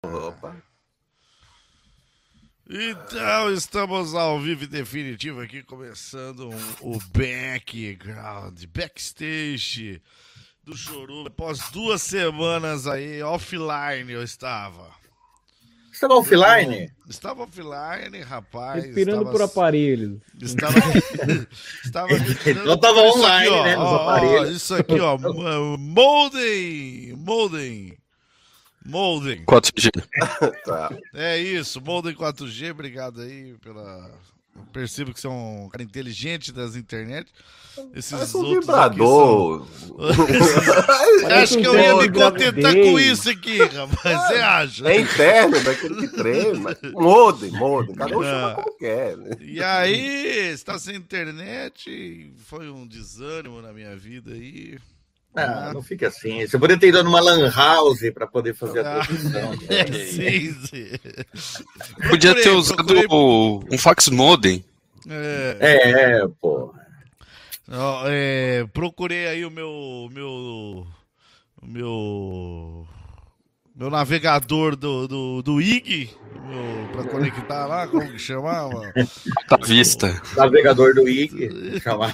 Opa. Então, estamos ao vivo e definitivo aqui, começando o backstage do Chorume. Após 2 semanas aí, offline eu estava. Estava offline? Estava offline, rapaz. Respirando por aparelhos. Estava Então estava online, aqui, ó, né, nos aparelhos. Isso aqui, ó, Molden. 4G. Tá. É isso, Molden 4G, obrigado aí pela... Eu percebo que você é um cara inteligente das internet. Esses Parece um outros vibrador. Você acha que eu ia me contentar com isso aqui, rapaz? Você acha? É interno, daquele que trema. Modem. Cada um chama como quer. Né? E aí, está sem internet, foi um desânimo na minha vida aí. Não fica assim. Você poderia ter ido numa lan house para poder fazer a transmissão. Sim. Podia ter usado um fax modem. Pô. Procurei aí o meu navegador do IG para conectar lá, como que chamava? Alta Vista. Navegador do IG. Chamava.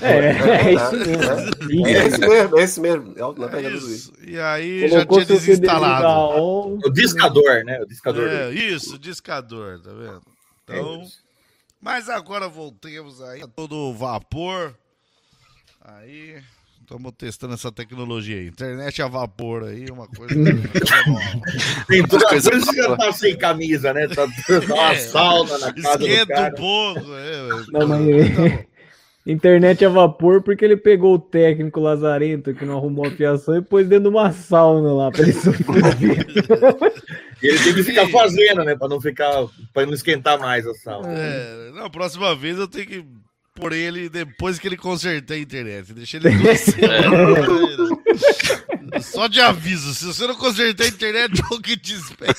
Esse mesmo. É o navegador do IG. E aí já tinha desinstalado. O discador, né? O discador. Isso, discador, tá vendo? Então, mas agora voltemos aí a todo vapor. Aí, estamos testando essa tecnologia aí. Internet a vapor aí, uma coisa Tem tudo a coisa que já tá sem camisa, né? Tá uma sauna na casa do cara. Esquenta um pouco. Não, mas internet a vapor porque ele pegou o técnico lazarento que não arrumou a fiação e pôs dentro de uma sauna lá pra ele sobreviver. E ele tem que ficar fazendo, né? Pra não esquentar mais a sauna. Na próxima vez eu tenho que por ele depois que ele consertar a internet. Deixa ele 2 semanas. Só de aviso, se você não consertar a internet, o que te espera?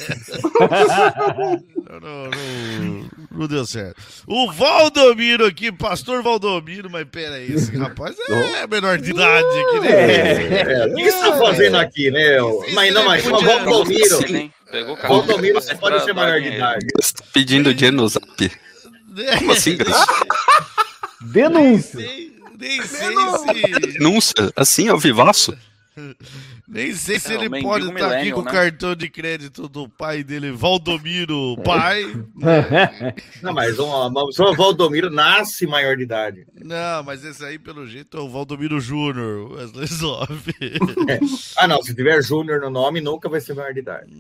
Não deu certo. O Valdomiro aqui, pastor Valdomiro, mas pera aí, esse rapaz é menor de idade aqui, né? O que você tá fazendo aqui, né? Mas o Valdomiro. Valdomiro, você pode ser menor de idade. Você tá pedindo dinheiro no Zap. Como assim, cara? Denúncia. Nem sei se... Denúncia? Assim, ao vivaço? Nem sei se ele pode estar aqui com o cartão de crédito do pai dele, Valdomiro, pai. Não, mas só o Valdomiro nasce maior de idade. Não, mas esse aí, pelo jeito, é o Valdomiro Júnior, Wesley Zop. Não, se tiver Júnior no nome, nunca vai ser maior de idade.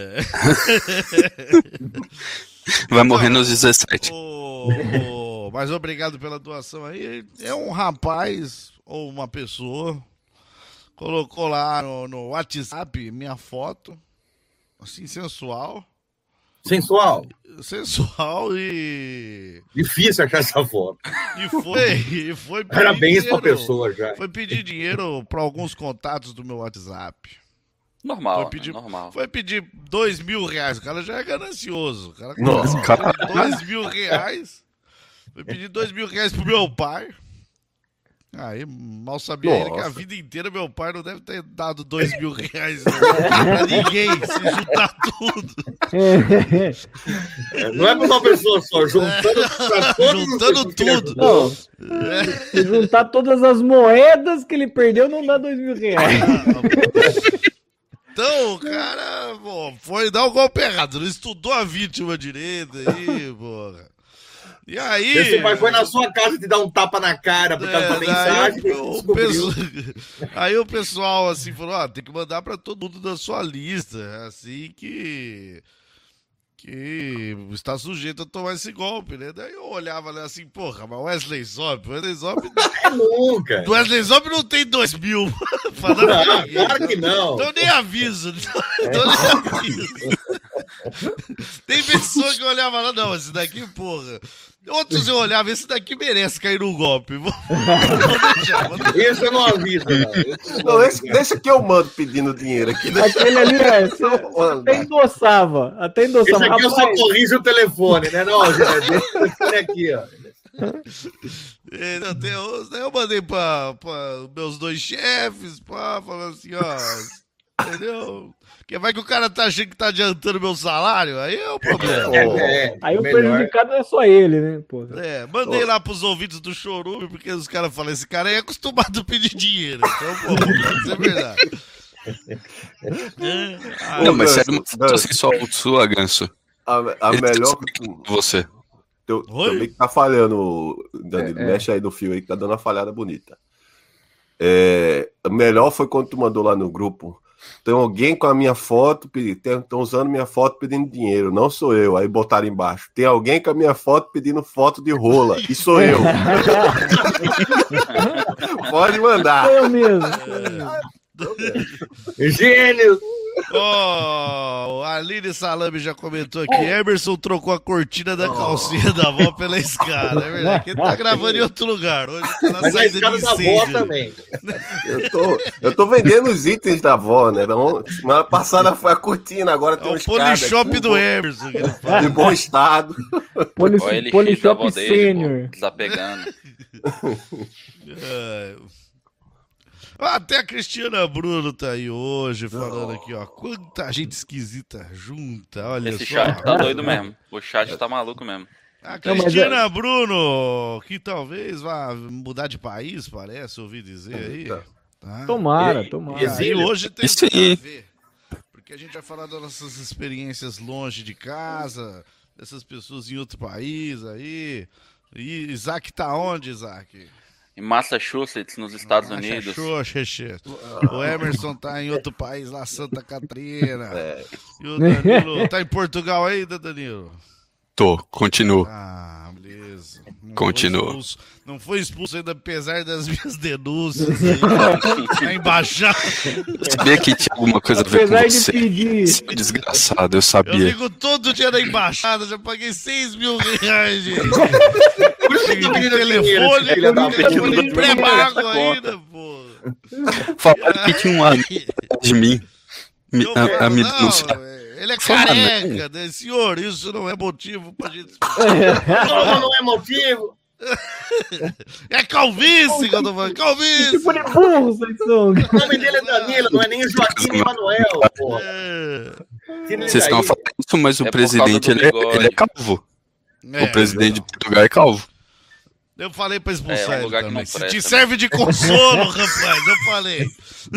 Vai morrer nos 17. Mas obrigado pela doação aí. É um rapaz ou uma pessoa colocou lá no WhatsApp minha foto, assim, sensual e... Difícil achar essa foto. E foi pedir parabéns pra pessoa já. Foi pedir dinheiro para alguns contatos do meu WhatsApp. Normal. Foi pedir R$2.000. O cara já é ganancioso. O cara Nossa, cara. R$2.000. Foi pedir R$2.000 pro meu pai. Aí, mal sabia ele que a vida inteira meu pai não deve ter dado R$2.000 pra ninguém, se juntar tudo. Não é pra uma pessoa só, juntando tudo. Não, se juntar todas as moedas que ele perdeu, não dá R$2.000. Então, o cara, foi dar o golpe errado, não estudou a vítima direito aí, porra. E aí... Esse pai foi na sua casa te dar um tapa na cara por causa da mensagem. Aí o pessoal, assim, falou, tem que mandar pra todo mundo da sua lista, assim que está sujeito a tomar esse golpe, né? Daí eu olhava lá assim, porra, mas Wesley Zop nunca. Do Wesley Zop não tem 2.000. Claro que não. Então nem aviso. Tem pessoa que olhava lá, não, esse daqui, porra. Outros eu olhava, esse daqui merece cair no golpe. Vou deixar. Esse eu não aviso, não. Deixa que eu mando pedindo dinheiro aqui. Aquele ali, até endossava. Esse aqui eu só corrijo o telefone, né? Não, gente, deixa o telefone aqui, ó. Eu mandei para meus 2 chefes, falando assim, Entendeu? Porque vai que o cara tá achando que tá adiantando meu salário, aí é o problema. Aí o prejudicado não é só ele, né? Pô. Mandei lá pros ouvintes do Chorume, porque os caras falam, esse cara é acostumado a pedir dinheiro. Então, pô, isso é verdade. Não, mas sério, uma foto sensual sua, Ganso. A melhor... Você. Também que tá falhando, Danilo. Mexe aí no fio aí que tá dando uma falhada bonita. A melhor foi quando tu mandou lá no grupo. Tem alguém com a minha foto, estão usando minha foto pedindo dinheiro, não sou eu. Aí botaram embaixo. Tem alguém com a minha foto pedindo foto de rola, e sou eu. Pode mandar. Eu mesmo. Gênio! A Aline Salame já comentou aqui. Emerson trocou a cortina da calcinha da avó pela escada. É verdade. Quem tá gravando em outro lugar. Hoje tá na Mas a saída escada de da incêndio. avó também. Eu tô vendendo os itens da avó, né? Semana passada foi a cortina, agora tem É uma o escada polishop aqui, do Emerson. Que ele fala. de bom estado. Olha ele Polishop Sênior. Desapegando. Até a Cristiana Bruno tá aí hoje falando aqui, ó. Quanta gente esquisita junta, olha Esse só. chat tá doido mesmo. O chat tá maluco mesmo. A Cristiana Bruno, que talvez vá mudar de país, parece, ouvi dizer aí. Tá? Tomara. E aí hoje tem Isso que aí. ver. Porque a gente vai falar das nossas experiências longe de casa, dessas pessoas em outro país aí. E Isaac tá onde, Isaac? Em Massachusetts, nos Estados Unidos. O Emerson tá em outro país lá, Santa Catarina. E o Danilo tá em Portugal ainda, Danilo? Tô, continuo. Ah, beleza. Continua. Não foi expulso ainda, apesar das minhas denúncias na embaixada. Eu sabia que tinha alguma coisa a ver com Apesar de você. pedir. Seu desgraçado, eu Eu sabia. ligo todo dia na embaixada, já paguei 6 mil reais, gente. Por isso que eu tô pedindo Telefone, dinheiro, filha da telefone puta. pré-pago ainda, pô. Falaram que tinha um amigo de mim. A me denunciar. Ele é careca, né? Senhor, isso não é motivo pra gente... Não é motivo. É calvície que eu tô falando, calvície! Tipo de burro, vocês são. O nome dele é Danilo, não é nem Joaquim nem Manuel, pô. Vocês estão falando isso, mas o É por presidente causa do bigode. ele é calvo. O presidente de Portugal é calvo. Eu falei pra expulsar É, um ele lugar que também. não Se presta, te serve de consolo, rapaz, eu falei.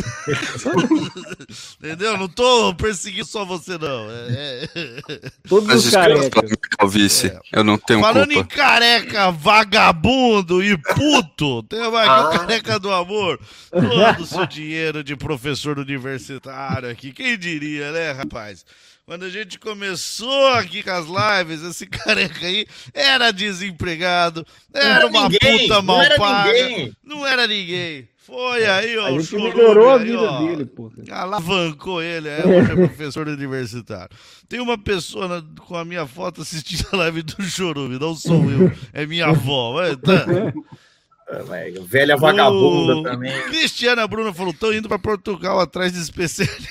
Entendeu? Não tô perseguindo só você, não. Todos Mas os isso que eu carecas. falo, calvície. Eu não tenho Falando culpa. em careca, vagabundo e puto, tem aqui o careca do amor. Todo o seu dinheiro de professor universitário aqui. Quem diria, né, rapaz? Quando a gente começou aqui com as lives, esse careca aí era desempregado, era uma puta mal paga. Não era ninguém. Foi aí, ó. A o gente Chorume melhorou a aí, vida ó. dele, pô. Alavancou ele, hoje é professor universitário. Tem uma pessoa com a minha foto assistindo a live do Chorume, não sou eu, é minha avó. Vai, tá. Velha vagabunda também. Cristiana Bruna falou: estão indo pra Portugal atrás de especialistas.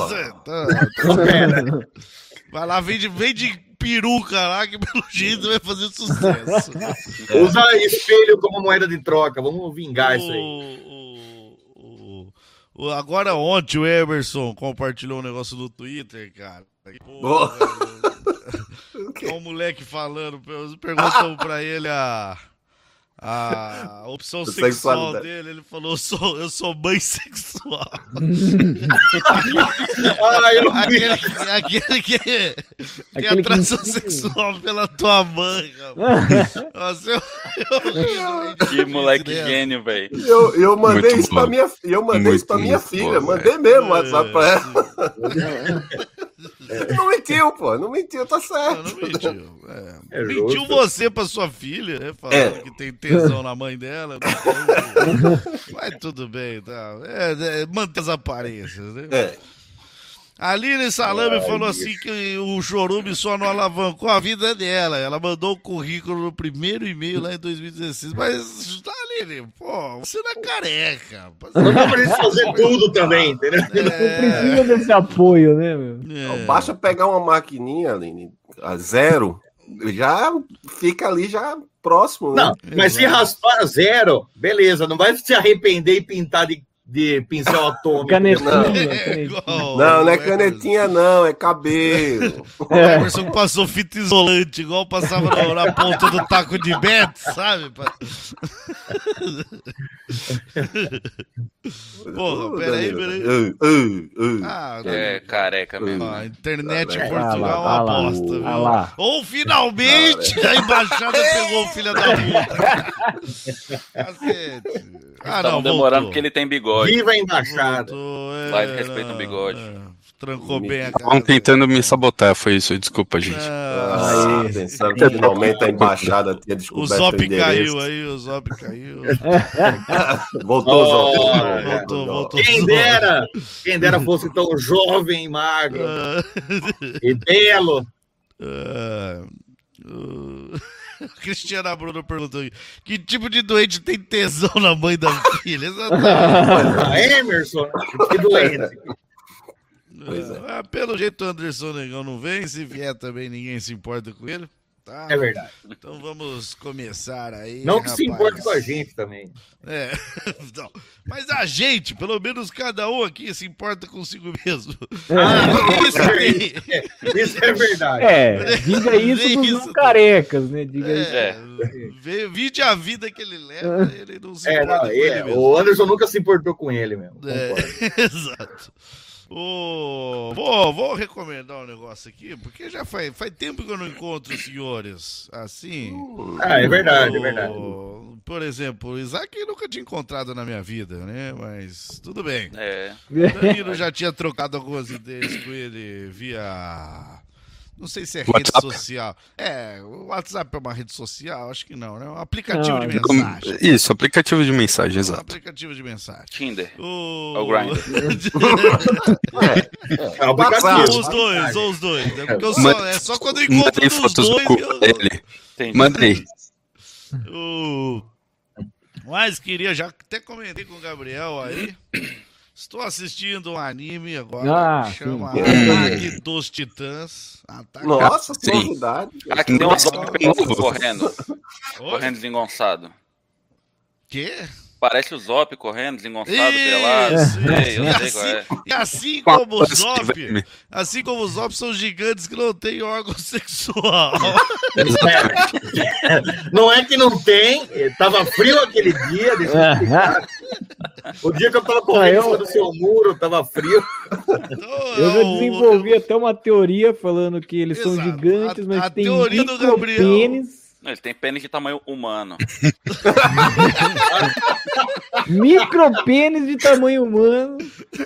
Vai lá, vende peruca lá, que pelo jeito vai fazer sucesso. Usa espelho como moeda de troca. Vamos vingar isso aí. Agora ontem o Emerson compartilhou um negócio no Twitter, cara. Um moleque falando, perguntou pra ele a opção sexual dele, ele falou: eu sou mãe sexual. Aquele que tem atração sexual pela tua mãe, rapaz. Nossa, Que moleque gênio, velho. Eu mandei isso pra minha filha. Mandei mesmo o WhatsApp pra ela. Não mentiu, pô. Não mentiu, tá certo. Não mentiu. Mentiu você pra sua filha, né? Falando que tem tesão na mãe dela. Mas tudo bem, tá? Manter as aparências, né? A Aline Salame falou assim que o Chorume só não alavancou a vida dela. Ela mandou o currículo no primeiro e-mail lá em 2016. Mas, Aline, pô, você não é careca. Não dá pra gente fazer tudo também, entendeu? Não precisa desse apoio, né, meu? Basta pegar uma maquininha, Aline, a zero, já fica ali já próximo, né? Não, mas se raspar zero, beleza, não vai se arrepender e pintar de de pincel atômico. Canetinha. Não é canetinha, não, é cabelo. O Emerson que passou fita isolante, igual passava na ponta do taco de Beto, sabe? Porra, peraí. Careca mesmo. A internet em Portugal é uma bosta, viu? Ou finalmente a embaixada pegou o filho da puta. Cacete. Estão demorando porque ele tem bigode. Viva a embaixada. Lá ele respeita o bigode. Trancou bem a cara. Estavam tentando me sabotar, foi isso. Desculpa, gente. Pensando que finalmente a embaixada tinha O descoberto Zop caiu aí, o Zop caiu. Voltou, Zop. Voltou. Quem dera fosse tão jovem, magro e belo. Cristiana Bruno perguntou aqui: que tipo de doente tem tesão na mãe da filha? Emerson, que doente. Pelo jeito o Anderson Negão não vem, se vier também ninguém se importa com ele. Tá? É verdade. Então vamos começar aí. Não que se importe com a gente também. Não. Mas a gente, pelo menos cada um aqui, se importa consigo mesmo. Isso é verdade. Diga isso dos não carecas, né? Diga isso. Vide a vida que ele leva, ele não se importa com ele mesmo. O Anderson nunca se importou com ele mesmo. Exato. Vou recomendar um negócio aqui, porque já faz tempo que eu não encontro os senhores assim. É verdade. Por exemplo, o Isaac eu nunca tinha encontrado na minha vida, né? Mas tudo bem. O Danilo já tinha trocado algumas ideias com ele via... Não sei se é rede social. O WhatsApp é uma rede social? Acho que não, né? Um aplicativo de mensagem. Isso, aplicativo de mensagem, exato. Aplicativo de mensagem. Tinder. O Grindr. Os dois. É só quando eu encontro os dois. Mandei. Mas queria, já até comentei com o Gabriel aí. Estou assistindo um anime agora que chama Ataque dos Titãs. Nossa, que novidade. Aqui tem um Zop correndo. Correndo desengonçado. Quê? Parece o Zop correndo, desengonçado, pelado. Eu sei qual é. E assim como o Zop, são gigantes que não têm órgão sexual. Não é que não tem, tava frio aquele dia. O dia que eu tava correndo no seu muro, tava frio. Eu já desenvolvi até uma teoria falando que eles são gigantes, mas tem micropênis. Ele tem pênis de tamanho humano. Micropênis de tamanho humano.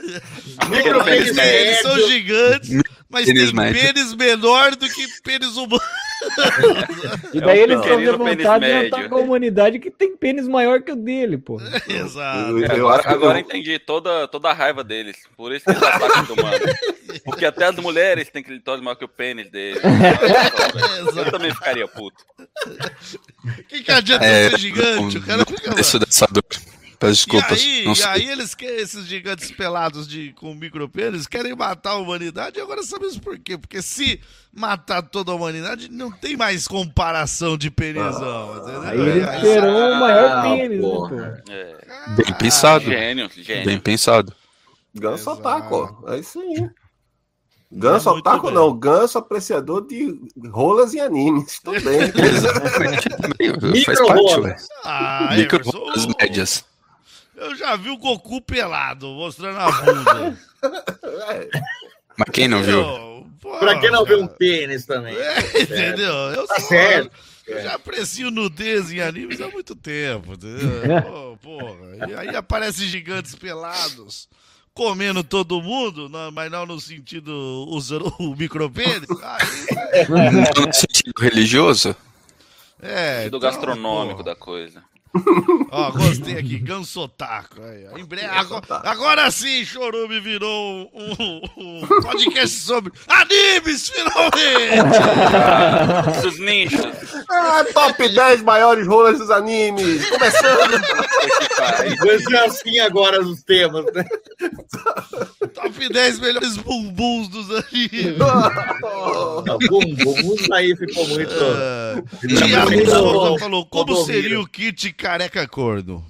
Eles são gigantes, mas tem pênis menor do que pênis humano. E daí eles estão levantados e atacam a humanidade que tem pênis maior que o dele, pô. Exato. Agora entendi toda a raiva deles. Por isso que eles atacam o humano. Porque até as mulheres têm clitóris maior que o pênis deles. Eu também ficaria puto. Que adianta ser gigante? O cara fica lá. Dessa dor. Peço desculpas. E aí esses gigantes pelados com micropênis querem matar a humanidade e agora sabemos por quê. Porque se matar toda a humanidade, não tem mais comparação de pênisão. Entendeu? Aí eles terão o maior pênis, né, pô? Bem pensado. Gênio. Bem pensado. Ganso otaku, é isso aí. Ganso otaku não, ganso apreciador de rolas e animes também. Faz parte, ué. Micro-rolas médias. Eu já vi o Goku pelado, mostrando a bunda. Mas quem não viu? Pra quem não viu um pênis também. Entendeu? Eu já aprecio nudez em animes há muito tempo, entendeu? E aí aparecem gigantes pelados comendo todo mundo, mas não no sentido usando o micropênis. No sentido religioso? No sentido gastronômico da coisa. Gostei aqui, Gansotaco. Em breve, agora sim, Chorume virou um podcast sobre animes, finalmente! Os nichos. Top 10 maiores rolas dos animes. Começando. Vai ser assim agora os temas, né? Top 10 melhores bumbuns dos animes. Bumbuns aí ficou muito... E a pessoa falou, como seria o kit careca corno?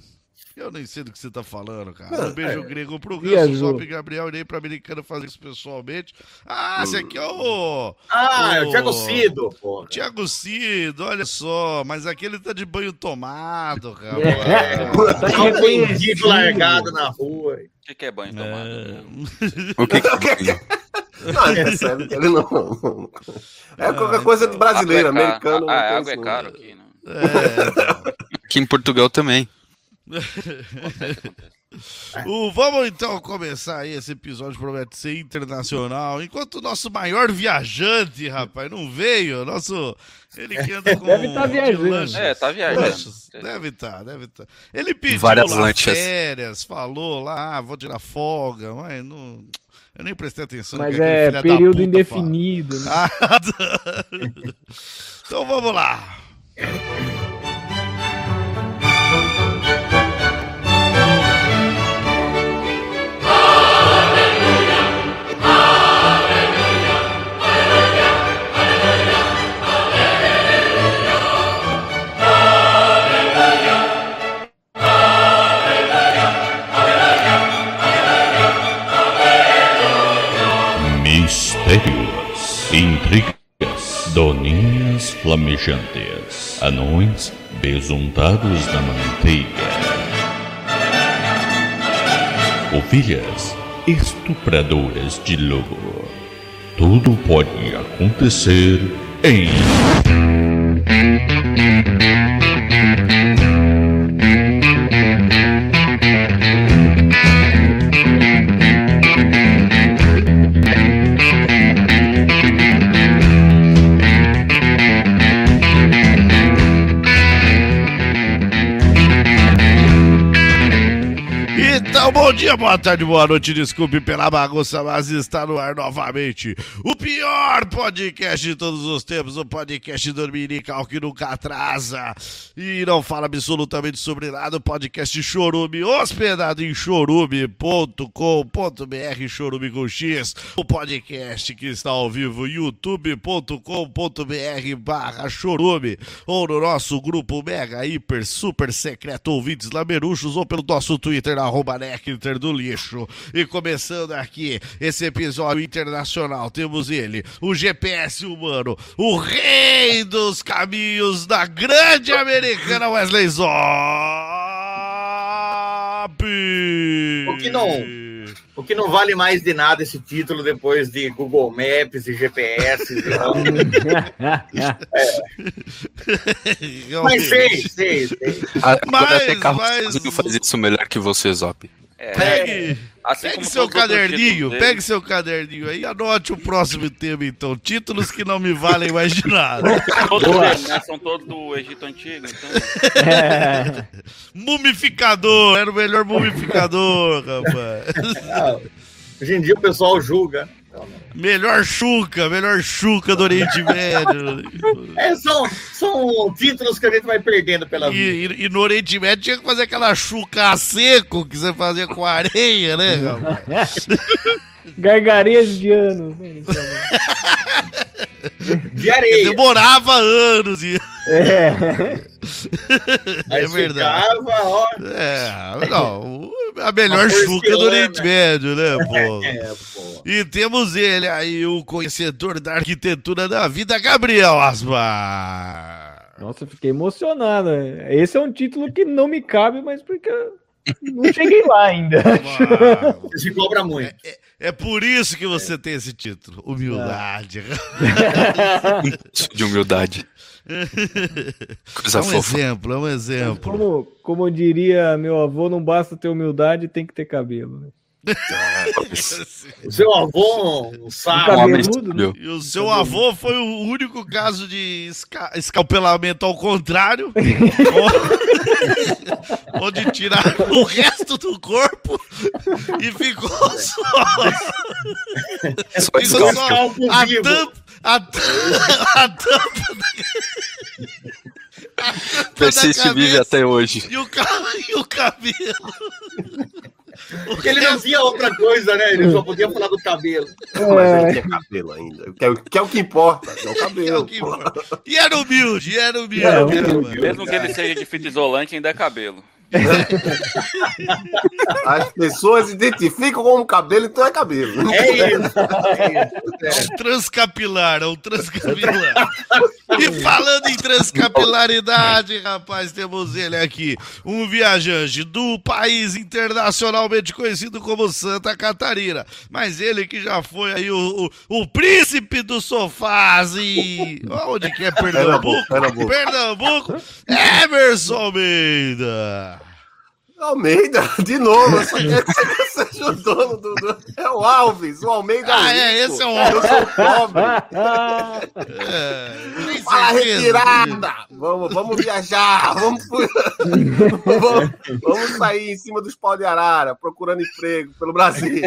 Eu nem sei do que você tá falando, cara. Um beijo grego pro Ganso, Zop Gabriel, irei pra Americana fazer isso pessoalmente. Ah, esse aqui é o... é o Thiago Cido, pô. Thiago Cido, olha só, mas aquele tá de banho tomado, cara. Tá reconhecido largado na rua. O que é banho tomado? O que é? Não, percebe que ele não. É qualquer coisa de brasileiro, americano. A água é caro aqui, né? Aqui em Portugal também. Vamos então começar aí, esse episódio promete ser internacional, enquanto o nosso maior viajante, rapaz, não veio, ele que anda com... Deve estar viajando. Tá viajando. Deve estar. Ele pediu várias lá lanchas. Férias, falou lá, vou tirar folga, mas não... Eu nem prestei atenção. Mas é período indefinido. Né? Então vamos lá. Mistérios, intrigas, doninhas flamejantes, anões besuntados na manteiga, ovelhas estupradoras de lobo. Tudo pode acontecer em... Bom dia, boa tarde, boa noite, desculpe pela bagunça, mas está no ar novamente o pior podcast de todos os tempos, o podcast dominical que nunca atrasa e não fala absolutamente sobre nada, o podcast Chorume, hospedado em chorume.com.br, Chorume com X, o podcast que está ao vivo, youtube.com.br/chorume, ou no nosso grupo mega, hiper, super secreto ouvintes lameruchos, ou pelo nosso Twitter, @Nectar do Lixo. E começando aqui esse episódio internacional, temos ele, o GPS humano, o rei dos caminhos da grande americana, Wesley Zop. O que não vale mais de nada esse título depois de Google Maps e GPS. Mas sei. Até carro faz isso melhor que você, Zop. Pegue seu caderninho, aí e anote o próximo tema, então. Títulos que não me valem mais de nada. São todos do Egito Antigo, então. Mumificador, era o melhor mumificador, rapaz. Hoje em dia o pessoal julga. Melhor chuca do Oriente Médio. São títulos que a gente vai perdendo pela vida. E no Oriente Médio tinha que fazer aquela chuca a seco que você fazia com areia, né, rapaz? Gargarejos de anos. De areia. Demorava anos. É verdade. A melhor chuca do Oriente Médio, né, pô? Pô. E temos ele aí, o conhecedor da arquitetura da vida, Gabriel Asmar. Nossa, eu fiquei emocionado. Esse é um título que não me cabe, mas porque eu não cheguei lá ainda. Você cobra muito. É por isso que você tem esse título. Humildade. De humildade. Coisa fofa. É um exemplo. Como diria meu avô, não basta ter humildade, tem que ter cabelo. Né? O seu avô não sabe. Cabeludo, né? E o seu avô foi o único caso de escalpelamento ao contrário, onde tiraram o resto do corpo e ficou só a tampa Persiste e vive até hoje. E o cabelo. Porque ele não via outra coisa, né? Ele só podia falar do cabelo. Mas ele tinha cabelo ainda. Que é o que importa, é o cabelo. E era humilde. Mesmo que ele seja de fita isolante, ainda é cabelo. As pessoas identificam como cabelo, então é cabelo. É isso. É um transcapilar. E falando em transcapilaridade, rapaz, temos ele aqui, um viajante do país internacionalmente conhecido como Santa Catarina, mas ele que já foi aí o príncipe dos sofás e... Onde que é Pernambuco? Pernambuco, Emerson Almeida. Almeida, de novo, eu só quero que você seja o dono do... É o Alves, o Almeida. Esse é o Alves. Eu sou pobre. Fala retirada. Vamos viajar, vamos sair em cima dos pau de arara, procurando emprego pelo Brasil.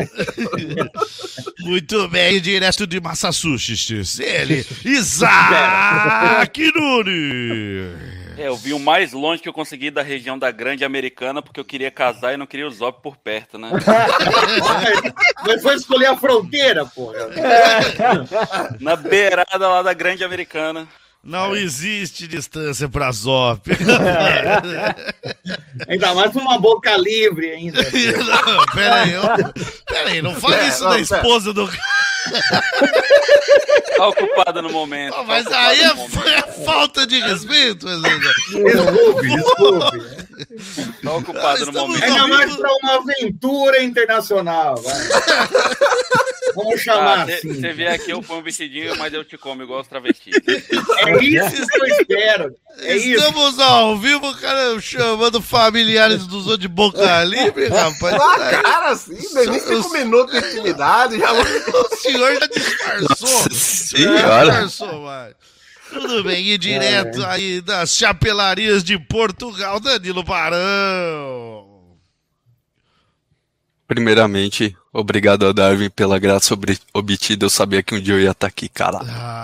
Muito bem, direto de Massachusetts, ele, Isaac Nunes. Eu vi o mais longe que eu consegui da região da Grande Americana, porque eu queria casar e não queria os óbvios por perto, né? Mas foi escolher a fronteira, porra. Na beirada lá da Grande Americana. Não existe distância pra Zop. Ainda mais pra uma boca livre ainda. Não, peraí, não fale isso da esposa do... Tá ocupada no momento. Mas aí é falta de respeito. Desculpe. Tá ocupada no momento. Ainda mais pra uma aventura internacional. Vai. Vamos chamar assim. Você vier aqui, eu ponho um vestidinho, mas eu te como igual os travestis. É isso que eu espero. Estamos ao vivo, cara, chamando familiares dos outros de boca livre, rapaz. Cara, assim, nem 5 minutos de intimidade. O senhor já disfarçou. Mas... Tudo bem, e direto aí das chapelarias de Portugal, Danilo Barão. Primeiramente, obrigado a Darwin pela graça obtida. Eu sabia que um dia eu ia estar aqui, cara.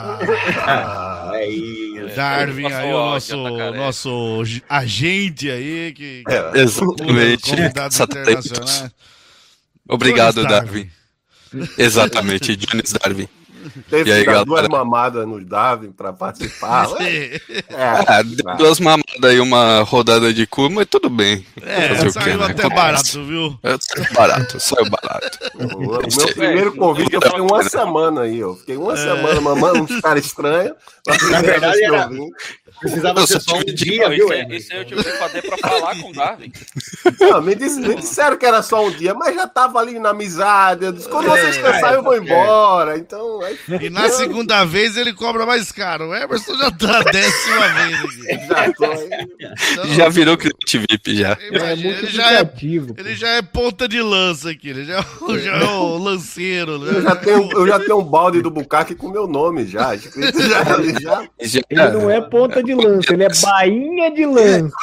É isso. Darwin aí, o nosso agente aí. Exatamente. Convidados internacionais. Obrigado, Darwin. Exatamente, Jones Darwin. Teve e aí, que dar 2 mamadas no Darwin pra participar. Deu 2 mamadas aí, uma rodada de cu, mas tudo bem. Saiu até barato, viu? Saiu barato. O meu primeiro convite eu fiquei 1 semana aí, eu fiquei 1 semana mamando uns caras estranhos. Na verdade, precisava ser só um dia, viu? Isso aí eu tive que fazer pra falar com o Darwin. Não, me disseram que era só um dia, mas já tava ali na amizade. Eu disse, quando vocês cansarem, eu vou embora. Então, e na segunda vez ele cobra mais caro. O Emerson já tá a 10ª vez aqui. Já virou cliente VIP, já. Ele já é ponta de lança aqui. Ele já é o lanceiro. Né? Eu já tenho um balde do Bucaque com meu nome já. Ele não é ponta de lança, ele é bainha de lança.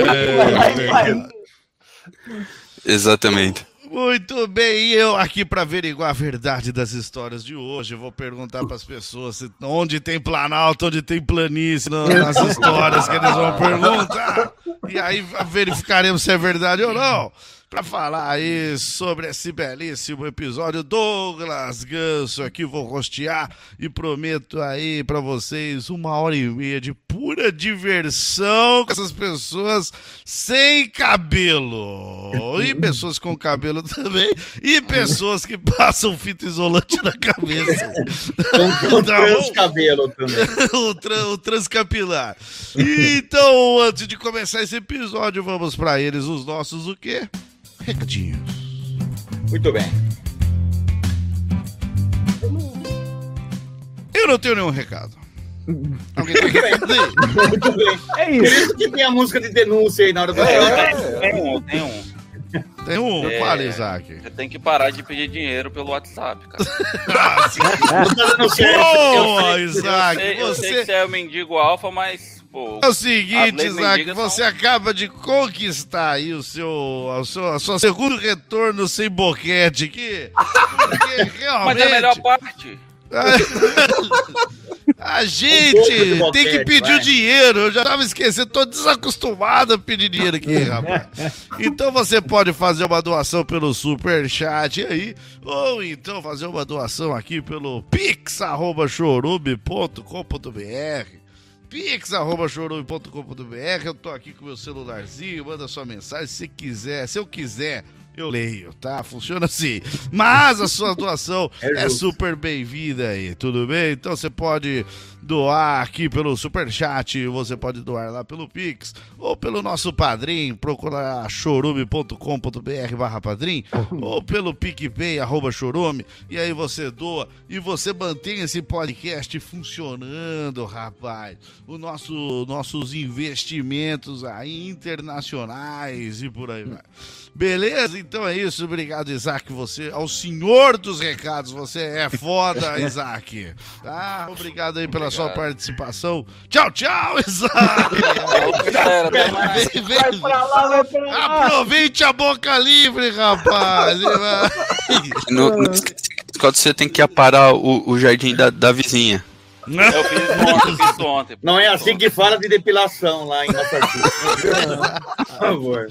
Exatamente. Muito bem, e eu aqui para averiguar a verdade das histórias de hoje, eu vou perguntar para as pessoas onde tem Planalto, onde tem planície nas histórias que eles vão perguntar. E aí verificaremos se é verdade ou não. Para falar aí sobre esse belíssimo episódio, Douglas Ganso aqui, vou rostear e prometo aí para vocês 1h30 de pura diversão com essas pessoas sem cabelo, e pessoas com cabelo também, e pessoas que passam fita isolante na cabeça. Com transcabelo também. O transcapilar. Então, antes de começar esse episódio, vamos para eles, os nossos o quê? Recadinhos. Muito bem. Eu não tenho nenhum recado. Alguém tem recado aí? Muito bem. É Por isso que tem a música de denúncia aí na hora do Tem um. Fala, Isaac. Você tem que parar de pedir dinheiro pelo WhatsApp, cara. Boa, Isaac. Eu sei que você é o mendigo alfa, mas... Pô, é o seguinte, Isaac, você acaba de conquistar aí o seu segundo retorno sem boquete aqui. Porque realmente... Mas é a melhor parte. A gente tem que pedir o dinheiro. Eu já tava esquecendo, tô desacostumado a pedir dinheiro aqui, rapaz. Então você pode fazer uma doação pelo Superchat aí, ou então fazer uma doação aqui pelo pix@chorume.com.br. pix@chorume.com.br. Eu tô aqui com o meu celularzinho, manda sua mensagem se quiser. Se eu quiser, eu leio, tá? Funciona assim. Mas a sua doação é super bem-vinda aí, tudo bem? Então você pode doar aqui pelo Superchat, você pode doar lá pelo Pix ou pelo nosso Padrim, procura chorume.com.br/padrim ou pelo PicPay @chorume, e aí você doa e você mantém esse podcast funcionando, rapaz. Os nossos investimentos aí internacionais e por aí vai. Beleza? Então é isso. Obrigado, Isaac. Você é o senhor dos recados. Você é foda, Isaac. Tá? Obrigado aí pela sua participação. Tchau, tchau, Isaac. Vai pra lá, vai pra lá. Aproveite a boca livre, rapaz. Não esquece que quando você tem que aparar o jardim da vizinha. Eu fiz isso ontem. Não é assim que fala de depilação lá em Massachusetts. Por favor.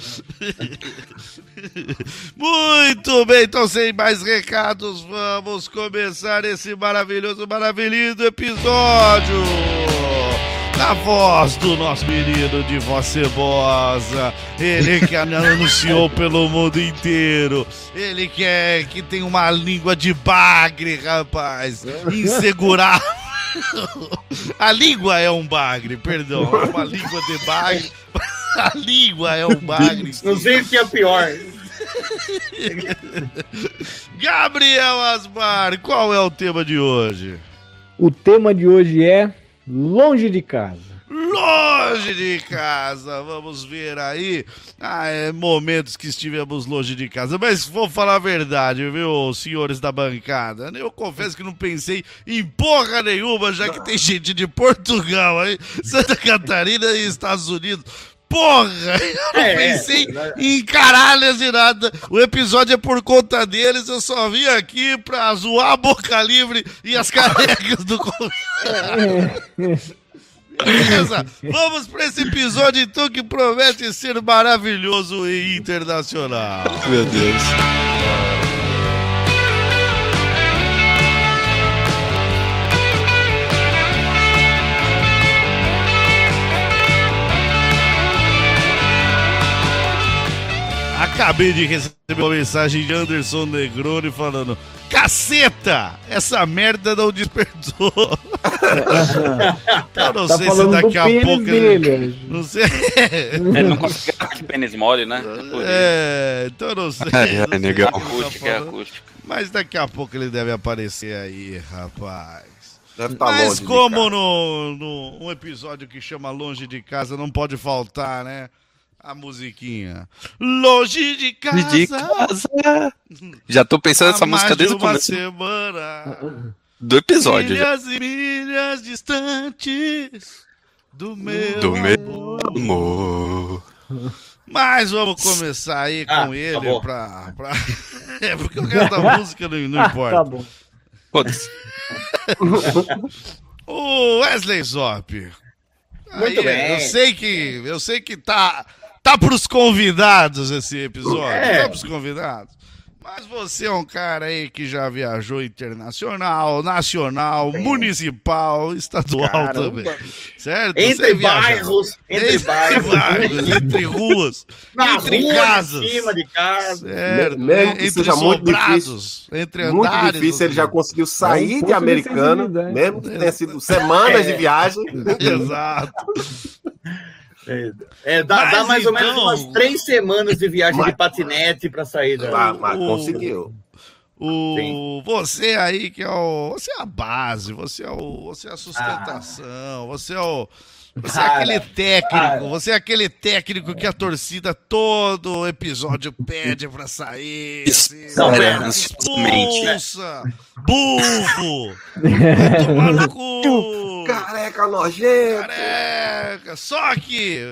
Muito bem, então sem mais recados, vamos começar esse maravilhoso, maravilhoso episódio. Na voz do nosso menino de voz cebosa, ele que anunciou pelo mundo inteiro, ele que tem uma língua de bagre, rapaz, insegurável. A língua é um bagre, perdão, é uma língua de bagre. A língua é um bagre. Não sei o que é pior. Gabriel Asmar, qual é o tema de hoje? O tema de hoje é longe de casa. Longe de casa, vamos ver aí. Momentos que estivemos longe de casa. Mas vou falar a verdade, viu, senhores da bancada? Eu confesso que não pensei em porra nenhuma, já que tem gente de Portugal aí, Santa Catarina e Estados Unidos. Porra, eu não pensei em caralhas e nada. O episódio é por conta deles, eu só vim aqui pra zoar a boca livre e as carecas do... Beleza, vamos pra esse episódio então que promete ser maravilhoso e internacional. Meu Deus. Acabei de receber uma mensagem de Anderson Negroni falando: caceta, essa merda não despertou. Eu não sei se daqui a pouco ele... Não sei. Ele não consegue que pênis mole, né? Então eu não sei. É legal. Acústica. Mas daqui a pouco ele deve aparecer aí, rapaz. Deve tá Mas longe como no episódio que chama Longe de Casa, não pode faltar, né? A musiquinha. Longe de casa. De casa. Já tô pensando nessa música desde o começo semana. do episódio. Milhas e milhas distantes do meu amor. Mas vamos começar aí com ele pra... É porque eu quero da música, não importa. Tá bom. Foda-se. O Wesley Zop. Muito bem. Eu sei que tá pros convidados esse episódio. Tá pros convidados. Mas você é um cara aí que já viajou internacional, nacional, municipal, estadual também. Certo? Entre bairros, entre ruas, entre rua, casas. Em cima de casa. Certo. Mesmo que entre seja sobrados, entre andares. Muito difícil, ele já conseguiu sair de Americana, mesmo que tenha sido semanas de viagem. Exato. Dá mais ou menos umas 3 semanas de viagem de patinete pra sair da... Mas conseguiu. Você aí que você é a base, você é a sustentação, você é aquele técnico, você é aquele técnico que a torcida todo episódio pede pra sair. Expulsa, burro, vai tomar no cu, careca nojento. careca. Só que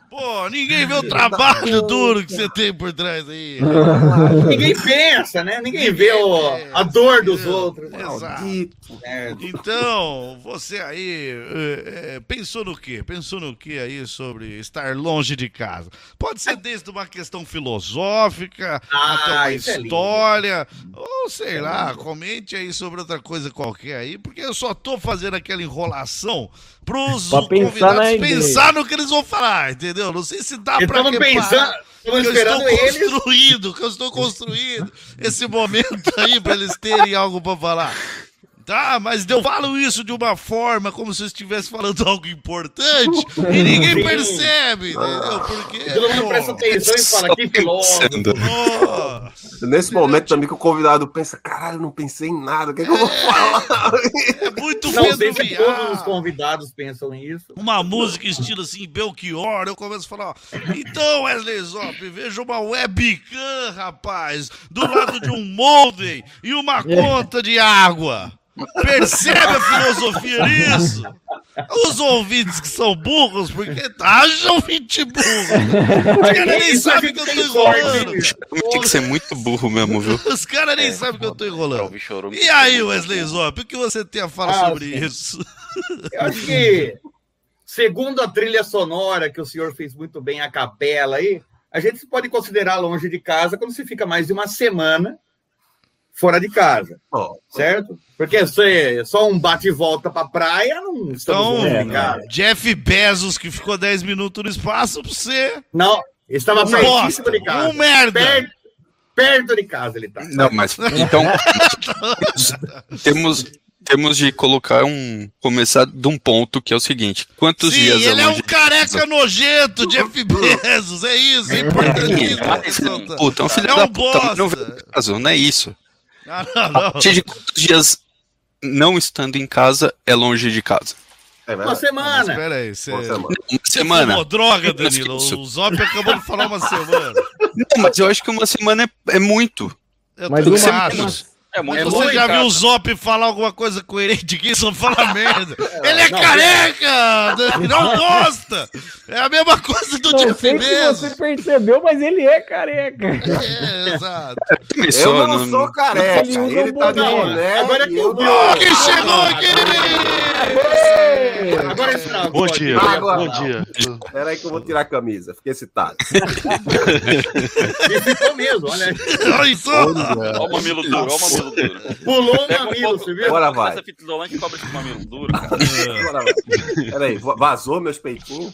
Pô, ninguém vê o trabalho duro que você tem por trás aí. Ninguém pensa, né? Ninguém vê a dor dos outros. Exato. Então, você aí pensou no quê? Pensou no quê aí sobre estar longe de casa? Pode ser desde uma questão filosófica até uma história, ou sei lá, comente aí sobre outra coisa qualquer aí, porque eu só tô fazendo aquela enrolação pros convidados pensar no que eles vão falar, entendeu? Não sei se dá pra reparar que eu estou construindo esse momento aí pra eles terem algo pra falar. Tá, mas eu falo isso de uma forma como se eu estivesse falando algo importante e ninguém percebe, entendeu? Porque todo mundo presta atenção e fala, que filósofo. Nesse momento também que o convidado pensa, caralho, não pensei em nada, o que é que eu vou falar? É muito Não sei se todos os convidados pensam nisso. Uma música estilo assim, Belchior, eu começo a falar, então Wesley Zop, veja uma webcam, rapaz, do lado de um molde e uma conta de água. Percebe a filosofia nisso? Os ouvintes que são burros, porque haja ouvinte burro. Os caras nem sabem que eu tô enrolando. Tem que ser muito burro mesmo, viu? Os caras nem sabem que eu tô enrolando. E aí, Wesley Zop, o que você tem a falar sobre isso? Eu acho que, segundo a trilha sonora que o senhor fez muito bem, a capela aí, a gente pode considerar longe de casa quando se fica mais de uma semana fora de casa, certo? Porque só um bate e volta pra praia, não estamos longe de casa. Jeff Bezos, que ficou 10 minutos no espaço, pra você... Não, estava pertíssimo de casa. Merda! Perto de casa ele tá. Não, mas então temos de começar de um ponto que é o seguinte: quantos dias ele é um careca nojento, Jeff Bezos, é isso, é importante. Puta, filho da puta, não é isso. A partir de quantos dias não estando em casa é longe de casa? Uma semana. Espera aí, uma semana. Você droga, Danilo. O Zop acabou de falar uma semana. Não, mas eu acho que uma semana é muito. Mas tem que ser acho. Você já viu o Zop falar alguma coisa coerente aqui? Só fala merda. Ele é careca! Não gosta! É a mesma coisa do Jeff Bezos. Você percebeu, mas ele é careca. Exato. Eu não sou careca. Ele tá de boné. Agora que eu vi. Quem chegou aqui? Agora estragou. Bom dia. Bom dia. Espera aí que eu vou tirar a camisa. Fiquei excitado. Ele ficou mesmo, olha aí. Olha o mamilo duro, olha o mamilo duro. Pulou o mamilo, você viu? Agora vai. Essa fita isolante cobre esse mamilo duro, cara. Pera aí, vazou meus peitinhos?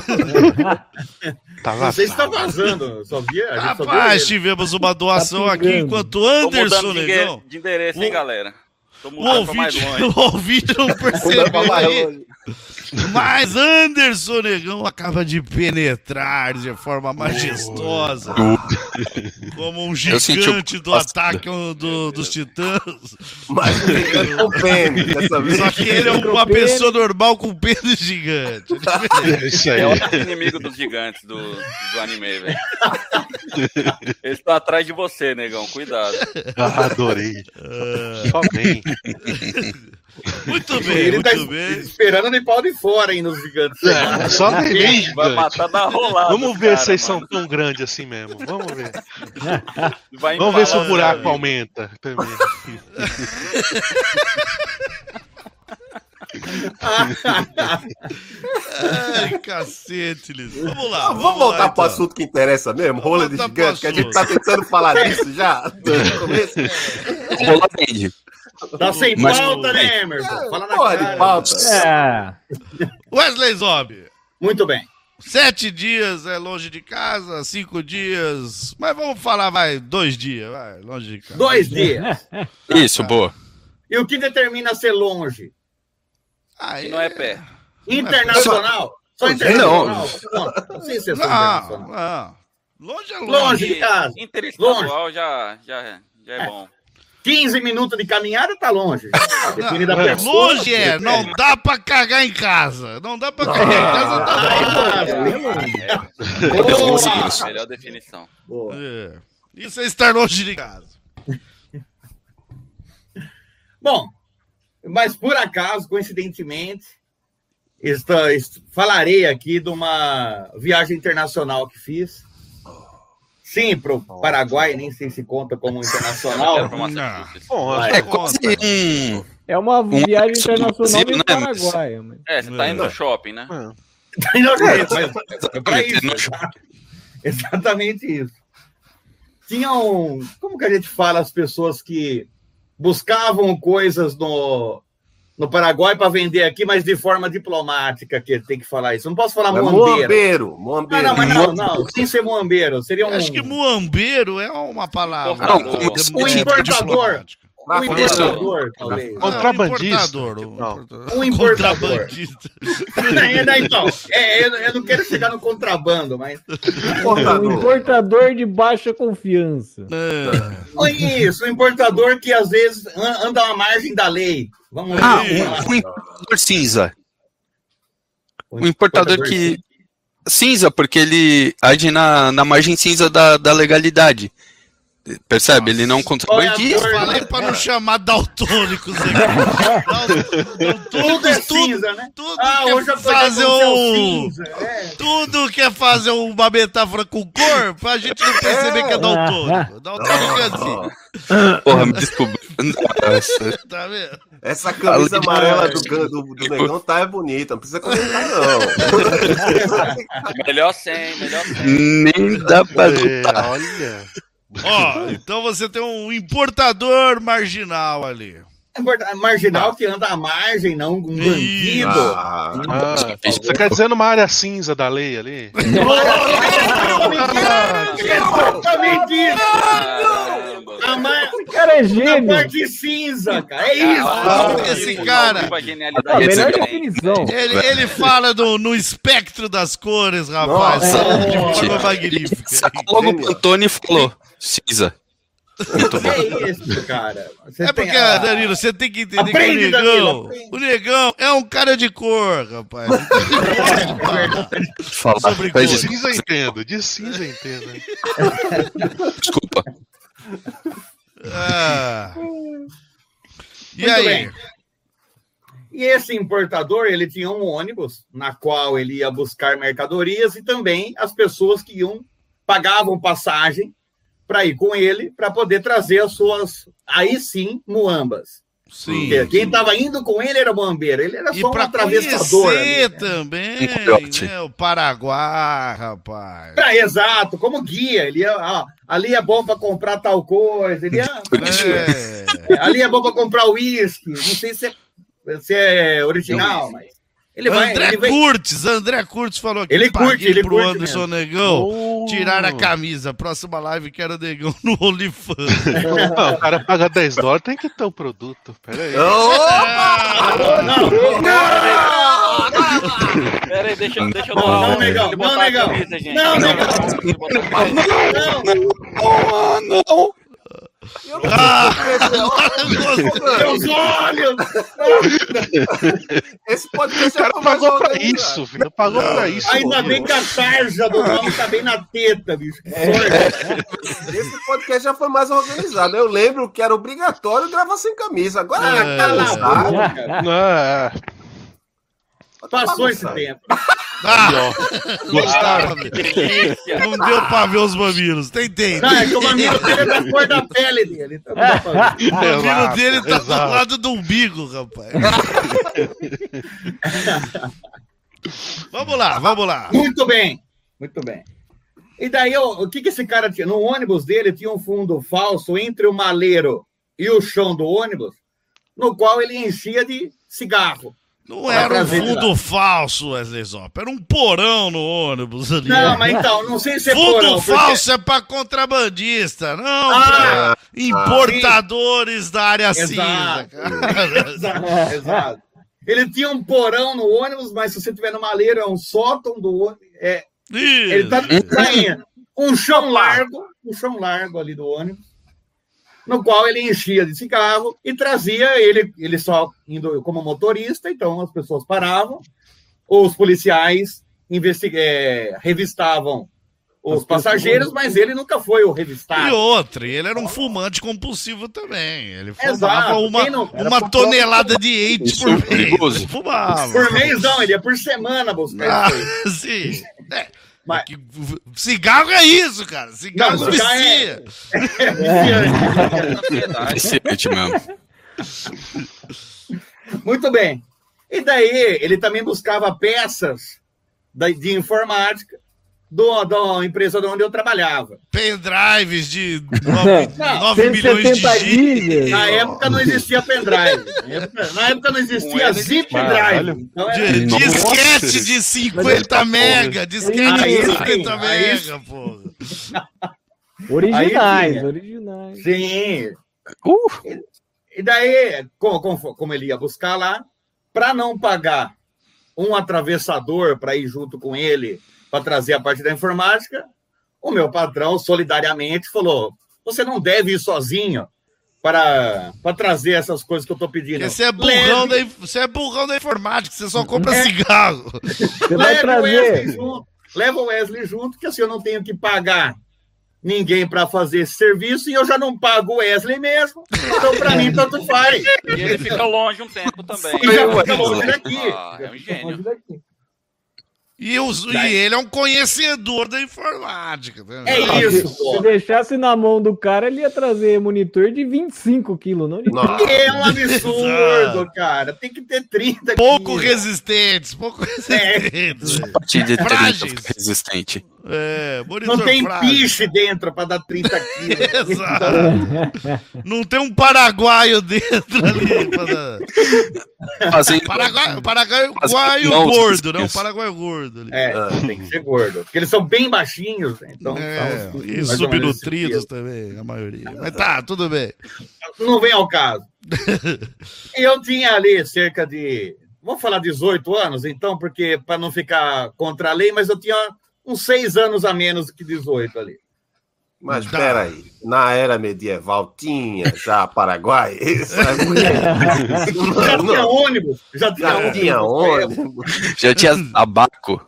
Não sei se tá vazando. Rapaz, tivemos uma doação aqui enquanto Anderson, negão. De endereço, hein, galera? O ouvinte não percebeu aí. Mas Anderson Negão acaba de penetrar de forma majestosa, como um gigante do ataque dos titãs. Mas o gigante é o pênis dessa vez. Só que ele é uma pessoa normal com pênis gigante. Isso aí. É o inimigo dos gigantes do anime, velho. Eles estão atrás de você, Negão, cuidado. Adorei. Só bem. Muito bem, ele muito tá bem. Esperando de pau de fora aí nos gigantes. Só bem gigante. Vai matar na rolada. Vamos ver cara, se vocês mano. são tão grandes assim mesmo. Vamos ver. Vai Vamos ver se o empalar, buraco né, aumenta. Ai, cacete, Liz. Vamos lá. Vamos voltar lá, pro então. assunto que interessa mesmo? Rola de voltar pro gigante, que a gente assunto. tá tentando falar disso já. No começo. Rola vende. Tá sem Mas- pauta, né, Emerson? Fala na Porra de cara. pauta. Wesley Zob. Muito bem. 7 dias é longe de casa, 5 dias. Mas vamos falar, 2 dias, longe de casa. 2 dias. Isso, boa. E o que determina ser longe? Aí, E não é pé. Internacional? Só internacional? Não sei se é só internacional. Não. Longe é longe. Longe de casa. Interestadual já é bom. 15 minutos de caminhada tá longe. Depende da pessoa. Longe não dá pra cagar em casa. Não dá pra cagar em casa, tá Boa. Melhor definição. Boa. É. Isso é estar longe de casa. Bom, mas por acaso, coincidentemente, falarei aqui de uma viagem internacional que fiz. Sim, para o Paraguai, nem sei se conta como internacional. É uma viagem internacional no Paraguai. Você tá indo no shopping, né? Tá indo no shopping, é para isso. Exatamente isso. Tinham, como que a gente fala, as pessoas que buscavam coisas no Paraguai para vender aqui, mas de forma diplomática, que tem que falar isso. Não posso falar muambeiro. Não, sem ser muambeiro. Seria Acho que muambeiro é uma palavra. Um importador. Um importador, talvez. Contrabandista. Um importador. Então, eu não quero chegar no contrabando, mas... Um importador de baixa confiança. Isso, um importador que às vezes anda à margem da lei. Vamos lá. Um importador cinza. Um importador que... Cinza, porque ele age na margem cinza da legalidade. Percebe? Ele não contrabandista. Falei pra não chamar daltônicos aqui. Tudo é cinza, né? Tudo quer fazer Tudo quer fazer uma metáfora com cor pra gente não perceber que é daltônico. Daltônico é assim. Porra, me descobriu. Tá vendo? Essa camisa amarela do Negão tá bonita, não precisa comentar, não. Melhor sem. Nem dá pra lutar. Olha. Então você tem um importador marginal ali. Marginal que anda à margem, não um bandido. Você quer dizer numa área cinza da lei ali? Exatamente isso. Esse cara é gênio. Na parte cinza, cara. É isso. Esse cara. Melhor definição. Ele fala no espectro das cores, rapaz. De forma magnífica. Logo o Antônio falou. Cinza. Muito bom. É isso, cara. Porque, Danilo, você tem que entender que o Negão é um cara de cor, rapaz. Fala sobre cor. De cinza entendo. Desculpa. E aí? Bem. E esse importador, ele tinha um ônibus na qual ele ia buscar mercadorias e também as pessoas que pagavam passagem para ir com ele, para poder trazer as suas, aí sim, muambas. Sim. Quem estava indo com ele era muambeiro, ele era só um atravessador. E também, né, o Paraguai, rapaz. Exato, como guia, ele ia, ali é bom para comprar tal coisa, ele ia, ali é bom para comprar uísque, não sei se é original, mas... André Curtis falou que ele curte pro Anderson Negão tirar a camisa. Próxima live quero o Negão no OnlyFans. Não, o cara paga $10, tem que ter o produto. Pera aí. Pera aí, deixa eu doar. Não, Negão. Não. Meus olhos! Esse podcast já pagou pra isso, filho. Pagou pra isso. Ainda bem que a tarja do nome tá bem na teta, bicho. Esse podcast já foi mais organizado. Eu lembro que era obrigatório gravar sem camisa. Agora passou esse tempo. Gostaram? Não deu pra ver os mamilos. Tentei. Não, é que o mamilo dele é da cor da pele dele. Então o mamilo dele tá do lado do umbigo, rapaz. Vamos lá. Muito bem. E daí, o que esse cara tinha? No ônibus dele tinha um fundo falso entre o maleiro e o chão do ônibus, no qual ele enchia de cigarro. Não era um fundo falso, Wesley Zop. Era um porão no ônibus ali. Não, mas então, não sei se é fundo porão. Fundo falso é pra contrabandista, não pra importadores da área cinza. Exato. Ele tinha um porão no ônibus, mas se você tiver no maleiro, é um sótão do ônibus. Ele tá indo. Um chão largo ali do ônibus, no qual ele enchia de cigarro e trazia ele só indo como motorista, então as pessoas paravam, os policiais revistavam os passageiros, mas ele nunca foi o revistado. E outra, ele era um fumante compulsivo também. Ele fumava Exato. uma tonelada de AIDS por mês. Ele fumava. Por mês não, ele ia por semana buscar isso aí. Sim. Mas... Cigarro é isso, cara. Cigarro não, vicia. É viciante mesmo. Muito bem. E daí, ele também buscava peças de informática da empresa onde eu trabalhava. Pendrives de 9 milhões de gigas. Na época não existia pendrive. Na época não existia zip drive. Então disquete de 50 mega. Disquete de 50 mega, pô. Originais. Sim. E daí, como ele ia buscar lá, para não pagar um atravessador para ir junto com ele para trazer a parte da informática, o meu patrão solidariamente falou: você não deve ir sozinho para trazer essas coisas que eu estou pedindo. Você é burrão da informática, você só compra cigarro. Leva o Wesley junto, que assim eu não tenho que pagar ninguém para fazer esse serviço e eu já não pago o Wesley mesmo, então para mim tanto faz. E ele fica longe um tempo também. E já fica longe daqui. É um gênio. E ele é um conhecedor da informática. Né? É isso. Se deixasse na mão do cara, ele ia trazer monitor de 25 quilos, não de 30. É um absurdo, cara. Tem que ter 30 pouco resistentes. A partir de 30 resistente. Não tem piche dentro para dar 30 quilos. Exato. Não tem um paraguaio dentro ali. Paraguaio gordo, né? Um paraguaio gordo. Ali. Tem que ser gordo. Porque eles são bem baixinhos. Né? Então, e subnutridos também, a maioria. Mas tá, tudo bem. Não vem ao caso. Eu tinha ali cerca de... Vamos falar 18 anos, então, porque para não ficar contra a lei, mas eu tinha uns 6 anos a menos que 18 ali. Mas espera aí, na era medieval tinha já Paraguai? Tinha ônibus. Já tinha tabaco.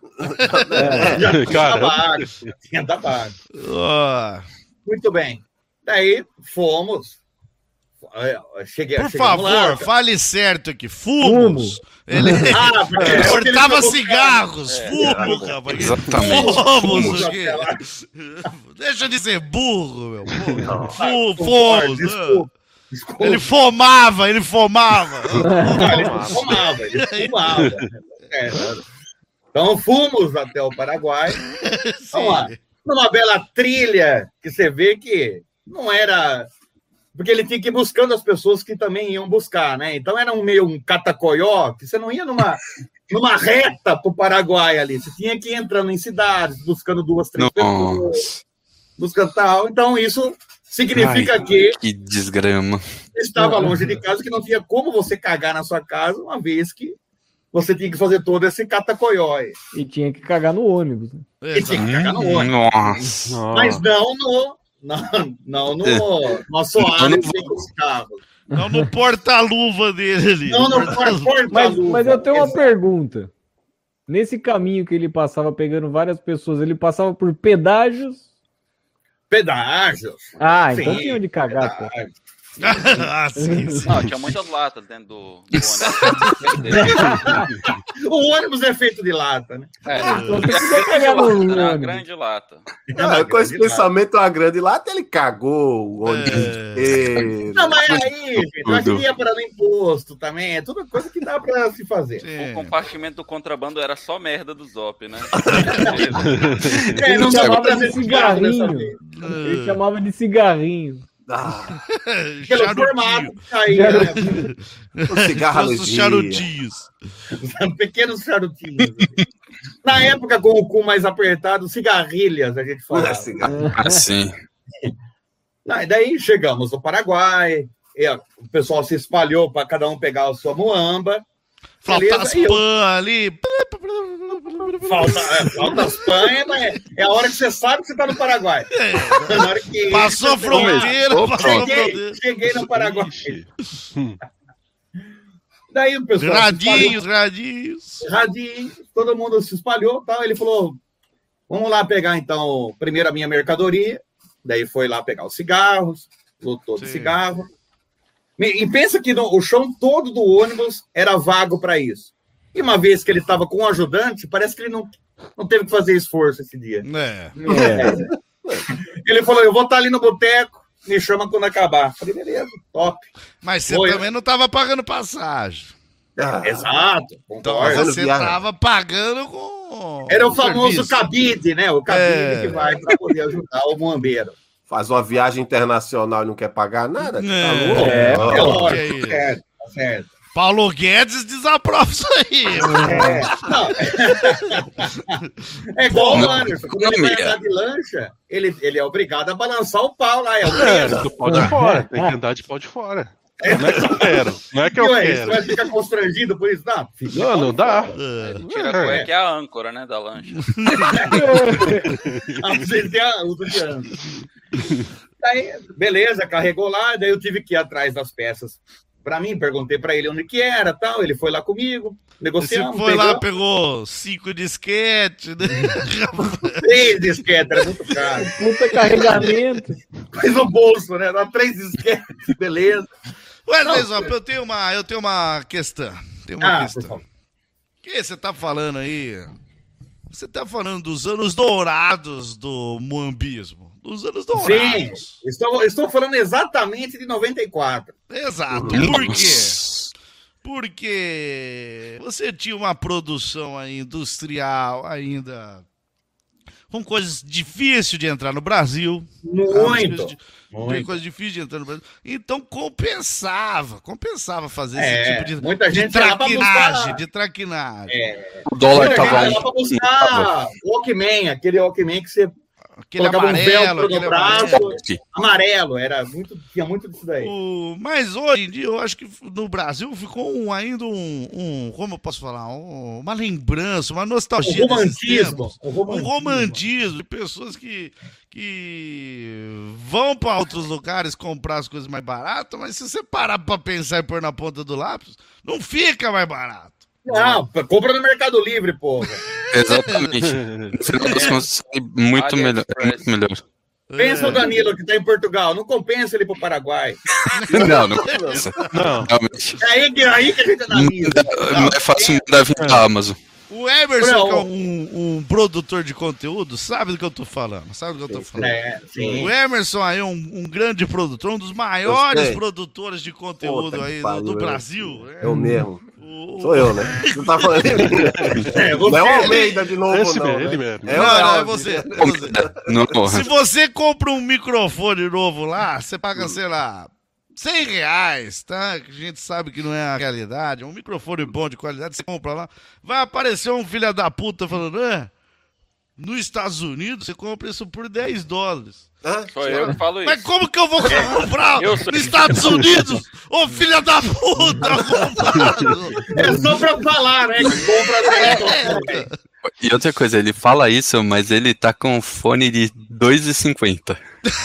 Tinha tabaco. Muito bem. Daí fomos. Por favor, fale certo aqui. Fumos. Ele cortava cigarros. Fumo, rapaz. Exatamente. Fomos. Deixa de ser burro, meu. Fomos. Ele fumava. Ele fumava. Então fomos até o Paraguai. Vamos lá. Numa bela trilha que você vê que não era... Porque ele tinha que ir buscando as pessoas que também iam buscar, né? Então era meio um catacoió, que você não ia numa reta pro Paraguai ali. Você tinha que ir entrando em cidades, buscando 2, 3 pessoas, buscando tal. Então isso significa que desgrama. Estava longe de casa, que não tinha como você cagar na sua casa, uma vez que você tinha que fazer todo esse catacoió aí. E tinha que cagar no ônibus. Né? E tinha que cagar no ônibus. Nossa. Mas não no nosso área sem os carros. Não no porta-luva dele ali. Não no porta-luva. Mas eu tenho uma pergunta. Nesse caminho que ele passava pegando várias pessoas, ele passava por pedágios? Pedágios. Então tinha onde cagar, pô. Sim. Não, tinha muitas latas dentro do ônibus. O ônibus é feito de lata, né? Uma grande lata. Com esse pensamento, uma grande lata, ele cagou o ônibus inteiro. Não, mas aí, gente, eu acho que ia para o imposto também. É tudo coisa que dá para se fazer. O compartimento do contrabando era só merda do Zop, né? Ele chamava de cigarrinho. Ele chamava de cigarrinho. Pelo formato caía, né? Os charutinhos. Pequenos charutinhos. Na época, com o cu mais apertado, cigarrilhas, a gente falava. Assim. E daí chegamos no Paraguai, o pessoal se espalhou para cada um pegar a sua muamba. Falta as pãs ali. Falta as pães, é a hora que você sabe que você está no Paraguai. Na hora que passou a fronteira. Cheguei no Paraguai. Daí o pessoal radinhos. Todo mundo se espalhou. Tal. Ele falou, Vamos lá pegar, então, primeiro a minha mercadoria, daí foi lá pegar os cigarros, lotou de cigarro. E pensa que o chão todo do ônibus era vago para isso. E uma vez que ele estava com um ajudante, parece que ele não teve que fazer esforço esse dia. Ele falou, eu vou estar ali no boteco, me chama quando acabar. Falei, beleza, top. Mas você também não estava pagando passagem. Exato. Então você estava pagando com... Era o famoso cabide, né? O cabide que vai para poder ajudar o muambeiro. Faz uma viagem internacional e não quer pagar nada? Tá louco? Certo. Paulo Guedes desaprova isso aí. É igual o Anderson. Quando ele vai andar de lancha, ele é obrigado a balançar o pau lá. Do pau de fora. Tem que andar de pau de fora. Não é que eu quero. Não é que eu quero. Você vai ficar constrangido por isso? Não dá. Tira a cueca, que é a âncora, né, da lancha. Você tem a uso de âncora. Daí, beleza, carregou lá, daí eu tive que ir atrás das peças. Pra mim, perguntei pra ele onde que era, tal, ele foi lá comigo, negociamos. Você foi lá, pegou 5 disquetes, né? 3 disquetes, era muito caro. Puta carregamento. Pôs no bolso, né? Dá 3 disquetes, beleza. Wesley, eu tenho uma questão. O que você tá falando aí? Você tá falando dos anos dourados do muambismo. Dos anos dourados. Sim, estou falando exatamente de 94. Exato. Por quê? Porque você tinha uma produção aí industrial ainda com coisas difíceis de entrar no Brasil. Muito. Coisa difícil de entrar no Brasil. Então compensava fazer esse tipo de traquinagem. O dólar estava lá para buscar o Walkman, aquele Walkman que você colocava amarelo, no braço, amarelo, tinha muito disso daí. Mas hoje em dia eu acho que no Brasil ficou ainda como eu posso falar, uma lembrança, uma nostalgia. Um romantismo de pessoas que vão para outros lugares comprar as coisas mais baratas, mas se você parar para pensar e pôr na ponta do lápis, não fica mais barato. Não, compra no Mercado Livre, porra. Exatamente. No final das contas, é muito melhor. Pensa o Danilo que tá em Portugal, não compensa ele pro Paraguai. Não compensa. Não. Realmente. É aí que a gente analisa. Não é fácil mudar a vida da Amazon. O Emerson, que é um produtor de conteúdo, sabe do que eu tô falando. Sim. O Emerson aí é um grande produtor, um dos maiores produtores de conteúdo aí do Brasil. Eu mesmo. Sou eu, né? Você tá falando de mim. Não é o Almeida de novo, não. Ele mesmo. É você. Se você compra um microfone novo lá, você paga, sei lá, R$100, tá? Que a gente sabe que não é a realidade. Um microfone bom de qualidade, você compra lá. Vai aparecer um filho da puta falando, nos Estados Unidos você compra isso por $10. Sou eu que falo isso. Mas como que eu vou comprar nos Estados Unidos? Ô, filha da puta, É só pra falar, né? Que compra E outra coisa, ele fala isso, mas ele tá com um fone de R$2,50.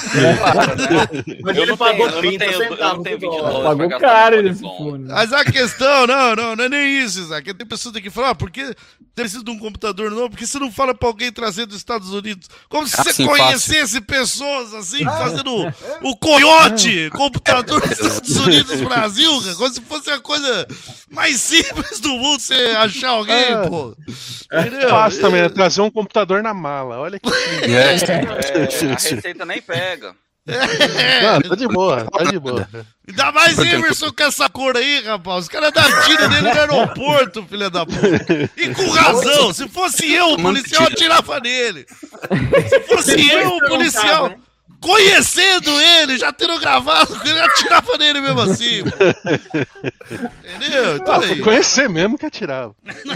Mas ele pagou 30 centavos. Pagou caro esse fone. Mas a questão, não é nem isso, Isaac. Tem pessoas que falam, por que precisa de um computador novo? Por que você não fala pra alguém trazer dos Estados Unidos? Como se você conhecesse pessoas assim, fazendo o coiote, computador dos Estados Unidos, Brasil, cara. Como se fosse a coisa mais simples do mundo você achar alguém, pô. Entendeu? Fácil também, trazer um computador na mala. Olha que a receita nem pega. Não, tá de boa. Ainda mais Emerson com essa cor aí, rapaz. Os caras dão tiro nele no aeroporto, filha da puta. E com razão. Se fosse eu, o policial atirava nele. Se fosse eu, o policial, conhecendo ele, já tendo gravado, ele atirava nele mesmo assim. Entendeu? Então, conhecer mesmo que atirava.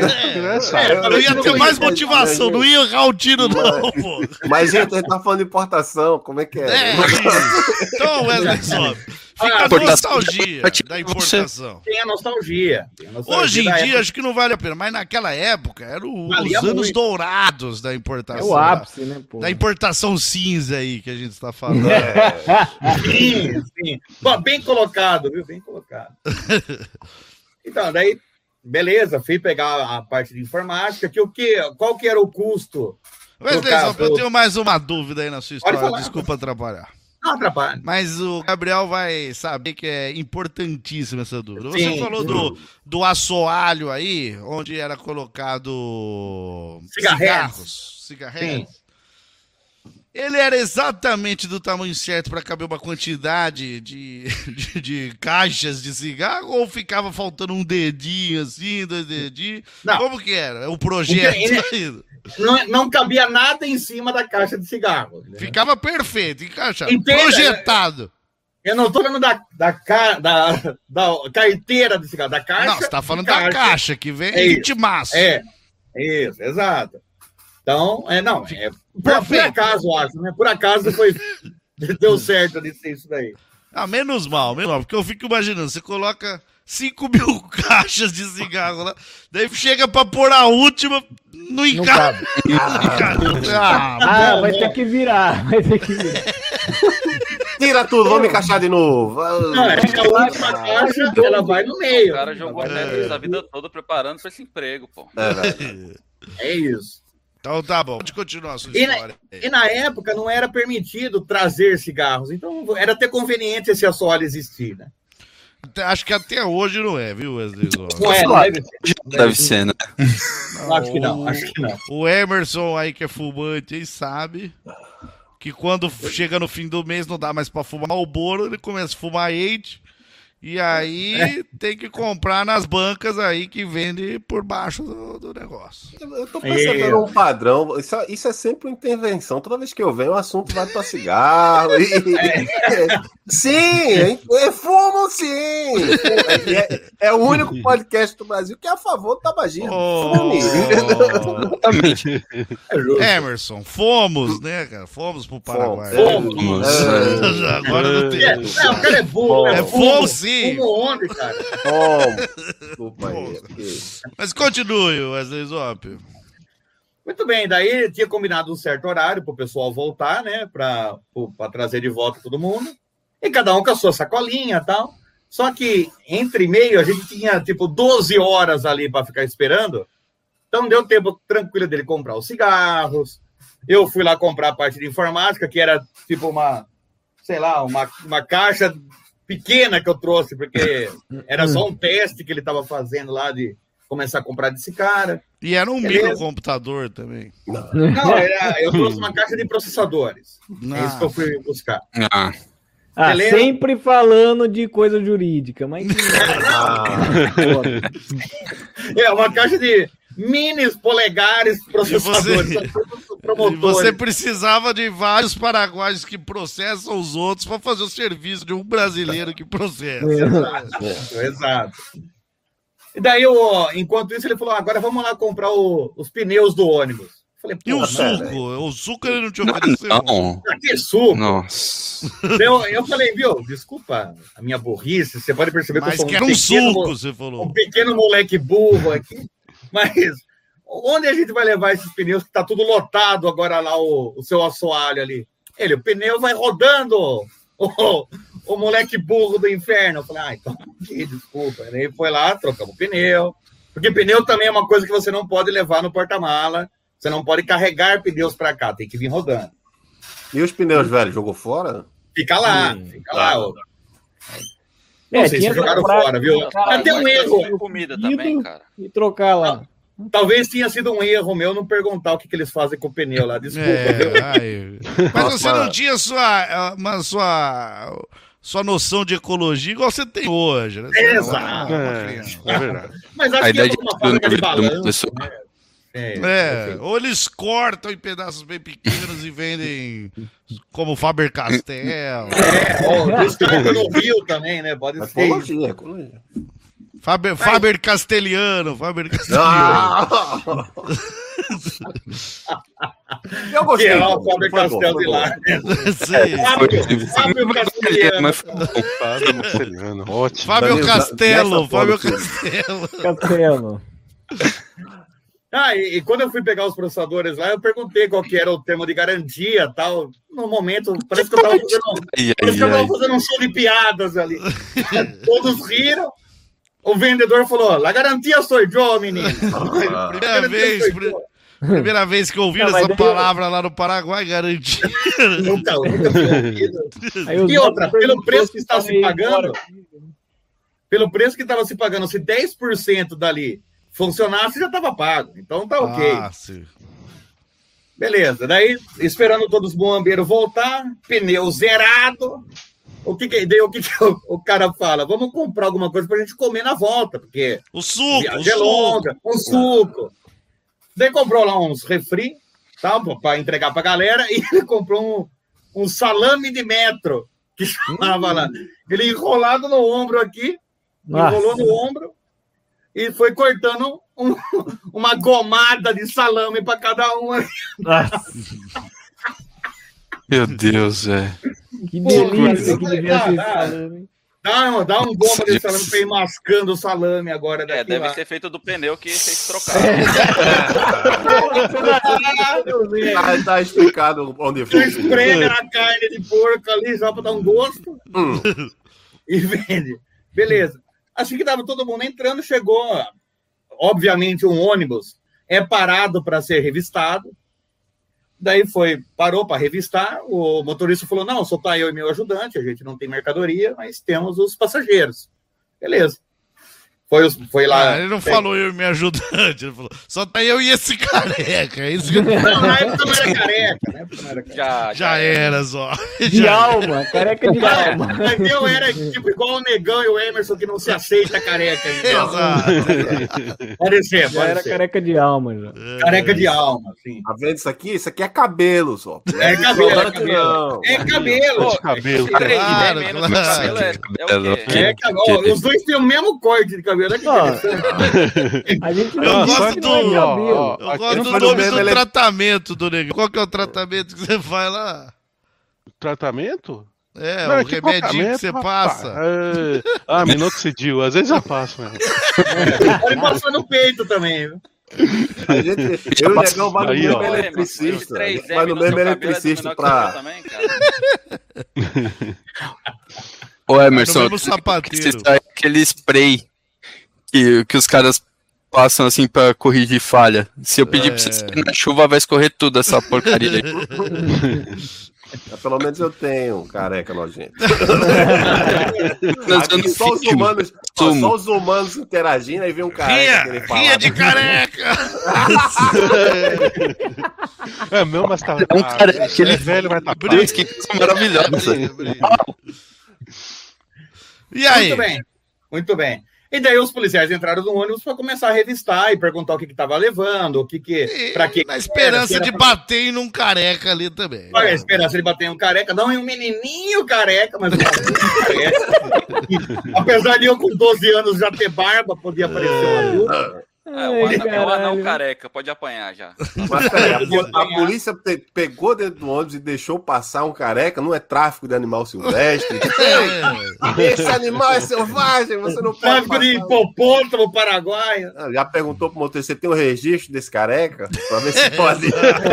Eu ia ter mais motivação, não ia errar o tiro, não, pô. Mas, gente, a gente tá falando de importação, como é que é? Então, Wesley sobe. Fica a nostalgia da importação. Tem a nostalgia. Hoje em dia, acho que não vale a pena, mas naquela época, eram os anos dourados da importação. É o ápice, né, pô? Da importação cinza aí, que a gente está falando. Sim. Bom, bem colocado, viu? Bem colocado. Então, daí, beleza, fui pegar a parte de informática, qual que era o custo Wesley, eu tenho mais uma dúvida aí na sua história, desculpa atrapalhar. Não atrapalha. Mas o Gabriel vai saber que é importantíssima essa dúvida. Você falou do assoalho aí, onde era colocado cigarros. Sim. Ele era exatamente do tamanho certo para caber uma quantidade de caixas de cigarro ou ficava faltando um dedinho assim, 2 dedinhos? Não. Como que era? O projeto? Não cabia nada em cima da caixa de cigarro. Né? Ficava perfeito, encaixado, projetado. Eu não tô falando da carteira de cigarro, da caixa. Não, você tá falando da caixa que vem em timaço. Isso, exato. Então, por acaso, acho, né? Por acaso deu certo de ser isso daí. Ah, menos mal, porque eu fico imaginando, você coloca 5.000 caixas de cigarro lá, daí chega pra pôr a última, não encaixa. Vai ter que virar. Tira tudo, vamos encaixar de novo. Não, a última caixa, ela vai no meio. O cara jogou a vida toda preparando pra esse emprego, pô. É isso. Então tá bom, pode continuar a sua história. E na época não era permitido trazer cigarros, então era até conveniente esse assoalho existir, né? Acho que até hoje não é, viu, Wesley? Deve ser, né? Acho que não. O Emerson aí que é fumante aí sabe que quando chega no fim do mês não dá mais pra fumar o bolo, ele começa a fumar Eide. E aí tem que comprar nas bancas aí que vende por baixo do negócio. Eu tô percebendo um padrão. Isso é sempre uma intervenção. Toda vez que eu venho, o assunto vai para cigarro. Sim, fumo sim. É o único podcast do Brasil que é a favor do tabagismo. Exatamente. Emerson, fomos, né, cara? Fomos pro Paraguai. Fomos. Agora não tem. O cara é burro. Fomos sim. Fumo onde, cara? Desculpa aí. Mas continue, Wesley Zop. Muito bem, daí tinha combinado um certo horário para o pessoal voltar, né? Para trazer de volta todo mundo. E cada um com a sua sacolinha e tal. Só que, entre meio, a gente tinha, 12 horas ali para ficar esperando. Então, deu tempo tranquilo dele comprar os cigarros. Eu fui lá comprar a parte de informática, que era, uma caixa pequena que eu trouxe, porque era só um teste que ele estava fazendo lá de começar a comprar desse cara. E era um microcomputador também. Não, eu trouxe uma caixa de processadores. É isso que eu fui buscar. Sempre falando de coisa jurídica, mas... uma caixa de minis polegares processadores. E você precisava de vários paraguaios que processam os outros para fazer o serviço de um brasileiro que processa. Exato. E daí, enquanto isso, ele falou, agora vamos lá comprar os pneus do ônibus. Falei, e o suco? O suco ele não te ofereceu? Não. Que suco? Nossa. Eu falei, viu, desculpa a minha burrice, você pode perceber que eu sou um suco, você falou. Um pequeno moleque burro aqui, mas... Onde a gente vai levar esses pneus que tá tudo lotado agora lá, o seu assoalho ali? O pneu vai rodando, o moleque burro do inferno. Eu falei, então, desculpa. Aí foi lá, trocamos o pneu. Porque pneu também é uma coisa que você não pode levar no porta-mala. Você não pode carregar pneus para cá, tem que vir rodando. E os pneus velhos, jogou fora? Fica lá. Não sei se jogaram fora, viu? Até um erro. Comida também, cara. E trocar lá. Talvez tenha sido um erro meu não perguntar o que eles fazem com o pneu lá. Desculpa, viu? Mas você não tinha sua noção de ecologia igual você tem hoje, né? Exato. É verdade. Mas acho que é uma fábrica de balanço. Ou eles cortam em pedaços bem pequenos e vendem como Faber-Castell. Distribuindo no Rio também, né? Pode ser. Ecologia. Faber-Casteliano. Eu gostei. Que é o Faber-Castell de lá. Fábio Casteliano. Ótimo. Fábio Castelo. E quando eu fui pegar os processadores lá, eu perguntei qual que era o termo de garantia e tal. No momento, parece que eu tava fazendo um show de piadas ali. Todos riram. Primeira vez que eu ouvi essa palavra lá no Paraguai, garantia. Nunca ouvido. E outra, pelo preço que está se pagando, pelo preço que estava se pagando, se 10% dali funcionasse, já estava pago. Então tá ok. Sim. Beleza, daí esperando todos os bombeiros voltar, pneu zerado. O que o cara fala? Vamos comprar alguma coisa pra gente comer na volta, porque o suco, viagem é longa, um suco. Daí comprou lá uns refri, tá, para entregar pra galera, e ele comprou um salame de metro, que chamava lá. Ele enrolado no ombro aqui, enrolou no ombro e foi cortando uma gomada de salame para cada um. Meu Deus, Que delícia que devia ser salame. Dá um goma de salame pra ir mascando o salame agora. Deve ser feito do pneu que fez trocar. Tá explicado onde foi. Esprega na carne de porco ali só pra dar um gosto. E vende. Beleza. Assim que tava todo mundo entrando, chegou, obviamente, um ônibus é parado para ser revistado. Daí parou para revistar, o motorista falou, não, só tá eu e meu ajudante, a gente não tem mercadoria, mas temos os passageiros. Beleza. Foi lá... ele não falou eu e meu ajudante, ele falou, só tá eu e esse careca. É isso que não, na época não era careca. Já era, só. De alma, careca de alma. Mas eu era tipo igual o Negão e o Emerson, que não se aceita careca. Então. Exato. Pode ser. Era careca de alma, já. Careca de alma, sim. Tá vendo isso aqui? Isso aqui é cabelo, só. É cabelo. Os dois têm o mesmo corte de cabelo. Olha que interessante. Eu gosto do nome do tratamento do negão. Qual que é o tratamento que você faz lá? Tratamento? Não, o remedinho que você passa. Minoxidil, às vezes eu passo mesmo. Pode passar no peito também, viu? Eu e o Negão vai no mesmo eletricista. Vai no mesmo eletricista pra... Ô, Emerson, aquele spray que os caras passam assim pra corrigir falha. Se eu pedir pra você sair na chuva, vai escorrer tudo essa porcaria aí. Pelo menos eu tenho careca nojento. Só os humanos interagindo, aí vem um careca. Ria de careca! Meu, mas tá. Um careca, ele é velho, vai estar preso. Que coisa maravilhosa. E aí? Muito bem. E daí os policiais entraram no ônibus para começar a revistar e perguntar o que estava levando, para que. Na esperança de bater em um careca ali também. A esperança de bater em um careca, não em um menininho careca, mas um careca. Apesar de eu com 12 anos já ter barba, podia aparecer um adulto. O anão careca, pode apanhar já. Mas peraí, a polícia pegou dentro do ônibus e deixou passar um careca, não é tráfico de animal silvestre? Esse animal é selvagem, você não pode. Tráfico de hipopótamo paraguaio. Já perguntou pro motorista, você tem o registro desse careca? Pra ver se pode.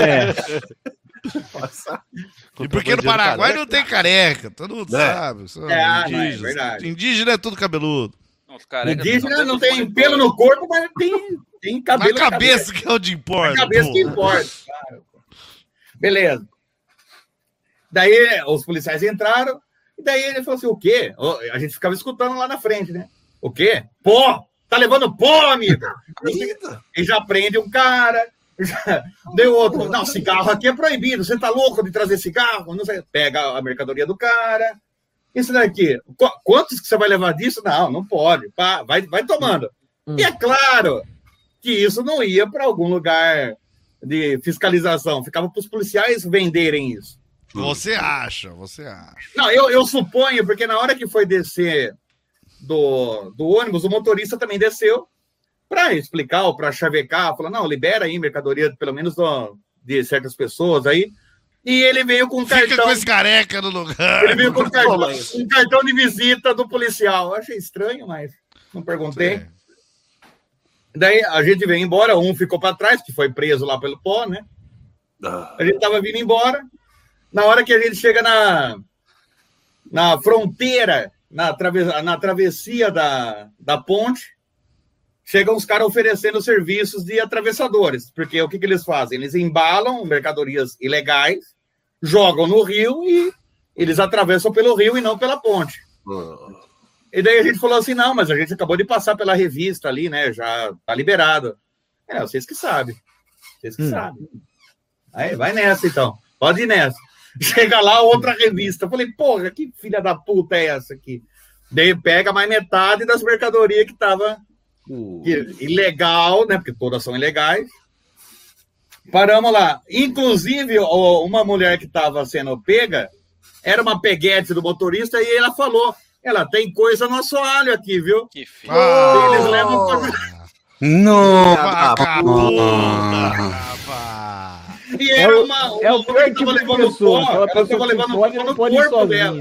Passar. E porque no Paraguai não tem careca, todo mundo sabe. É verdade. Indígena é tudo cabeludo. Indígena não tem pelo no corpo, mas tem cabelo na cabeça, que é o de importa. Na cabeça que importa. Cara. Beleza. Daí os policiais entraram, e daí ele falou assim, o quê? A gente ficava escutando lá na frente, né? O quê? Pó! Tá levando pó, amigo! E já prende um cara, já deu outro. Não, cigarro aqui é proibido, você tá louco de trazer cigarro? Não sei. Pega a mercadoria do cara. Isso daqui, quantos que você vai levar disso? Não pode. Vai tomando. E é claro que isso não ia para algum lugar de fiscalização. Ficava para os policiais venderem isso. Você acha. Não, eu suponho, porque na hora que foi descer do ônibus, o motorista também desceu para explicar ou para chavecar. Falou, não, libera aí mercadoria, pelo menos de certas pessoas aí. E ele veio com um cartão. Fica com esse careca no lugar. Ele veio com um cartão de visita do policial. Eu achei estranho, mas não perguntei. Sim. Daí a gente veio embora, um ficou para trás, que foi preso lá pelo pó, né? A gente tava vindo embora. Na hora que a gente chega na fronteira, na travessia da ponte, chegam os caras oferecendo serviços de atravessadores, porque o que eles fazem? Eles embalam mercadorias ilegais, jogam no rio e eles atravessam pelo rio e não pela ponte. E daí a gente falou assim, não, mas a gente acabou de passar pela revista ali, né, já tá liberado. Vocês que sabem. Vocês que sabem. Aí, vai nessa então, pode ir nessa. Chega lá, outra revista. Eu falei, porra, que filha da puta é essa aqui? Daí pega mais metade das mercadorias que tava ilegal, né? Porque todas são ilegais. Paramos lá. Inclusive, uma mulher que estava sendo pega era uma peguete do motorista e ela falou: ela tem coisa no assoalho aqui, viu? Que filho. Eles levam coisa. Não! E era o pior tipo de pessoa. Ela tava levando pó no corpo dela.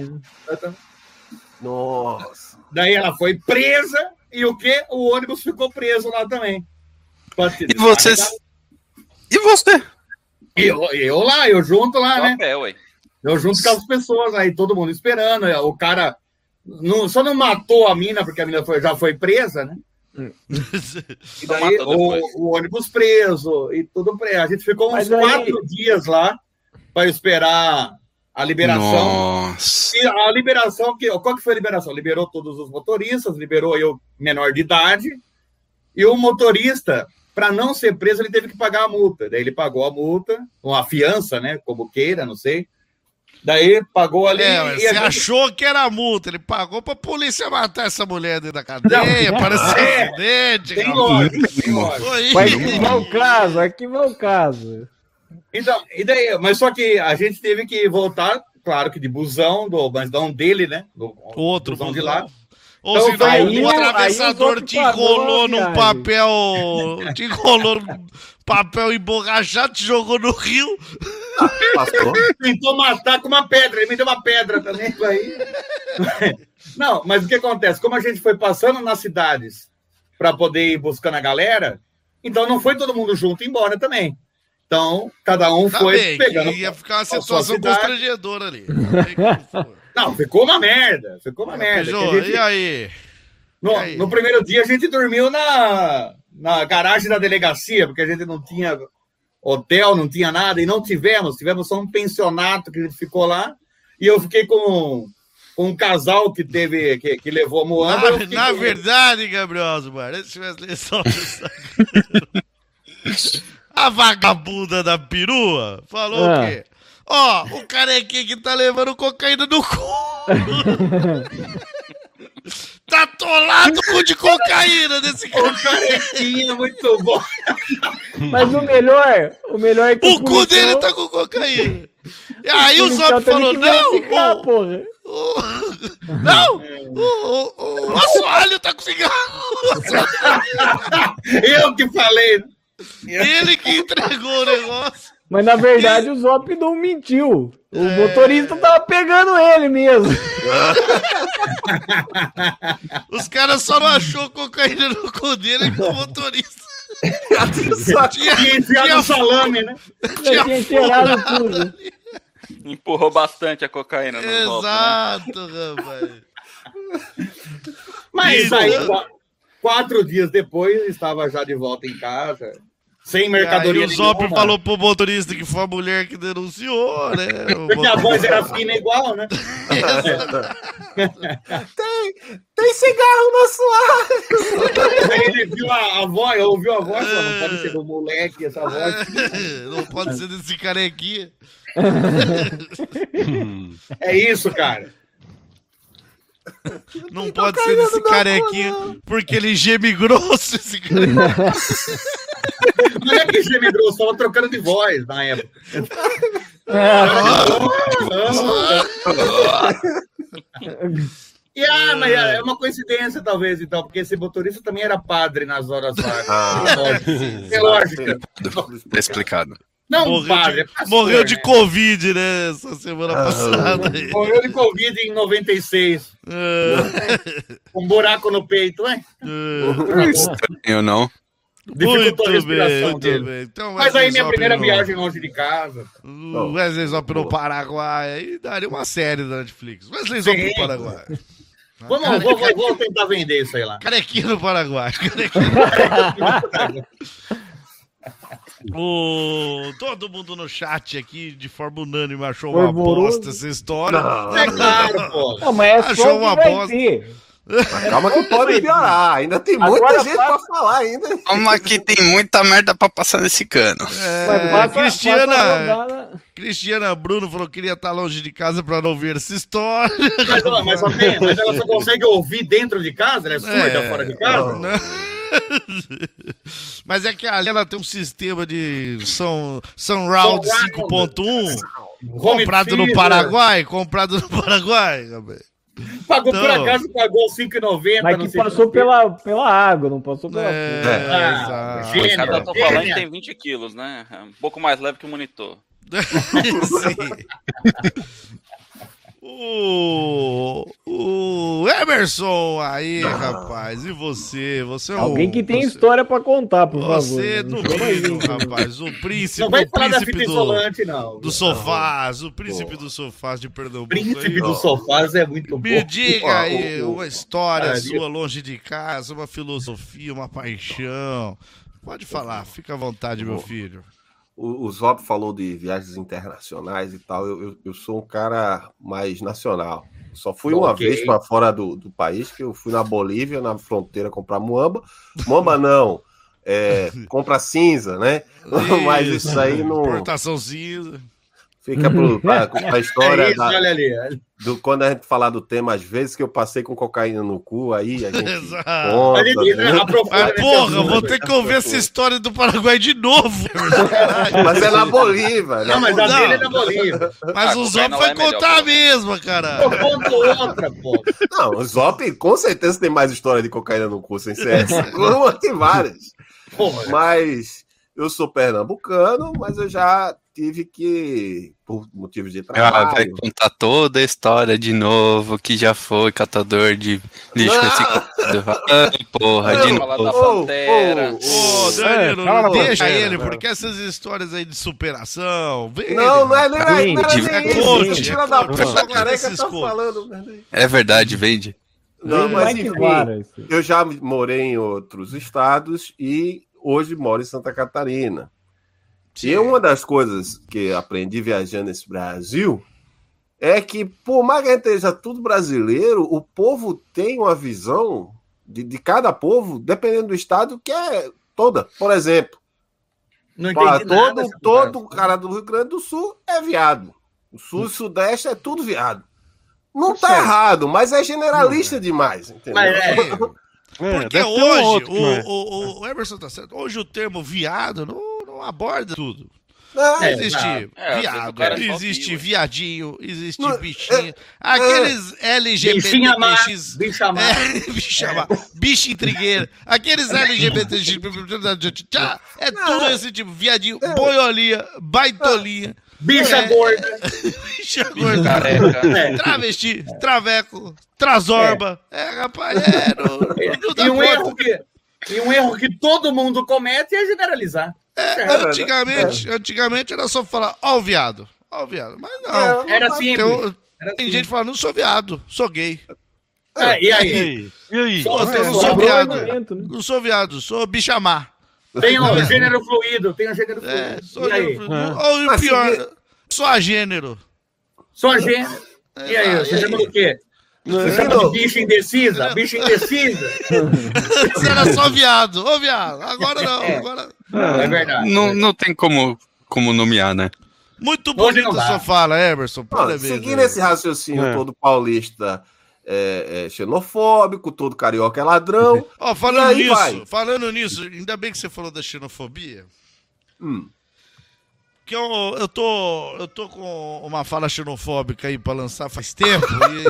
Nossa. Daí ela foi presa e o quê? O ônibus ficou preso lá também. E vocês? E você? Eu junto lá, né? Ué. Eu junto com as pessoas aí, todo mundo esperando. O cara só não matou a mina, porque a mina já foi presa, né? E daí o ônibus preso e tudo preso. A gente ficou uns 4 dias lá para esperar a liberação. Nossa. E a liberação, qual que foi a liberação? Liberou todos os motoristas, liberou eu menor de idade, e o motorista, para não ser preso, ele teve que pagar a multa. Daí ele pagou a multa, uma fiança, né? Como queira, não sei. Daí pagou ali. Você achou que era multa, ele pagou pra polícia matar essa mulher dentro da cadeia, parecer acidente. Tem lógica. Vai arquivar o caso. Então, e daí, mas só que a gente teve que voltar, claro que de busão, mas não dele, né? Do outro busão de lá. Ou então, se não, o atravessador te enrolou num papel. Te enrolou num papel emborrachado, te jogou no rio. Tentou matar com uma pedra. Ele me deu uma pedra também. Aí. Não, mas o que acontece? Como a gente foi passando nas cidades para poder ir buscando a galera, então não foi todo mundo junto embora também. Então, cada um foi pegando. Ia ficar uma situação constrangedora ali. Não, ficou uma merda. Ficou uma merda. E aí? No primeiro dia, a gente dormiu na garagem da delegacia, porque a gente não tinha hotel, não tinha nada, e não tivemos só um pensionato que a gente ficou lá, e eu fiquei com um casal que levou a Moana. Na verdade, Gabriel Osmar, esse Wesley só a vagabunda da perua falou o quê? O carequinha que tá levando cocaína no cu. Tá atolado com de cocaína desse cara. O carequinha, muito bom. Mas o melhor é que o cu dele tá com cocaína. E aí o Zop falou, o assoalho tá com cigarro. Eu que falei. Ele que entregou o negócio. Mas na verdade o Zop não mentiu. O motorista tava pegando ele mesmo. Os caras só não achou cocaína no cu dele com o motorista. Tinha enfiado salame, né? Tinha tirado tudo. Empurrou bastante a cocaína no Exato, rapaz. Mas aí, 4 dias depois, estava já de volta em casa. Sem mercadoria. E o Zop falou pro motorista que foi a mulher que denunciou, né? Porque a voz era fina igual, né? Tem cigarro no assoalho. Aí ele viu a voz, ouviu a voz, não pode ser do moleque essa voz. Não pode ser desse carequinha. É isso, cara. Não pode ser desse carequinha, porque ele geme grosso, esse carequinha. Não é que geme grosso, tava trocando de voz na época. Mas é uma coincidência, talvez, então, porque esse motorista também era padre nas horas vagas. É lógica. Tá explicado. Não, padre. Morreu de Covid, né? Essa semana passada. Morreu de Covid em 96. Com um buraco no peito, hein? Eu não. Dificultou a respiração dele. Bem. Então, mas aí minha primeira viagem longe de casa. O Wesley Zop no Paraguai. Aí daria uma série da Netflix. Wesley Zop no Paraguai. Vou tentar vender isso aí lá. Carequinha no Paraguai. Todo mundo no chat aqui, de forma unânime, achou uma bosta essa história. É claro, pô. Não, mas é achou uma bosta. Mas calma que pode piorar. Ainda tem muita gente pra falar ainda. Calma que tem muita merda pra passar nesse cano. Cristiana Bruno falou que queria estar longe de casa pra não ver essa história. Mas ela só consegue ouvir dentro de casa? Ela é surda fora de casa? Não. Mas é que ali ela tem um sistema de Surround 5.1 comprado no Paraguai. Pagou por acaso, pagou 5,90. Mas que passou pela água, não passou pela O cara tá falando que tem 20 quilos, né? Um pouco mais leve que o monitor. O Emerson aí, rapaz, e você? Você é alguém que tem história pra contar, por favor. Você duvido, rapaz. O príncipe, não vai falar da fita isolante, não. Do sofás, o príncipe dos sofás de Pernambuco. Príncipe dos sofás é muito bom. Me diga aí uma história sua longe de casa, uma filosofia, uma paixão. Pode falar, fica à vontade, meu filho. O Zop falou de viagens internacionais e tal. Eu sou um cara mais nacional. Só fui uma vez para fora do país, que eu fui na Bolívia, na fronteira, comprar muamba. Muamba não, compra cinza, né? Mas isso aí não... Importação cinza. Fica pra história quando a gente falar do tema, às vezes que eu passei com cocaína no cu, aí a gente porra, vou ter que ouvir essa história do Paraguai de novo. Mas é na Bolívia. Não, mas a dele é na Bolívia. Mas o Zop vai contar a mesma, cara. Eu conto outra, pô. Não, o Zop com certeza tem mais história de cocaína no cu, sem ser essa. Tem várias. Mas eu sou pernambucano, mas eu já tive que, por motivos de trabalho... vai contar toda a história de novo, que já foi catador de lixo reciclado. Porra, de novo. Danilo, deixa ele, porque essas histórias aí de superação... Não é nem coach. É verdade, vende. Não, mas enfim, eu já morei em outros estados e hoje moro em Santa Catarina. E uma das coisas que aprendi viajando nesse Brasil é que, por mais que a gente esteja tudo brasileiro, o povo tem uma visão de cada povo, dependendo do estado, que é toda. Por exemplo, todo cara do Rio Grande do Sul é viado. O sul e sudeste é tudo viado. Não tá errado, mas é generalista demais, entendeu? Porque hoje, o Emerson tá certo, hoje o termo viado não aborda tudo. Existe viado, existe viadinho, existe bichinho. Aqueles LGBTX. Bicho intrigueiro. Aqueles LGBTX. É tudo esse tipo. Viadinho, boiolinha, baitolinha. Bicha gorda. Bicha gorda. Travesti, traveco, trazorba. Rapaz, E um erro que todo mundo comete é generalizar. Antigamente era só falar, ó o viado. Mas não. Era simples. Tem gente falando, não sou viado, sou gay. E aí? Não sou viado. Não sou viado, sou bichamar. Tem o gênero fluido, Sou gênero fluido. Ou o pior, sou agênero. Sou agênero. E aí, você chama do quê? Você chama de bicho indecisa? Bicho indecisa? Você era só viado. Ô, viado. Agora não. É verdade. Não tem como nomear, né? Muito bonito a sua fala, Emerson. Seguindo esse raciocínio todo paulista xenofóbico, todo carioca é ladrão. Falando nisso, ainda bem que você falou da xenofobia. Que eu tô com uma fala xenofóbica aí pra lançar faz tempo.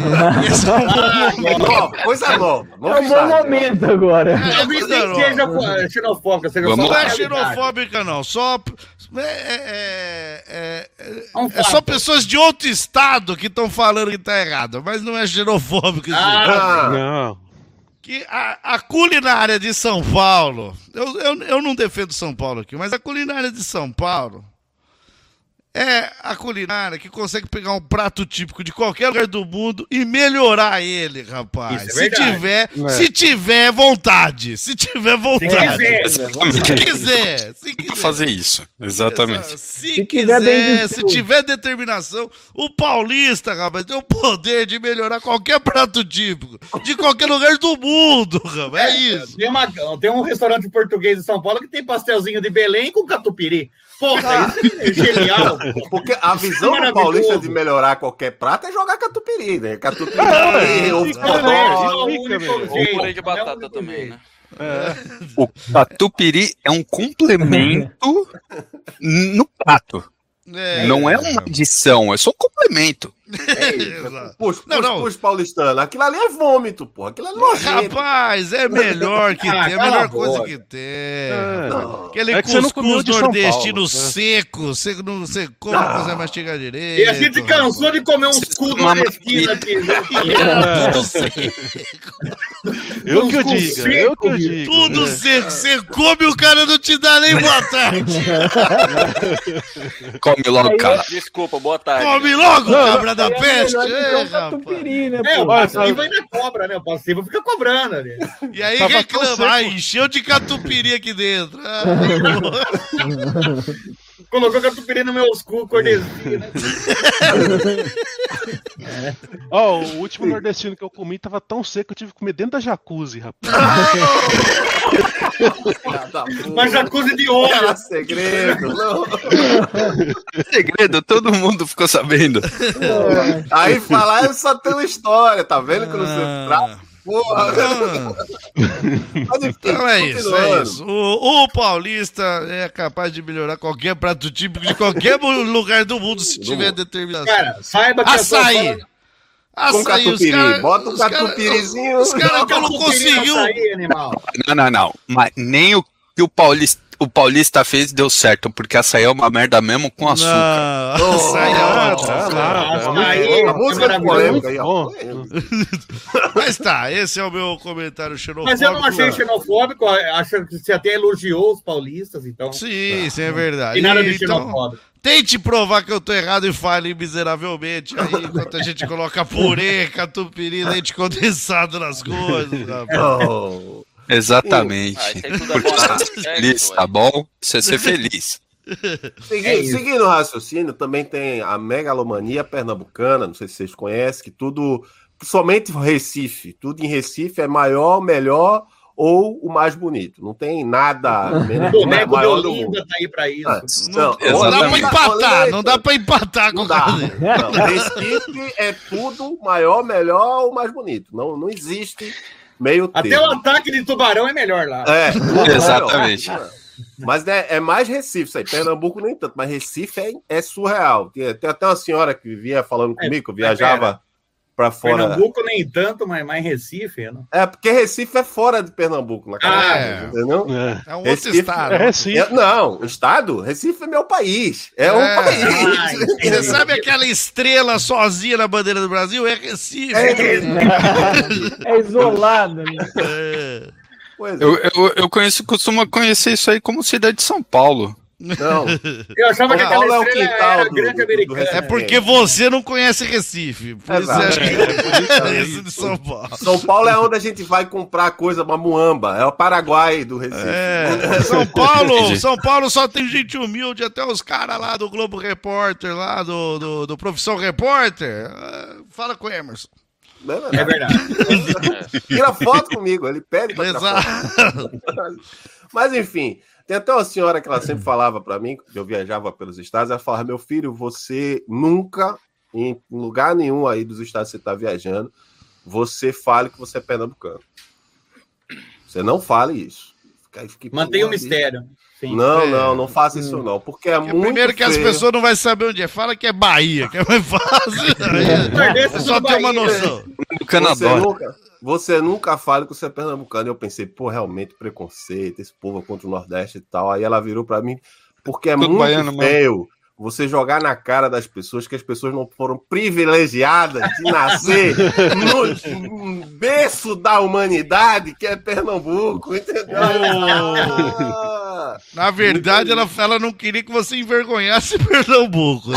Coisa nova. É um bom momento agora. Seja xenofóbica, não é xenofóbica, não. Só só pessoas de outro estado que estão falando que tá errado, mas não é xenofóbico. Não. Que a culinária de São Paulo, eu não defendo São Paulo aqui, mas a culinária de São Paulo é a culinária que consegue pegar um prato típico de qualquer lugar do mundo e melhorar ele, rapaz. Isso é Se tiver vontade. Se tiver vontade. Se quiser. Fazer isso, exatamente. Se quiser, se tiver determinação, o paulista, rapaz, tem o poder de melhorar qualquer prato típico de qualquer lugar do mundo, rapaz. É isso. Tem um restaurante português em São Paulo que tem pastelzinho de Belém com catupiry. Porra, isso é genial. Porque a visão do paulista de melhorar qualquer prato é jogar catupiry, né? Catupiry, ou purê de batata também, né? O catupiry é um complemento no prato. Não é uma adição, é só um complemento. Puxa, paulistano. Aquilo ali é vômito, pô. Aquilo é nojento. Rapaz, é melhor que tem. É a melhor coisa que tem. Aquele cuscuz nordestino seco. Você não come, você mastiga direito. E a gente cansou de comer uns cus nordestinos aqui. Tudo seco. Eu que digo. Tudo seco. Você come, o cara não te dá nem boa tarde. Come logo, cara. Desculpa, boa tarde. Come logo, cabra da peste. O passivo ainda cobra, né? O passivo fica cobrando ali. E aí reclama, encheu de catupiry aqui dentro. Colocou catupiry no meu cu, cordezinho, né? O último nordestino que eu comi tava tão seco que eu tive que comer dentro da jacuzzi, rapaz. Mas jacuzzi de ouro. Era segredo, não. Segredo, todo mundo ficou sabendo. Aí falar só tem uma história, tá vendo que não se trata? Porra. Então é isso. O paulista é capaz de melhorar qualquer prato típico de qualquer lugar do mundo se tiver determinação. Cara, saiba que açaí. Com catupiry. Bota um catupirizinho. Os caras que não conseguiu. Não. Mas nem o que o paulista fez deu certo, porque açaí é uma merda mesmo com açúcar. Açaí é a música é polêmica aí, ó. Mas tá, esse é o meu comentário xenofóbico. Mas eu não achei xenofóbico, acho que você até elogiou os paulistas, então. Sim, é verdade. E nada de xenofóbico. Tente provar que eu tô errado e fale miseravelmente aí, enquanto a gente coloca purê, catupiry, leite condensado nas coisas, rapaz. Exatamente. Porque você ser feliz, tá bom? Você ser feliz. Seguindo o raciocínio, também tem a megalomania pernambucana, não sei se vocês conhecem, que tudo, somente Recife, tudo em Recife é maior, melhor ou o mais bonito. Não tem nada menos maior do mundo. Tá aí pra isso. Não dá pra empatar, não dá pra empatar com o cara. Recife é tudo maior, melhor ou mais bonito. Não existe meio termo. Até o ataque de tubarão é melhor lá. Exatamente. Mas é mais Recife, isso aí. Pernambuco nem tanto, mas Recife é surreal. Tem até uma senhora que vivia falando comigo, que eu viajava pra fora. Pernambuco nem tanto, mas mais Recife, não? Porque Recife é fora de Pernambuco, na cara. Entendeu? É um outro estado. É Recife. Não, estado? Recife é meu país. É um país. Você sabe aquela estrela sozinha na bandeira do Brasil? É Recife. É isolado, né? Eu costumo conhecer isso aí como cidade de São Paulo. Não. Eu achava que aquela Paulo estrela era grande americana. É porque você não conhece Recife. Por isso você acha que é esse de São Paulo. São Paulo é onde a gente vai comprar coisa pra Muamba. É o Paraguai do Recife. São Paulo só tem gente humilde, até os caras lá do Globo Repórter, lá do Profissão Repórter. Fala com o Emerson. É verdade. Tira foto comigo, ele pede pra tirar foto. Mas enfim, tem até uma senhora que ela sempre falava pra mim, que eu viajava pelos estados, ela falava: meu filho, você nunca, em lugar nenhum aí dos estados que você tá viajando, você fale que você é pernambucano. Você não fale isso. Mantenha o mistério. Sim. Não faça isso não, porque muito primeiro que feio. As pessoas não vão saber onde é. Fala que é Bahia, que é mais fácil. Só ter uma noção. Você nunca fala que você é pernambucano. Eu pensei, realmente preconceito, esse povo contra o Nordeste e tal. Aí ela virou pra mim, porque é tudo muito baiano, feio você jogar na cara das pessoas que as pessoas não foram privilegiadas de nascer no berço da humanidade, que é Pernambuco, entendeu? Na verdade, ela não queria que você envergonhasse Pernambuco.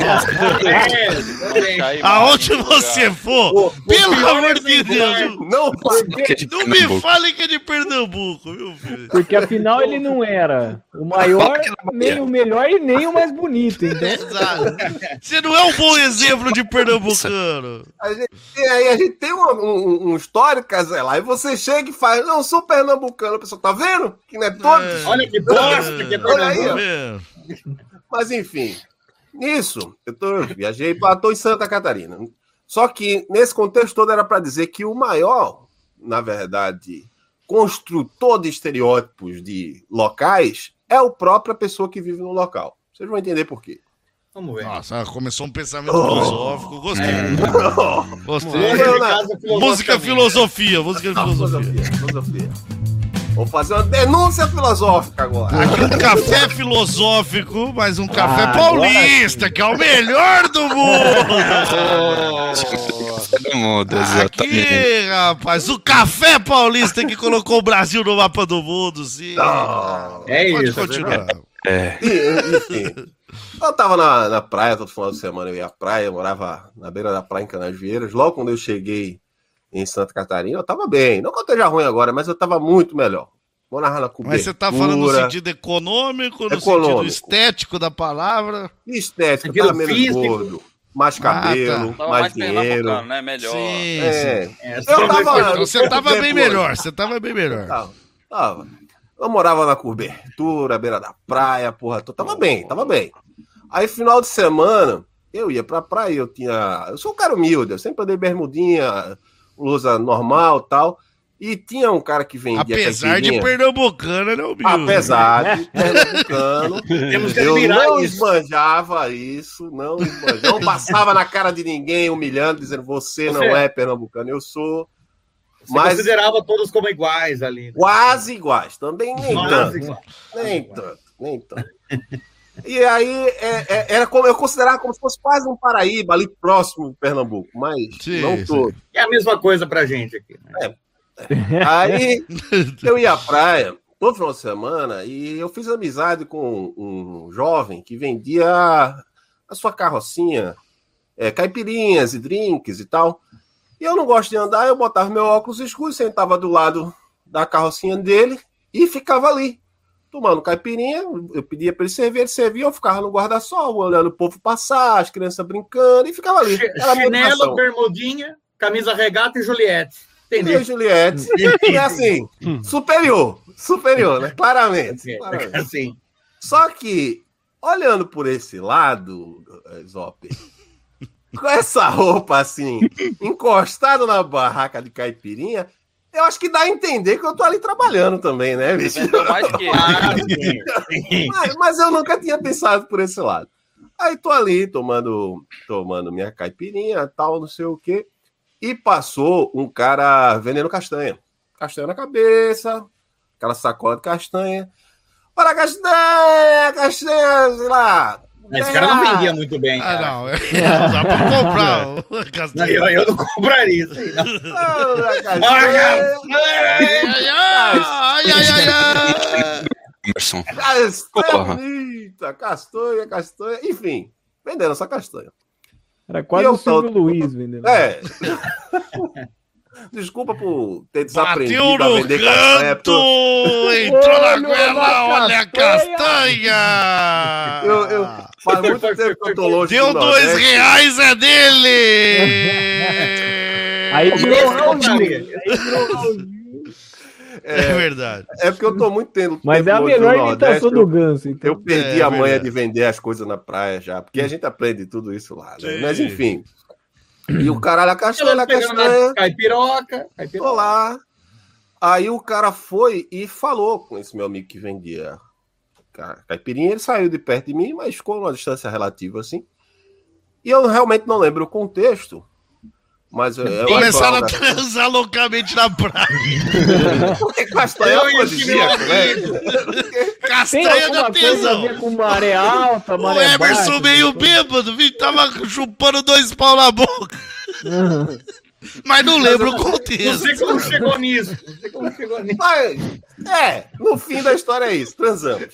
Aonde você for, pelo amor de Deus, não me fale que é de Pernambuco, viu, filho? Porque afinal ele não era o maior, nem o melhor e nem o mais bonito. Então... Exato. Você não é um bom exemplo de pernambucano. A gente tem um histórico, Casela, aí você chega e faz, não, sou pernambucano, a pessoa tá vendo? Que não é todos. Olha que bosta que é Pernambucano. Mas enfim, nisso, eu viajei, tô em Santa Catarina. Só que nesse contexto todo era para dizer que o maior, na verdade, construtor de estereótipos de locais é a própria pessoa que vive no local. Vocês vão entender por quê. Vamos ver. Nossa, começou um pensamento filosófico. Gostei. Gostei. Música filosofia. Vou fazer uma denúncia filosófica agora. Aqui um café filosófico, mas um café paulista, que é o melhor do mundo. Aqui, rapaz, o café paulista que colocou o Brasil no mapa do mundo, sim. É Pode isso. continuar. Enfim. Eu tava na praia todo final de semana, eu ia à praia, eu morava na beira da praia em Canasvieiras. Logo quando eu cheguei em Santa Catarina, eu tava bem. Não que eu esteja ruim agora, mas eu tava muito melhor. Morava na cobertura. Mas você tá falando no sentido econômico, no sentido estético da palavra? Estético, tava menos gordo, mais cabelo, mais dinheiro. Né? Melhor. Você tava bem melhor, Tava. Eu morava na cobertura, à beira da praia, porra, tava bem. Aí, final de semana, eu ia pra praia, eu sou um cara humilde, eu sempre andei bermudinha, blusa normal e tal, e tinha um cara que vendia apesar de pernambucano, ele é humilde. Apesar de pernambucano, eu não esbanjava isso, não passava na cara de ninguém humilhando, dizendo, você não é pernambucano, eu sou... Você considerava todos como iguais ali. Né? Quase iguais, também nem tanto. E aí eu considerava como se fosse quase um Paraíba ali próximo do Pernambuco, mas não todo. É a mesma coisa pra gente aqui. Né? Aí eu ia à praia todo final de semana e eu fiz amizade com um jovem que vendia a sua carrocinha, caipirinhas e drinks e tal. E eu não gosto de andar, eu botava meu óculos escuro, sentava do lado da carrocinha dele e ficava ali, tomando caipirinha. Eu pedia para ele servia, eu ficava no guarda-sol, olhando o povo passar, as crianças brincando, e ficava ali. Chinelo, bermudinha, camisa regata e Juliette. Entendeu? Juliette. E assim, superior, né? Claramente. Assim. Só que, olhando por esse lado, Zop, com essa roupa assim, encostado na barraca de caipirinha, eu acho que dá a entender que eu tô ali trabalhando também, né, bicho? Mas eu nunca tinha pensado por esse lado. Aí tô ali tomando minha caipirinha, tal, não sei o quê, e passou um cara vendendo castanha. Castanha na cabeça, aquela sacola de castanha. Olha, castanha, sei lá. Esse cara não vendia muito bem, cara. Não dá pra comprar. Eu não compraria isso aí, não. Castanha, enfim, vendendo essa castanha. Era quase o Silvio Luiz vendendo. Desculpa por ter desaprendido a vender castanha. Entrou na goela, olha a castanha! Faz muito tempo que eu tô longe. Deu R$2, é dele! Aí é verdade. É porque eu tô muito tempo. Mas é a melhor imitação do Ganso. Então. Eu perdi a manha de vender as coisas na praia já, porque a gente aprende tudo isso lá, né? Mas enfim. E o caralho, a castanha. Caipiroca. Tô lá. Aí o cara foi e falou com esse meu amigo que vendia caipirinha. Ele saiu de perto de mim, mas ficou numa distância relativa assim. E eu realmente não lembro o contexto. Mas começaram a transar loucamente na praia. Porque castanha é afrodisíaco, né? Castanha da tesão. Com maré alta, maré o Emerson baixa, meio bêbado, tava chupando 2 pau na boca. Mas não lembro o contexto. Não sei como chegou nisso. No fim da história é isso, transamos.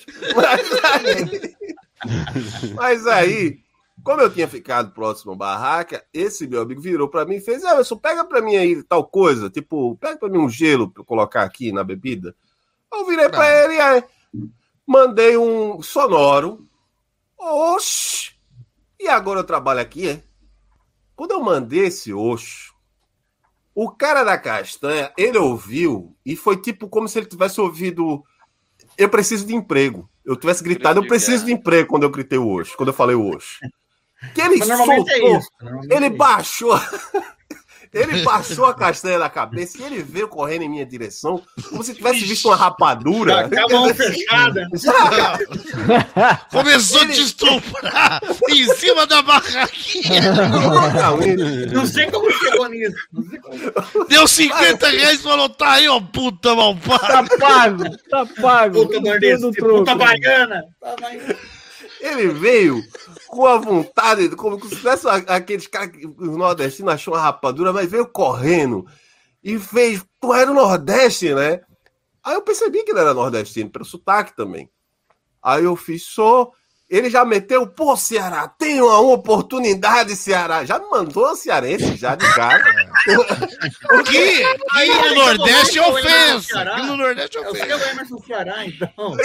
Mas aí, como eu tinha ficado próximo à barraca, esse meu amigo virou pra mim e fez: Emerson, pega pra mim aí tal coisa, tipo, pega pra mim um gelo pra eu colocar aqui na bebida. Eu virei pra ele e aí, mandei um sonoro. Oxi! E agora eu trabalho aqui, é? Quando eu mandei esse oxo, o cara da castanha, ele ouviu e foi tipo como se ele tivesse ouvido: eu preciso de emprego. Eu tivesse gritado: eu preciso de emprego, quando eu gritei o oxo, quando eu falei o oxo. Que ele soltou, ele baixou... Ele passou a castanha na cabeça e ele veio correndo em minha direção como se tivesse visto uma rapadura. Com a mão fechada. Começou a te estuprar em cima da barraquinha. Não sei como chegou nisso. Deu 50 reais e falou: tá aí, ó, puta malvada. Tá pago. Puta nordestina, puta baiana. Ele veio com a vontade, como se tivesse aqueles caras que os nordestinos achou uma rapadura, mas veio correndo e fez: tu era o Nordeste, né? Aí eu percebi que ele era nordestino, pelo sotaque também. Aí eu fiz: sou. Ele já meteu: pô, Ceará, tem uma oportunidade, Ceará. Já me mandou cearense, já de cara. Aqui no Nordeste é ofensa. Aqui no Nordeste é ofensa. É o seu Emerson Ceará, então.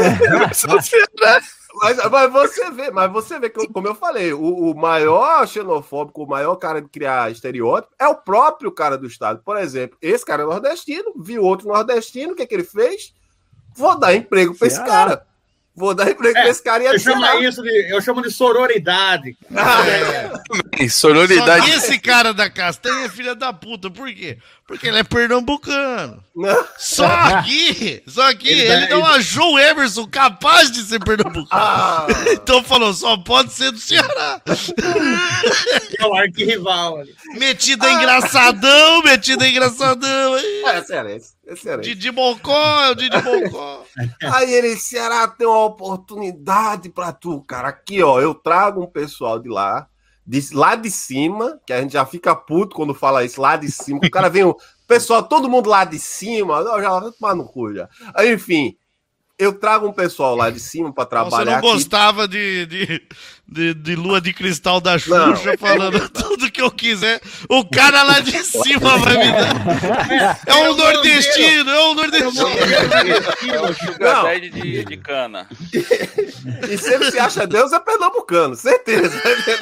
Mas você vê que, como eu falei, o maior xenofóbico, o maior cara de criar estereótipo é o próprio cara do estado. Por exemplo, esse cara é nordestino, viu outro nordestino, o que ele fez? Vou dar emprego pra esse cara. Vou dar emprego pra esse cara e eu chamo de sororidade. Sororidade. Só que esse cara da castanha é filha da puta. Por quê? Porque ele é pernambucano. Só que ele não achou o Emerson capaz de ser pernambucano. Então falou: só pode ser do Ceará. É o arquirrival ali. Metido engraçadão. Excelente. Didi Mocó, é o Didi Mocó. Aí ele: Ceará, tem uma oportunidade pra tu, cara. Aqui, ó, eu trago um pessoal de lá de cima, que a gente já fica puto quando fala isso, lá de cima. O cara vem, o pessoal, todo mundo lá de cima, eu já vou tomar no cu já. Aí, enfim, eu trago um pessoal lá de cima pra trabalhar. Você não gostava de Lua de Cristal da Xuxa, falando tudo que eu quiser. O cara lá de cima vai me dar. É um nordestino. É o Sugar Daddy de cana. E se ele se acha Deus, é pernambucano, certeza.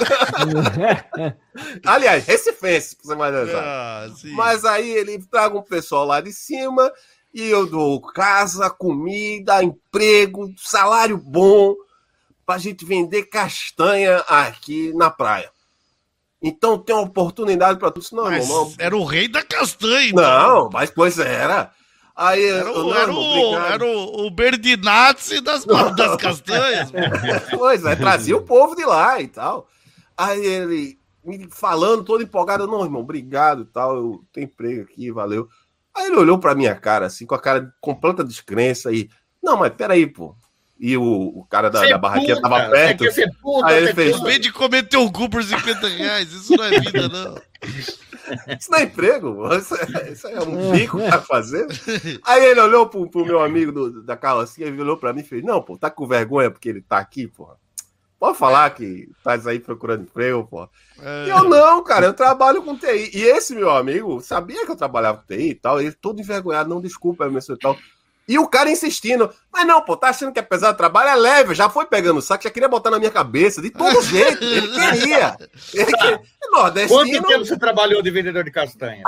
Aliás, recifense, pra você mais adiantar. Mas aí ele traga um pessoal lá de cima e eu dou casa, comida, emprego, salário bom pra gente vender castanha aqui na praia. Então tem uma oportunidade pra tudo. Não, mas irmão, era o rei da castanha, então. Não, mas pois era. Aí, era o Berdinazzi das castanhas. Pois é, trazia o povo de lá e tal. Aí ele me falando, todo empolgado: não, irmão, obrigado e tal, eu tenho emprego aqui, valeu. Aí ele olhou pra minha cara, assim, com a cara de completa descrença e: não, mas peraí, pô. E o cara da barraquinha tava perto. Aí ele fez: em vez de comer teu cu por 50 reais, isso não é vida, não. Isso não é emprego? Isso é um bico que tá fazendo? Aí ele olhou pro meu amigo da carrocinha, ele olhou pra mim e fez: não, pô, tá com vergonha porque ele tá aqui, porra? Pode falar que tá aí procurando emprego, porra. E eu: não, cara, eu trabalho com TI. E esse meu amigo sabia que eu trabalhava com TI e tal, ele todo envergonhado: não, desculpa, Emerson e tal. E o cara insistindo: mas não, pô, tá achando que é pesado, trabalho é leve, já foi pegando o saco, já queria botar na minha cabeça, de todo jeito, ele queria. Nordestino. Quanto tempo você trabalhou de vendedor de castanha?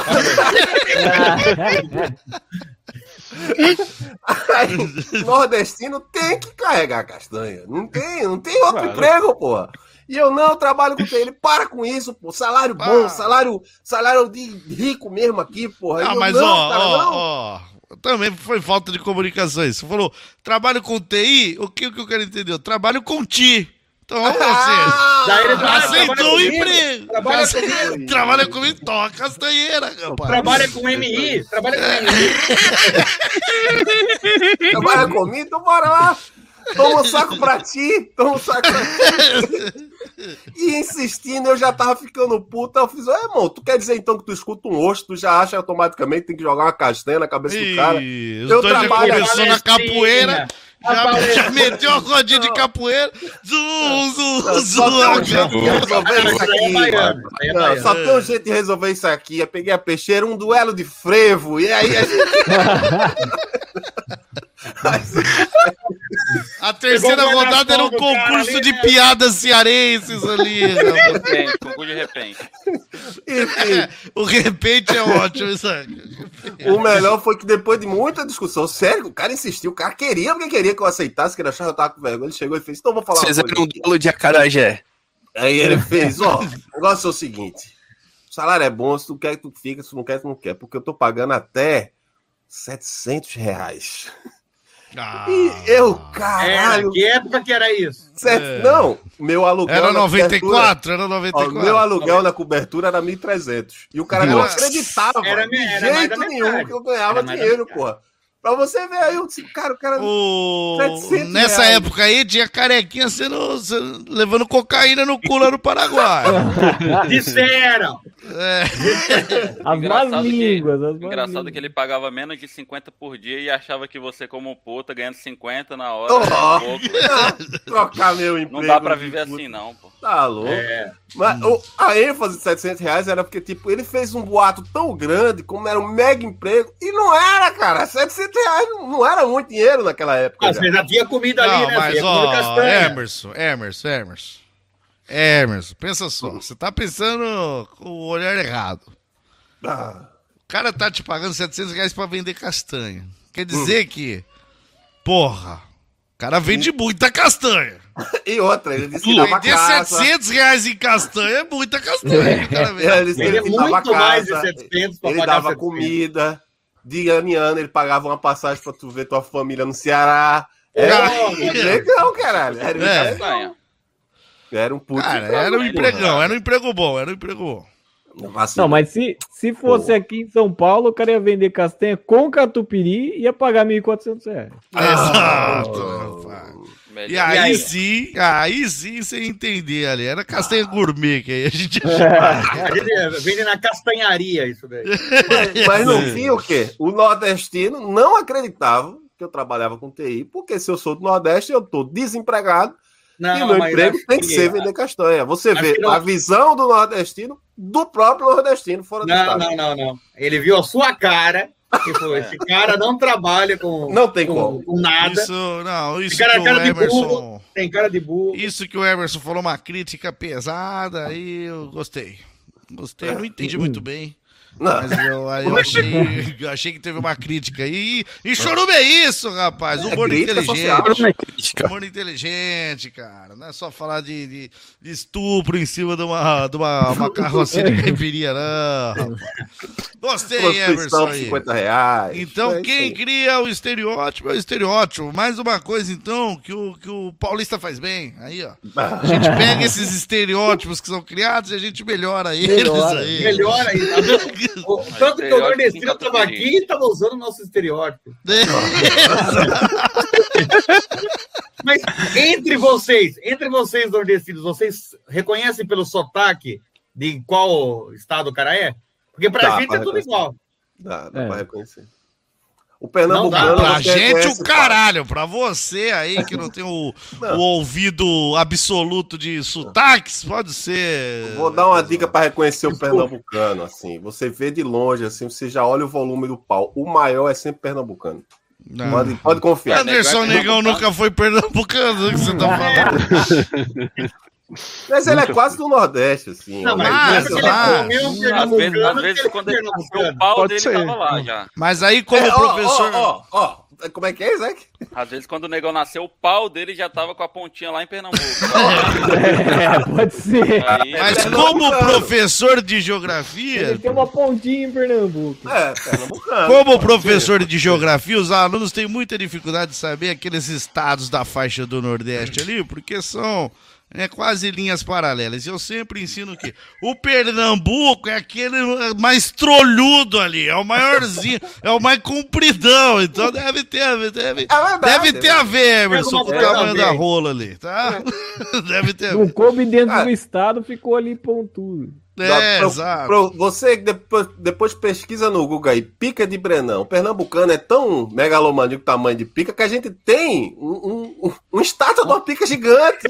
Aí, nordestino tem que carregar castanha, não tem outro emprego, porra. E eu: não, eu trabalho com ele. Para com isso, pô. Salário bom, salário de rico mesmo aqui, porra. Ah, mas ó, também foi falta de comunicação isso. Você falou: trabalho com TI, o que eu quero entender? Eu trabalho com TI. Então, você aceitou o emprego. Trabalha comigo, toca castanheira, rapaz. Trabalha com MI. Trabalha comigo, então bora lá. Toma um saco pra ti. E insistindo, eu já tava ficando puto. Eu fiz, irmão, tu quer dizer então que tu escuta um osso, tu já acha automaticamente que tem que jogar uma castanha na cabeça do cara? Eu trabalho começou na capoeira, já meteu a rodinha de capoeira. Só tem um jeito de resolver isso aqui. Eu peguei a peixeira, um duelo de frevo. E aí a gente... A terceira rodada era um concurso de piadas cearenses ali. Concurso de repente. O repente é ótimo, isso aí. O melhor foi que depois de muita discussão, sério, o cara insistiu, o cara queria porque queria que eu aceitasse, que ele achava que eu tava com vergonha. Ele chegou e fez, então vou falar. Vocês eram um duelo de acarajé. Aí ele fez, o negócio é o seguinte, o salário é bom, se tu quer tu fica, se tu não quer tu não quer, porque eu tô pagando até R$700. E eu, caralho... Que época que era isso? Não, meu aluguel... Era 94, era 94. Meu aluguel na cobertura era 1.300. E o cara não acreditava Era de jeito nenhum que eu ganhava dinheiro, porra. Pra você ver aí, eu disse, cara, o cara... Nessa época aí, tinha carequinha levando cocaína no cu lá no Paraguai. Disseram! As más línguas. Engraçado que ele pagava menos de 50 por dia e achava que você, como puta, ganhando 50 na hora. Trocar meu emprego. Não dá pra viver assim, não, pô. Tá louco. Mas a ênfase de R$700 era porque, tipo, ele fez um boato tão grande, como era um mega emprego, e não era, cara. R$700 não era muito dinheiro naquela época. Você já tinha comida ali, né? Mas, Emerson, pensa só. Você tá pensando com o olhar errado. O cara tá te pagando R$700 pra vender castanha. Quer dizer que, porra, o cara vende muita castanha. E outra, ele disse que dava vender R$700 em castanha é muita castanha. Ele é muito mais de 700 pra ele pagar dava 700. Comida. De ano em ano, ele pagava uma passagem pra tu ver tua família no Ceará. Era legal, caralho. Era um puto. Cara, era um empregão, era um emprego bom. Não, mas se fosse aqui em São Paulo, o cara ia vender castanha com catupiry e ia pagar R$1.400. Exato, E aí sim você entender ali. Era castanha gourmet que aí a gente vende na castanharia isso daí. Mas no fim, o quê? O nordestino não acreditava que eu trabalhava com TI, porque se eu sou do Nordeste, eu tô desempregado e o meu emprego tem que ser vender castanha. Você vê a visão do nordestino do próprio nordestino fora do estado. Não. Ele viu a sua cara e falou, esse cara não trabalha com nada. Isso cara, que cara o Emerson... Tem cara de burro. Isso que o Emerson falou, uma crítica pesada, aí eu gostei. Não entendi muito bem. Mas eu achei que teve uma crítica aí. E chorume é isso, rapaz. Humor inteligente. Humor inteligente, cara. Não é só falar de estupro em cima de uma carrocinha de caipirinha, não, rapaz. Gostei, Emerson. Aí. R$50. Então, quem cria o estereótipo é o estereótipo. Mais uma coisa, então, que o paulista faz bem. Aí, ó. A gente pega esses estereótipos que são criados e a gente melhora eles aí. Melhora aí. Tanto que o nordestino estava aqui e estava usando o nosso estereótipo. Mas entre vocês nordestinos, vocês reconhecem pelo sotaque de qual estado o cara é? Porque pra gente é tudo igual. Dá pra reconhecer. O pernambucano... Pra gente o caralho, pra você aí que não tem o ouvido absoluto de sotaques, pode ser... Vou dar uma dica pra reconhecer o pernambucano, assim. Você vê de longe, assim, você já olha o volume do pau. O maior é sempre pernambucano. Pode confiar. Anderson Negão nunca foi pernambucano, o que você tá falando? Mas ele é quase do Nordeste, assim. Não, mas às vezes quando ele nasceu, o pau dele tava lá já. Mas aí, como o professor... Como é que é, Isaac? Às vezes, quando o negão nasceu, o pau dele já tava com a pontinha lá em Pernambuco. Pode ser. Mas como professor de geografia... Ele tem uma pontinha em Pernambuco. Pernambucano. Como professor de geografia, os alunos têm muita dificuldade de saber aqueles estados da faixa do Nordeste ali, porque são... É quase linhas paralelas. Eu sempre ensino que o Pernambuco é aquele mais trolhudo ali, é o maiorzinho, é o mais compridão. Então deve ter a ver, deve ter a ver, Emerson, com o tamanho da rola ali, tá? Deve ter a ver. Não coube dentro do estado, ficou ali pontudo. Exato. Você depois pesquisa no Google aí, pica de Brenão. O pernambucano é tão megalomaníaco tamanho de pica que a gente tem um estátua de uma pica gigante.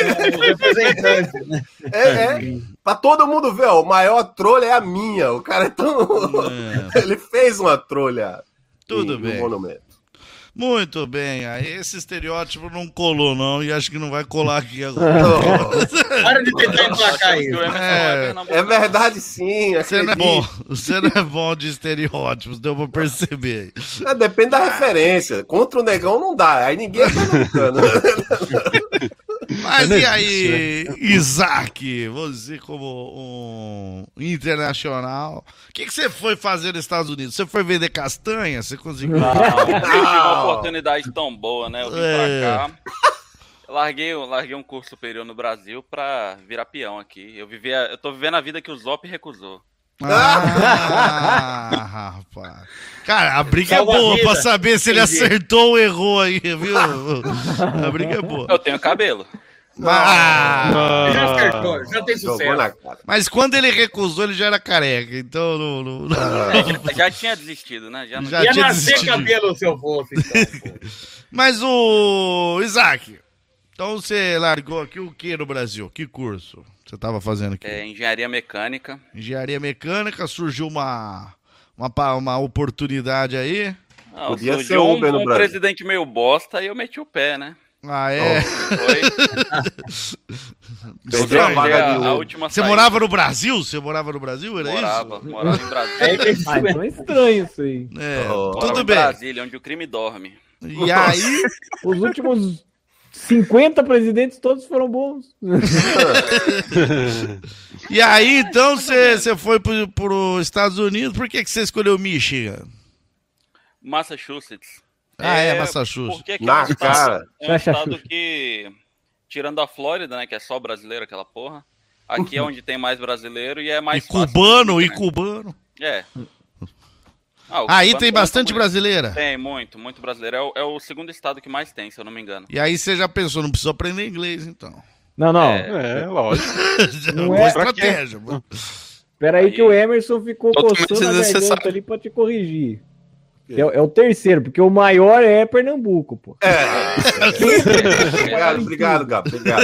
Pra todo mundo ver, ó, o maior trolha é a minha. O cara é tão... Ele fez uma trolha. Tudo bem. Monumento. Muito bem, aí esse estereótipo não colou não, e acho que não vai colar aqui agora. Para de tentar emplacar isso. É verdade sim. Você não é bom de estereótipos, deu pra perceber. Depende da referência. Contra o negão não dá, aí ninguém é pernambucano. Mas e aí, Isaac, você como um internacional, o que você foi fazer nos Estados Unidos? Você foi vender castanha? Você conseguiu? Não, eu tive uma oportunidade tão boa, né? Eu vim pra cá, larguei um curso superior no Brasil pra virar peão aqui. Eu tô vivendo a vida que o Zop recusou. Rapaz. Cara, a briga é boa pra saber se ele acertou ou errou aí, viu? A briga é boa. Eu tenho cabelo. Já acertou, já tem sucesso. Mas quando ele recusou, ele já era careca, então não... Já tinha desistido, né? Já ia tinha nascer desistido. Cabelo se eu fosse. Então, mas o Isaac, então você largou aqui o que no Brasil? Que curso você estava fazendo aqui? Engenharia mecânica. Engenharia mecânica, surgiu uma oportunidade aí. Não, podia ser um presidente meio bosta e eu meti o pé, né? Ah, é? Foi. Você morava no Brasil? Você morava no Brasil? Era morava em Brasília. Então é estranho isso aí. Tudo bem. Brasília, onde o crime dorme. E aí, os últimos 50 presidentes todos foram bons. E aí, então, você foi para os Estados Unidos. Por que você escolheu Michigan? Massachusetts. Massachusetts. Porque é um estado que, tirando a Flórida, né, que é só brasileiro aquela porra, aqui é onde tem mais brasileiro e é mais fácil. Cubano. É. Aí tem bastante brasileira? Tem, muito brasileiro. É o segundo estado que mais tem, se eu não me engano. E aí você já pensou, não precisa aprender inglês, então? Não. Lógico. Não é estratégia. Espera aí que o Emerson ficou coçando a garganta ali pra te corrigir. É o terceiro, porque o maior é Pernambuco, pô. Obrigado, Gabi. Obrigado.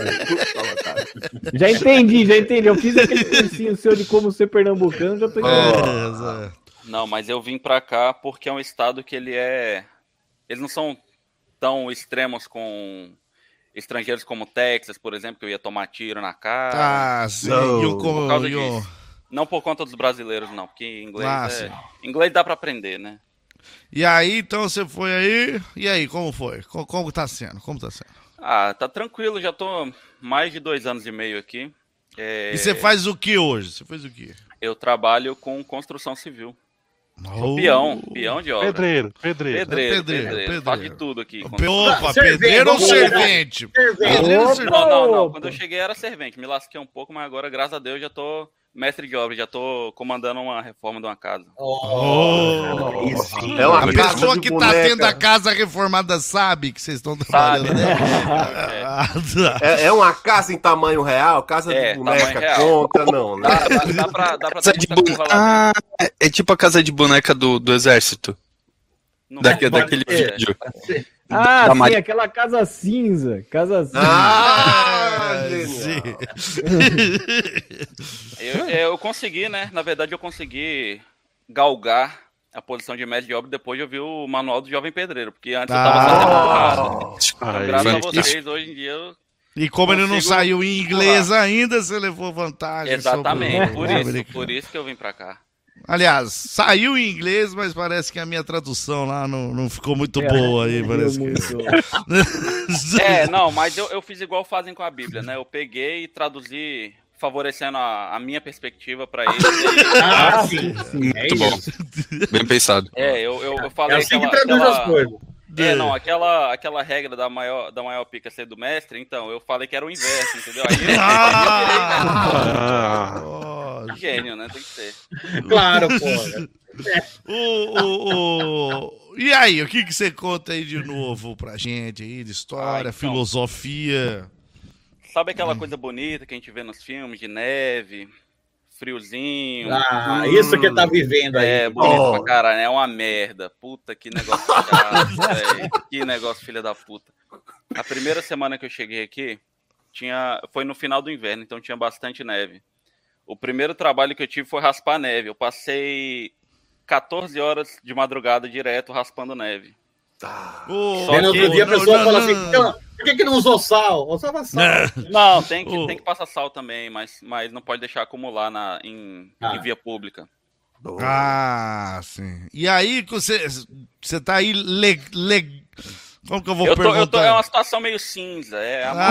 Já entendi. Eu fiz aquele cursinho seu de como ser pernambucano, já tô entendendo. Não, mas eu vim pra cá porque é um estado que eles não são tão extremos com estrangeiros como Texas, por exemplo, que eu ia tomar tiro na cara. Sim. Não por conta dos brasileiros, não, porque inglês dá pra aprender, né? E aí, então, você foi aí, e aí, como foi? Como tá sendo? Tá tranquilo, já tô mais de 2 anos e meio aqui. E você faz o que hoje? Você faz o quê? Eu trabalho com construção civil. Sou peão de obra. Pedreiro. Faz de tudo aqui. Opa, pedreiro ou servente? Não. Quando eu cheguei era servente. Me lasquei um pouco, mas agora, graças a Deus, já tô mestre de obra. Já tô comandando uma reforma de uma casa. É uma a pessoa que tá tendo a casa reformada sabe que vocês estão trabalhando, né? É uma casa em tamanho real? Casa de boneca conta, não, né? Dá pra é tipo a casa de boneca do exército. Daquele vídeo. Sim, aquela casa cinza. Sim. Eu consegui, né? Na verdade, eu consegui galgar a posição de mestre de obra depois de eu vi o manual do Jovem Pedreiro, porque antes eu tava só então, graças a vocês, hoje em dia eu... E como ele não saiu em inglês ainda, você levou vantagem. Exatamente, por isso que eu vim pra cá. Aliás, saiu em inglês, mas parece que a minha tradução lá não ficou muito boa aí, parece que... mas eu fiz igual fazem com a Bíblia, né? Eu peguei e traduzi favorecendo a minha perspectiva para eles. Sim. Muito bom. Bem pensado. Eu falei assim que traduz as coisas. Não, aquela regra da maior pica ser do mestre, então, eu falei que era o inverso, entendeu? Aí gênio, né? Tem que ser. Claro, pô. E aí, o que você conta aí de novo pra gente aí, de história, então, filosofia? Sabe aquela coisa bonita que a gente vê nos filmes, de neve, friozinho? Isso que tá vivendo aí. Bonito pra caralho, é uma merda. Puta, que negócio chato, velho. Que negócio, filha da puta. A primeira semana que eu cheguei aqui, foi no final do inverno, então tinha bastante neve. O primeiro trabalho que eu tive foi raspar neve. Eu passei 14 horas de madrugada direto raspando neve. No outro dia a pessoa fala assim, por que não usou sal? Usava sal. Não, tem que passar sal também, mas não pode deixar acumular em via pública. Sim. E aí, você tá aí como que eu vou perguntar? É uma situação meio cinza.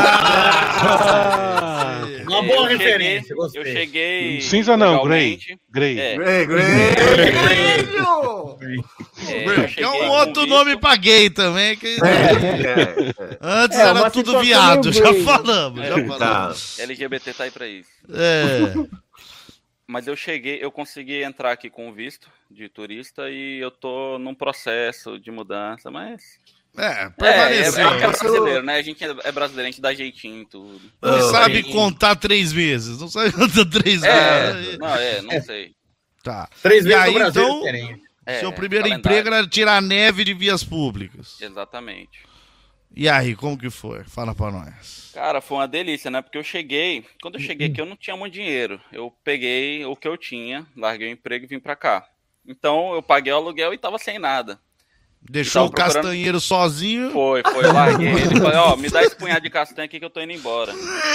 Uma boa referência. Eu cheguei. Cinza não, Grey. É um outro nome pra gay também. Antes era tudo viado, já falamos. LGBT tá aí pra isso. Mas eu consegui entrar aqui com o visto de turista e eu tô num processo de mudança, mas... permaneceu. É brasileiro, né? A gente é brasileiro, a gente dá jeitinho em tudo. Não sabe contar 3 meses. Não sabe contar 3 meses. Não sei. Tá. 3 meses aí, no Brasil então, diferente. Seu primeiro emprego era tirar neve de vias públicas. Exatamente. E aí, como que foi? Fala pra nós. Cara, foi uma delícia, né? Porque quando eu cheguei aqui, eu não tinha muito dinheiro. Eu peguei o que eu tinha, larguei o emprego e vim pra cá. Então, eu paguei o aluguel e tava sem nada. Deixou o castanheiro sozinho? Foi, larguei. Ele falou, me dá esse punhado de castanha aqui que eu tô indo embora.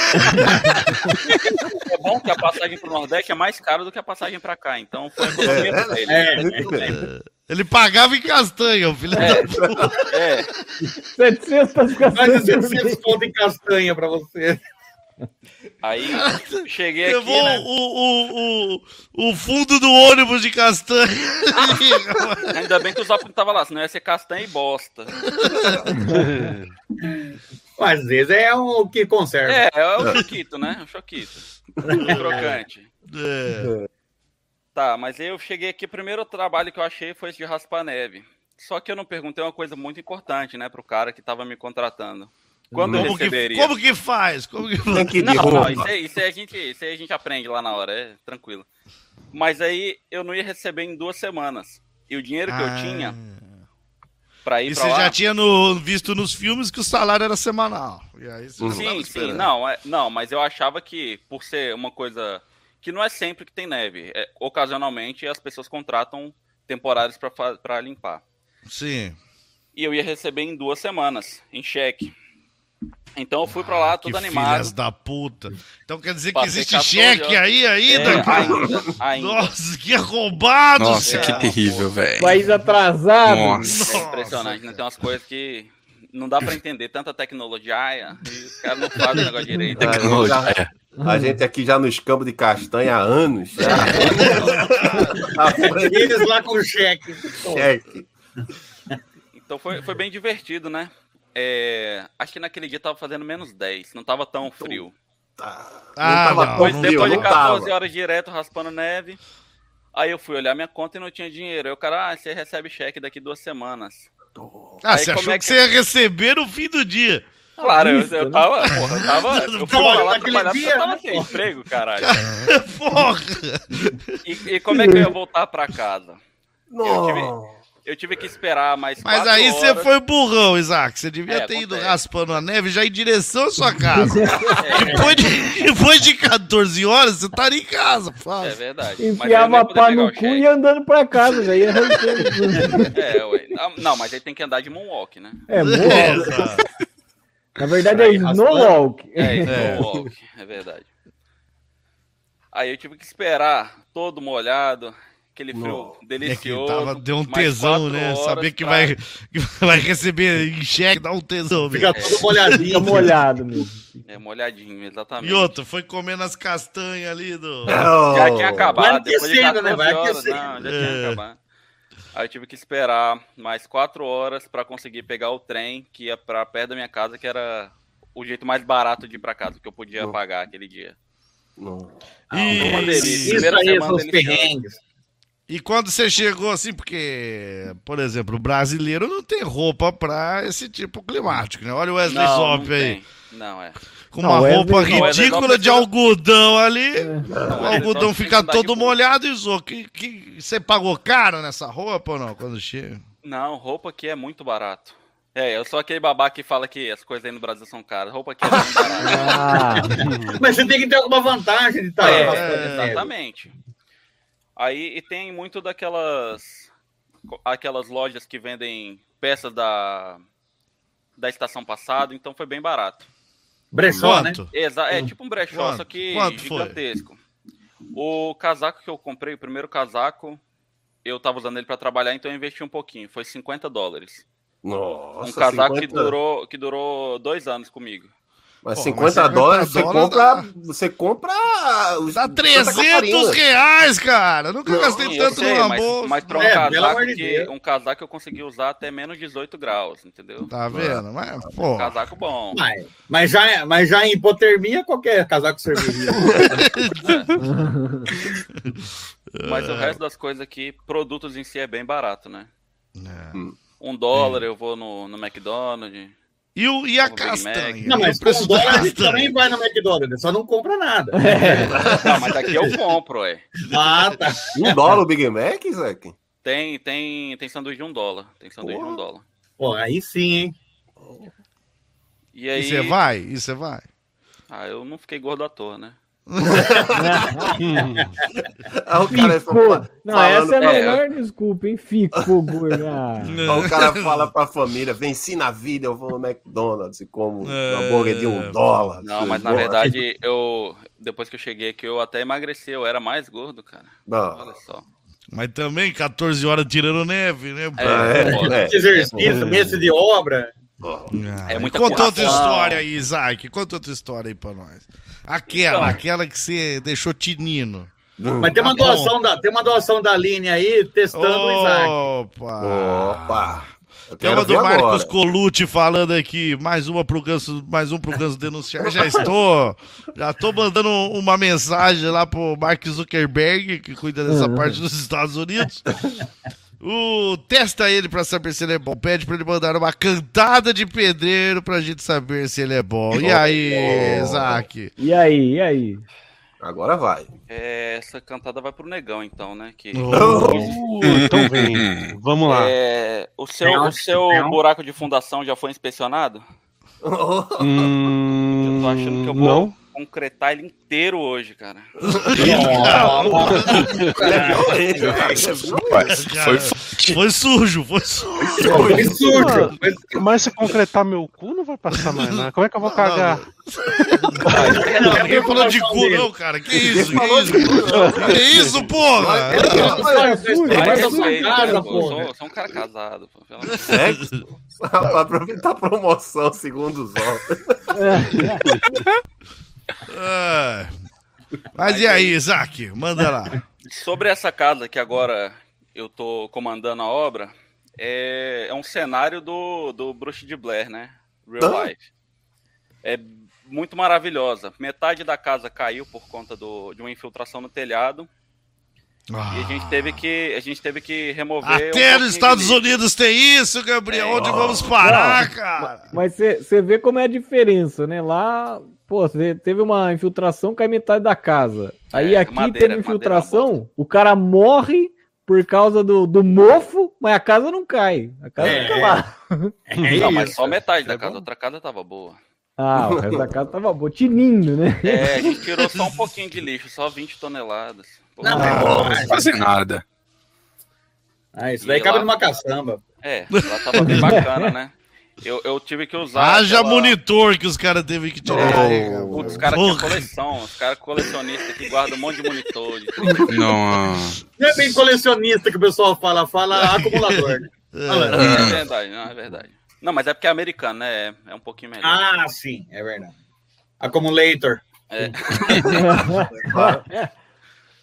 É bom que a passagem pro Nordeste é mais cara do que a passagem pra cá, então foi a economia pra ele. Ele pagava em castanha, o filho da puta. 700 pra ficar mais de 700 conto em castanha pra você. Aí, cheguei levou aqui, né? o fundo do ônibus de castanha. Ainda bem que o Zop não tava lá, senão ia ser castanha e bosta. Mas às vezes é o que conserva. É o choquito, né? O choquito. O crocante. Tá, mas aí eu cheguei aqui, o primeiro trabalho que eu achei foi esse de raspar neve. Só que eu não perguntei uma coisa muito importante, né, pro cara que tava me contratando. Quando eu receberia? Como que faz? Não, isso aí a gente aprende lá na hora, é tranquilo. Mas aí eu não ia receber em 2 semanas. E o dinheiro que eu tinha pra ir pra lá... E você já tinha visto nos filmes que o salário era semanal. E aí você sim. Não, mas eu achava que, por ser uma coisa que não é sempre que tem neve, ocasionalmente as pessoas contratam temporários pra limpar. Sim. E eu ia receber em 2 semanas, em cheque. Então eu fui pra lá todo animado. Filhas da puta. Então quer dizer que existe cheque aí ainda? Ainda. Nossa, que roubado. Nossa, que terrível, velho. País atrasado. Nossa. É impressionante, né? Tem umas coisas que não dá pra entender. Tanta tecnologia, e os caras não fazem o negócio direito. A gente aqui já nos campos de castanha há anos. Eles lá com cheque. Então foi bem divertido, né? Acho que naquele dia tava fazendo -10, não tava tão frio. Depois de 14 horas direto raspando neve, aí eu fui olhar minha conta e não tinha dinheiro. Aí o cara, você recebe cheque daqui 2 semanas. Você achou que você ia receber no fim do dia? Claro, eu tava sem emprego, caralho. Porra! E como é que eu ia voltar pra casa? Eu tive que esperar mais 4 horas. Mas aí você foi burrão, Isaac. Você devia ter ido raspando a neve já em direção à sua casa. Depois de 14 horas, você estaria em casa. É verdade. Enfiava pá no cu e ia andando pra casa. Já ia ué. Não, mas aí tem que andar de moonwalk, né? Moonwalk. Na verdade é snowwalk. Snowwalk, é verdade. Aí eu tive que esperar todo molhado. Aquele frio delicioso. Deu um tesão, né? Saber que vai receber em cheque, dá um tesão. Fica todo molhadinho. Molhado mesmo. Molhadinho, exatamente. E outro, foi comendo as castanhas ali do... Já tinha acabado. Vai aquecendo, né? Vai aquecendo. Já tinha acabado. Aí eu tive que esperar mais 4 horas pra conseguir pegar o trem que ia pra perto da minha casa, que era o jeito mais barato de ir pra casa, que eu podia pagar aquele dia. Não. Uma delícia. Isso aí são os perrengues. E quando você chegou assim, porque, por exemplo, o brasileiro não tem roupa pra esse tipo climático, né? Olha o Wesley Zop aí. Tem. Não, é. Com uma roupa ridícula de algodão ali. O algodão fica todo molhado e zoou. Você pagou caro nessa roupa ou não, quando chega? Não, roupa aqui é muito barato. Eu sou aquele babaca que fala que as coisas aí no Brasil são caras. Roupa aqui é muito barata. Mas você tem que ter alguma vantagem de estar exatamente. Aí, e tem muito aquelas lojas que vendem peças da estação passada, então foi bem barato. Brechó, né? É tipo um brechó, só que gigantesco. O casaco que eu comprei, o primeiro casaco, eu tava usando ele pra trabalhar, então eu investi um pouquinho. Foi $50. Nossa, um casaco 50... que durou 2 anos comigo. Mas $50 você compra. Dá R$300, cara. Nunca gastei tanto numa bolsa. Mas pra um casaco eu consegui usar até menos 18 graus, entendeu? Tá vendo? Mas, pô. Um casaco bom. Mas já em hipotermia, qualquer casaco serviria. Mas o resto das coisas aqui, produtos em si é bem barato, né? $1 eu vou no McDonald's. E a castanha? Não, mas com $1 a gente também vai no McDonald's, só não compra nada. Não, mas aqui eu compro, Ah, tá. $1 o Big Mac, Zé? Tem sanduíche de $1. Tem sanduíche de $1. Pô, aí sim, hein? E aí... você vai? Eu não fiquei gordo à toa, né? O cara não, essa é a melhor desculpa, hein? Ficou gordo. O cara fala pra família: venci na vida, eu vou no McDonald's e como uma hambúrguer de $1. Não, mas na verdade, depois que eu cheguei aqui, eu até emagreci, eu era mais gordo, cara. Olha só. Mas também 14 horas tirando neve, né? Exercício, mês de obra. Conta outra história aí, Isaac. Conta outra história aí pra nós. Aquela que você deixou tinino. Mas tem uma doação da Aline aí testando o Isaac. Opa! Tem uma do Marcos Colucci falando aqui, mais um pro Ganso denunciar. Já tô mandando uma mensagem lá pro Mark Zuckerberg, que cuida dessa parte dos Estados Unidos. Testa ele pra saber se ele é bom. Pede pra ele mandar uma cantada de pedreiro pra gente saber se ele é bom. E aí, Isaac? E aí? Agora vai. Essa cantada vai pro Negão, então, né? Então vem. Vamos lá. O seu buraco de fundação já foi inspecionado? Eu tô achando que eu vou concretar ele inteiro hoje, cara. Foi sujo. Mas se concretar meu cu, não vai passar mais nada. Como é que eu vou cagar? Ninguém falou de cu, não, cara. Que isso? Que isso, porra? Eu sou um cara casado. Pra aproveitar a promoção, segundo os outros. Mas e aí, Isaac? Manda lá. Sobre essa casa que agora eu tô comandando a obra, é um cenário do Bruxa de Blair, né? Real life. É muito maravilhosa. Metade da casa caiu por conta de uma infiltração no telhado. E a gente teve que remover. Até nos Estados Unidos tem isso, Gabriel. Onde vamos parar, cara? Mas você vê como é a diferença, né? Lá, pô, você teve uma infiltração, cai metade da casa. Aí aqui teve infiltração, o cara morre por causa do mofo, mas a casa não cai. A casa fica lá. Não, mas só metade da casa. Outra casa tava boa. O resto da casa tava boa. Tinindo, né? A gente tirou só um pouquinho de lixo, só 20 toneladas. Não fazer nada. Isso daí cabe numa caçamba. Lá tava bem bacana, né? Eu tive que usar. Haja monitor que os caras teve que tirar. Os caras tinham coleção. Os caras colecionistas que guardam um monte de monitores. Não é bem colecionista que o pessoal fala acumulador. Né? É verdade. Não, mas é porque é americano, né? É um pouquinho melhor. Sim, é verdade. Accumulator.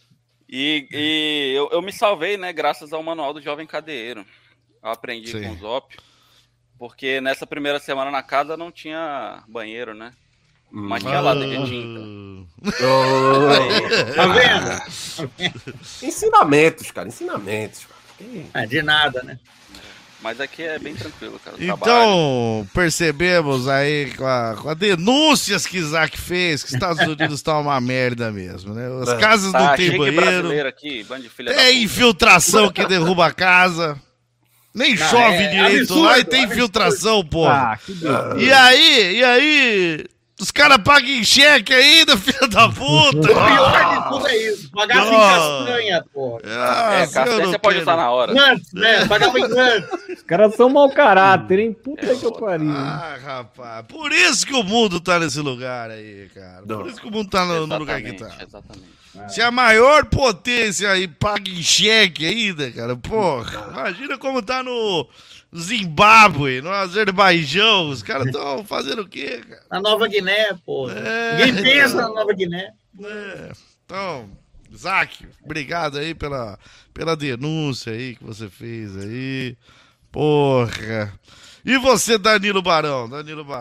E eu me salvei, né, graças ao manual do Jovem Cadeiro. Eu aprendi com o Zop, porque nessa primeira semana na casa não tinha banheiro, né? Mas tinha lá de tinta. Tá vendo? Ensinamentos, cara. De nada, né? Mas aqui é bem tranquilo, cara. Então, percebemos aí com a denúncias que Isaac fez, que os Estados Unidos estão uma merda mesmo, né? As casas não tem banheiro. Aqui, tem infiltração que derruba a casa. Nem chove direito absurdo, lá e tem infiltração, porra. E aí... Os caras pagam em cheque ainda, filho da puta! O pior de tudo é isso. Pagava em castanha, porra. Castanha você pode usar na hora. Antes, né? Pagava em antes. Os caras são mau caráter, hein? Puta que eu pariu. Rapaz. Por isso que o mundo tá nesse lugar aí, cara. Por isso que o mundo tá no lugar que tá. Exatamente. Se a maior potência aí paga em cheque ainda, cara, porra. Imagina como tá no Zimbábue, no Azerbaijão. Os caras estão fazendo o quê, cara? Na Nova Guiné, porra. Ninguém pensa na Nova Guiné. Então, Isaac, obrigado aí pela denúncia aí que você fez aí. Porra. E você, Danilo Barão?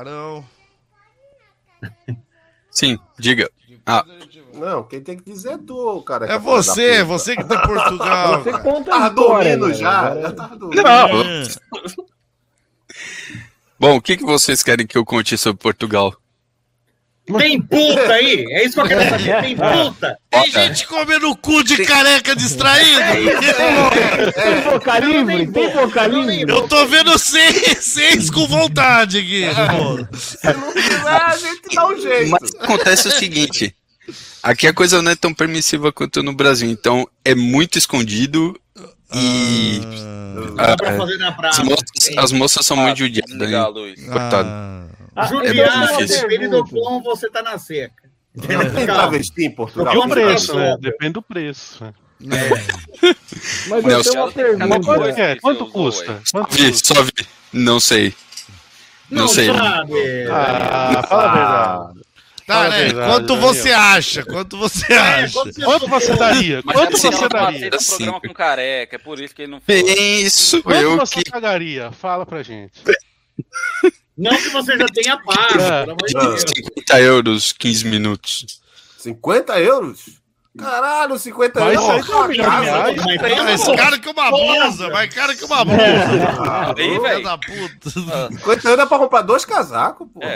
Sim, diga. Não, quem tem que dizer é tu, cara. É você que tá em Portugal. Você conta Tava dormindo já. Não. Bom, o que vocês querem que eu conte sobre Portugal? Tem puta aí? É isso que eu quero saber. Tem puta? Tem gente comendo o cu de careca distraído. Tem boca livre? Tem boca livre? Eu tô vendo seis com vontade aqui. Se não quiser, a gente dá um jeito. Mas acontece o seguinte. Aqui a coisa não é tão permissiva quanto no Brasil. Então é muito escondido e... Dá pra fazer na praça. As moças são muito judiadas. Cortado. Depende do pão, você tá na seca. Tem travesti em Portugal? Depende do preço, né? Depende do preço. Mas eu tenho uma pergunta. Quanto custa? Só vi. Não sei. Não sei. Sabe. Fala a verdade. Tá, né? Quanto você acha? Quanto você você daria? Quanto você daria? É um programa com careca, é por isso que ele não fala. Isso, quanto você pagaria? Fala pra gente. Não que você já tenha pago, pelo amor de Deus. 50 euros, 15 minutos. 50 euros? Caralho, 50 euros. Mais caro que uma blusa, mais caro que uma blusa. Aí, velho. Da puta. 50 euros dá pra comprar 2 casacos, pô.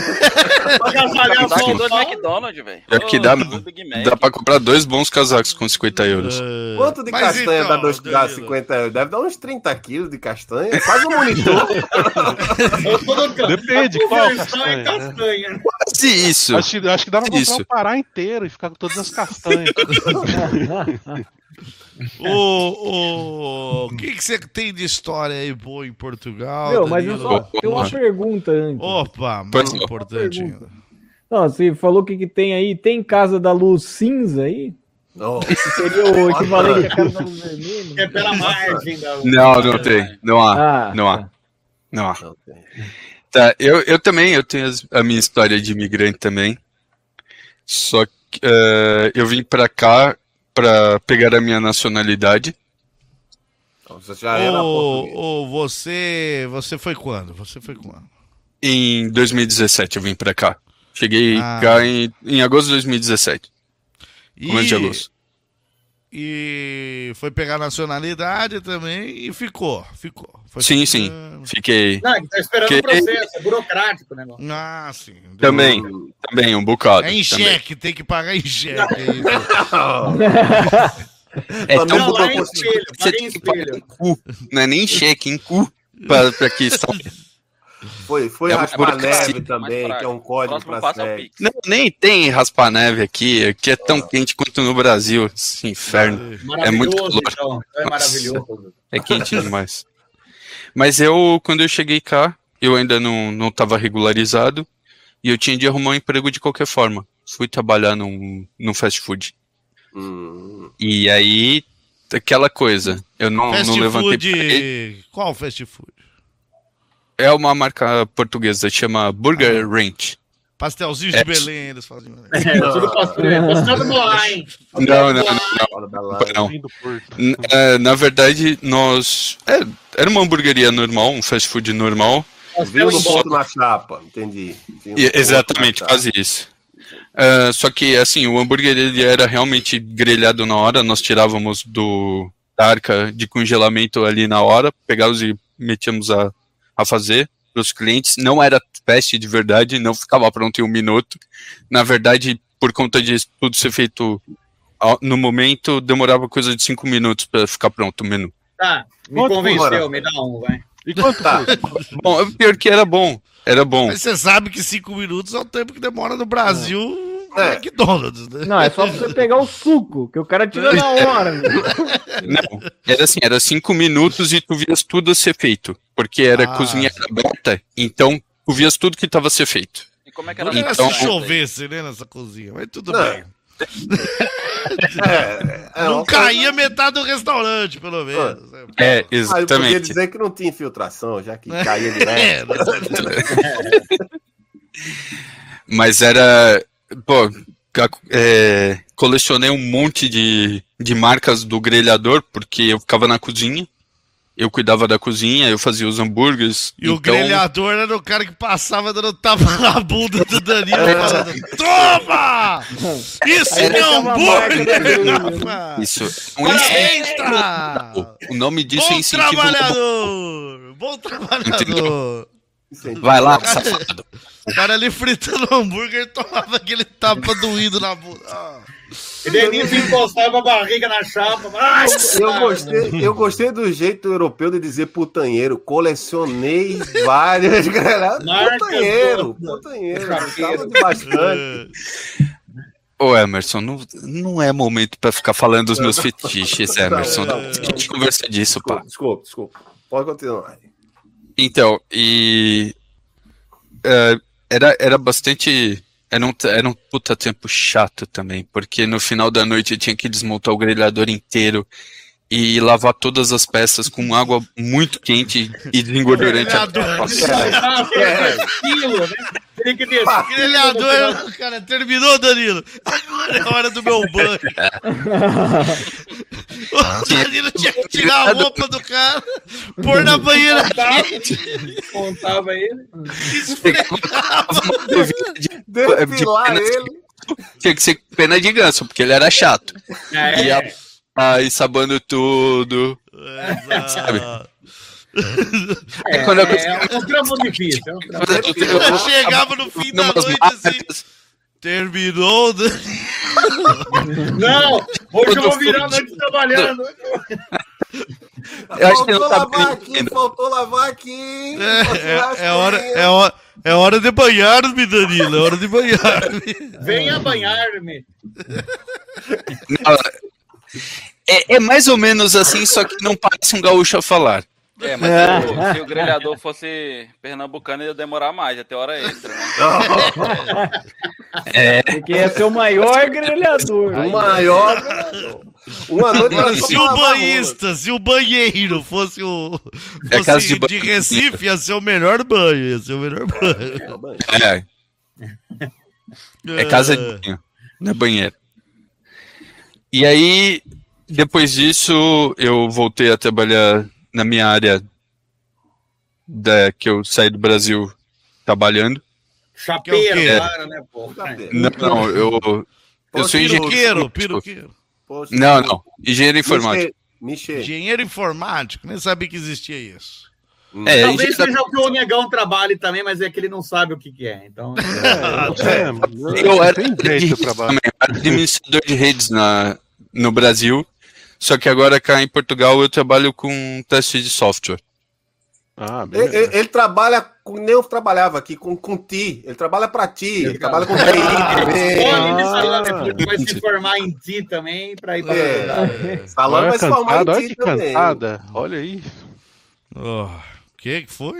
Dois McDonald's, velho. Já que dá pra comprar 2 bons casacos com 50 euros. Quanto de castanha dá 50 euros? Deve dar uns 30 quilos de castanha. Faz um monitor. Depende, qual castanha? Quase isso. Acho que dá pra comprar um Pará inteiro e ficar com todas as castanhas. O que você tem de história aí boa em Portugal? Meu, mas eu só tenho uma pergunta antes. Opa, mais importante ainda. Não, você falou que tem aí. Tem Casa da Luz Cinza aí? Não. Seria o equivalente à Casa da Luz Vermelha? É pela margem da... Não tem. Não há. Não há. Tá, eu também, eu tenho a minha história de imigrante também. Só que eu vim pra cá pra pegar a minha nacionalidade. Você já era você foi quando? Em 2017 eu vim pra cá. Cheguei cá em agosto de 2017. Começo de agosto. E foi pegar nacionalidade também e ficou. Sim. Fiquei. Não, tá esperando o processo, é burocrático o negócio. Sim. Também, um bocado. É em cheque, tem que pagar em cheque. É tão não, bom é em espelho, você tem que pagar em cu. Não é nem em cheque, em cu. Pra que estão. Foi raspar neve também, que é um código pra série. Não, nem tem raspar neve aqui. Aqui é tão quente quanto no Brasil. Esse inferno. É muito calor. Então. É maravilhoso. É quente demais. Mas quando eu cheguei cá, eu ainda não estava regularizado e eu tinha de arrumar um emprego de qualquer forma. Fui trabalhar num fast food. E aí, aquela coisa, eu não levantei... Qual fast food? É uma marca portuguesa, chama Burger Ranch. Pastelzinho de Belém, eles faziam. Tudo postando no ar, hein? Não. Na verdade, nós... Era uma hamburgueria normal, um fast food normal. Vinho no ponto na chapa, entendi. Exatamente, quase isso. Só que, assim, o hambúrguer ele era realmente grelhado na hora, nós tirávamos da arca de congelamento ali na hora, pegávamos e metíamos a fazer para os clientes. Não era teste de verdade, não ficava pronto em 1 minuto. Na verdade, por conta disso, tudo ser feito no momento, demorava coisa de 5 minutos para ficar pronto o menu. Tá, me convenceu, me dá um, vai. E quanto foi? Bom, pior que era bom. Mas você sabe que 5 minutos é o tempo que demora no Brasil McDonald's, né? Não, é só você pegar o suco, que o cara tira na hora. Não, era assim, era 5 minutos e tu vias tudo a ser feito. Porque era cozinha aberta, então tu vias tudo que estava a ser feito. E como é que era? Não era se chovesse, né, nessa cozinha, mas tudo bem. Não caía metade do restaurante, pelo menos. Exatamente. Eu podia dizer que não tinha infiltração, já que caía direto. Mas era... Pô, colecionei um monte de marcas do grelhador, porque eu ficava na cozinha, eu cuidava da cozinha, eu fazia os hambúrgueres. E o grelhador era o cara que passava dando tapa na bunda do Danilo, falando: toma! Isso é hambúrguer! Isso. Eita! O nome disso é incentivo. Bom trabalhador! Vai lá, safado. O cara ali fritando hambúrguer tomava aquele tapa doído na bunda. E Denise encostava a barriga na chapa. Eu gostei do jeito europeu de dizer putanheiro. Colecionei várias putanheiro. Gostava de bastante. Ô, Emerson, não é momento pra ficar falando dos meus fetiches, Emerson. A gente conversa disso, pá. Desculpa. Pode continuar. Então, era bastante... Era um puta tempo chato também, porque no final da noite eu tinha que desmontar o grelhador inteiro e lavar todas as peças com água muito quente e desengordurante. Grelhador, cara, terminou, Danilo. Agora é a hora do meu banho. O Danilo tinha que tirar a roupa do cara, pôr na banheira quente. Montava ele. Esfregava. Depilar ele. Tinha que ser pena de ganso, porque ele era chato. E sabando tudo. Sabe? É um trampo difícil. Eu chegava no fim da noite assim. Terminou. Não, hoje eu vou virar a noite trabalhando. Eu acho que não tá faltou lavar aqui. É hora de banhar-me, Danilo. É hora de banhar-me. Venha banhar-me. É mais ou menos assim, só que não parece um gaúcho a falar. Mas se o grelhador fosse pernambucano, ia demorar mais, até hora extra, né? Porque ia ser o maior grelhador. O maior grelhador. Uma noite se o banheiro fosse de Recife, ia ser o melhor banho. Ia ser o melhor banho. É casa de banho, não é banheiro. E aí, depois disso, eu voltei a trabalhar na minha área que eu saí do Brasil trabalhando. Chapeiro, claro, né, pô? Não, eu sou engenheiro. Piroqueiro. Não, engenheiro informático. Engenheiro informático, nem sabia que existia isso. Talvez seja o que o Negão trabalhe também, mas é que ele não sabe o que é. Então... Eu era administrador de redes no Brasil. Só que agora cá em Portugal eu trabalho com teste de software. Ele trabalha nem eu trabalhava aqui com TI. Ele trabalha para ti. Ele trabalha com TI também. Vai se formar em TI também para ir para Salão vai se formar em TI também. Cantada. Olha aí. O que foi?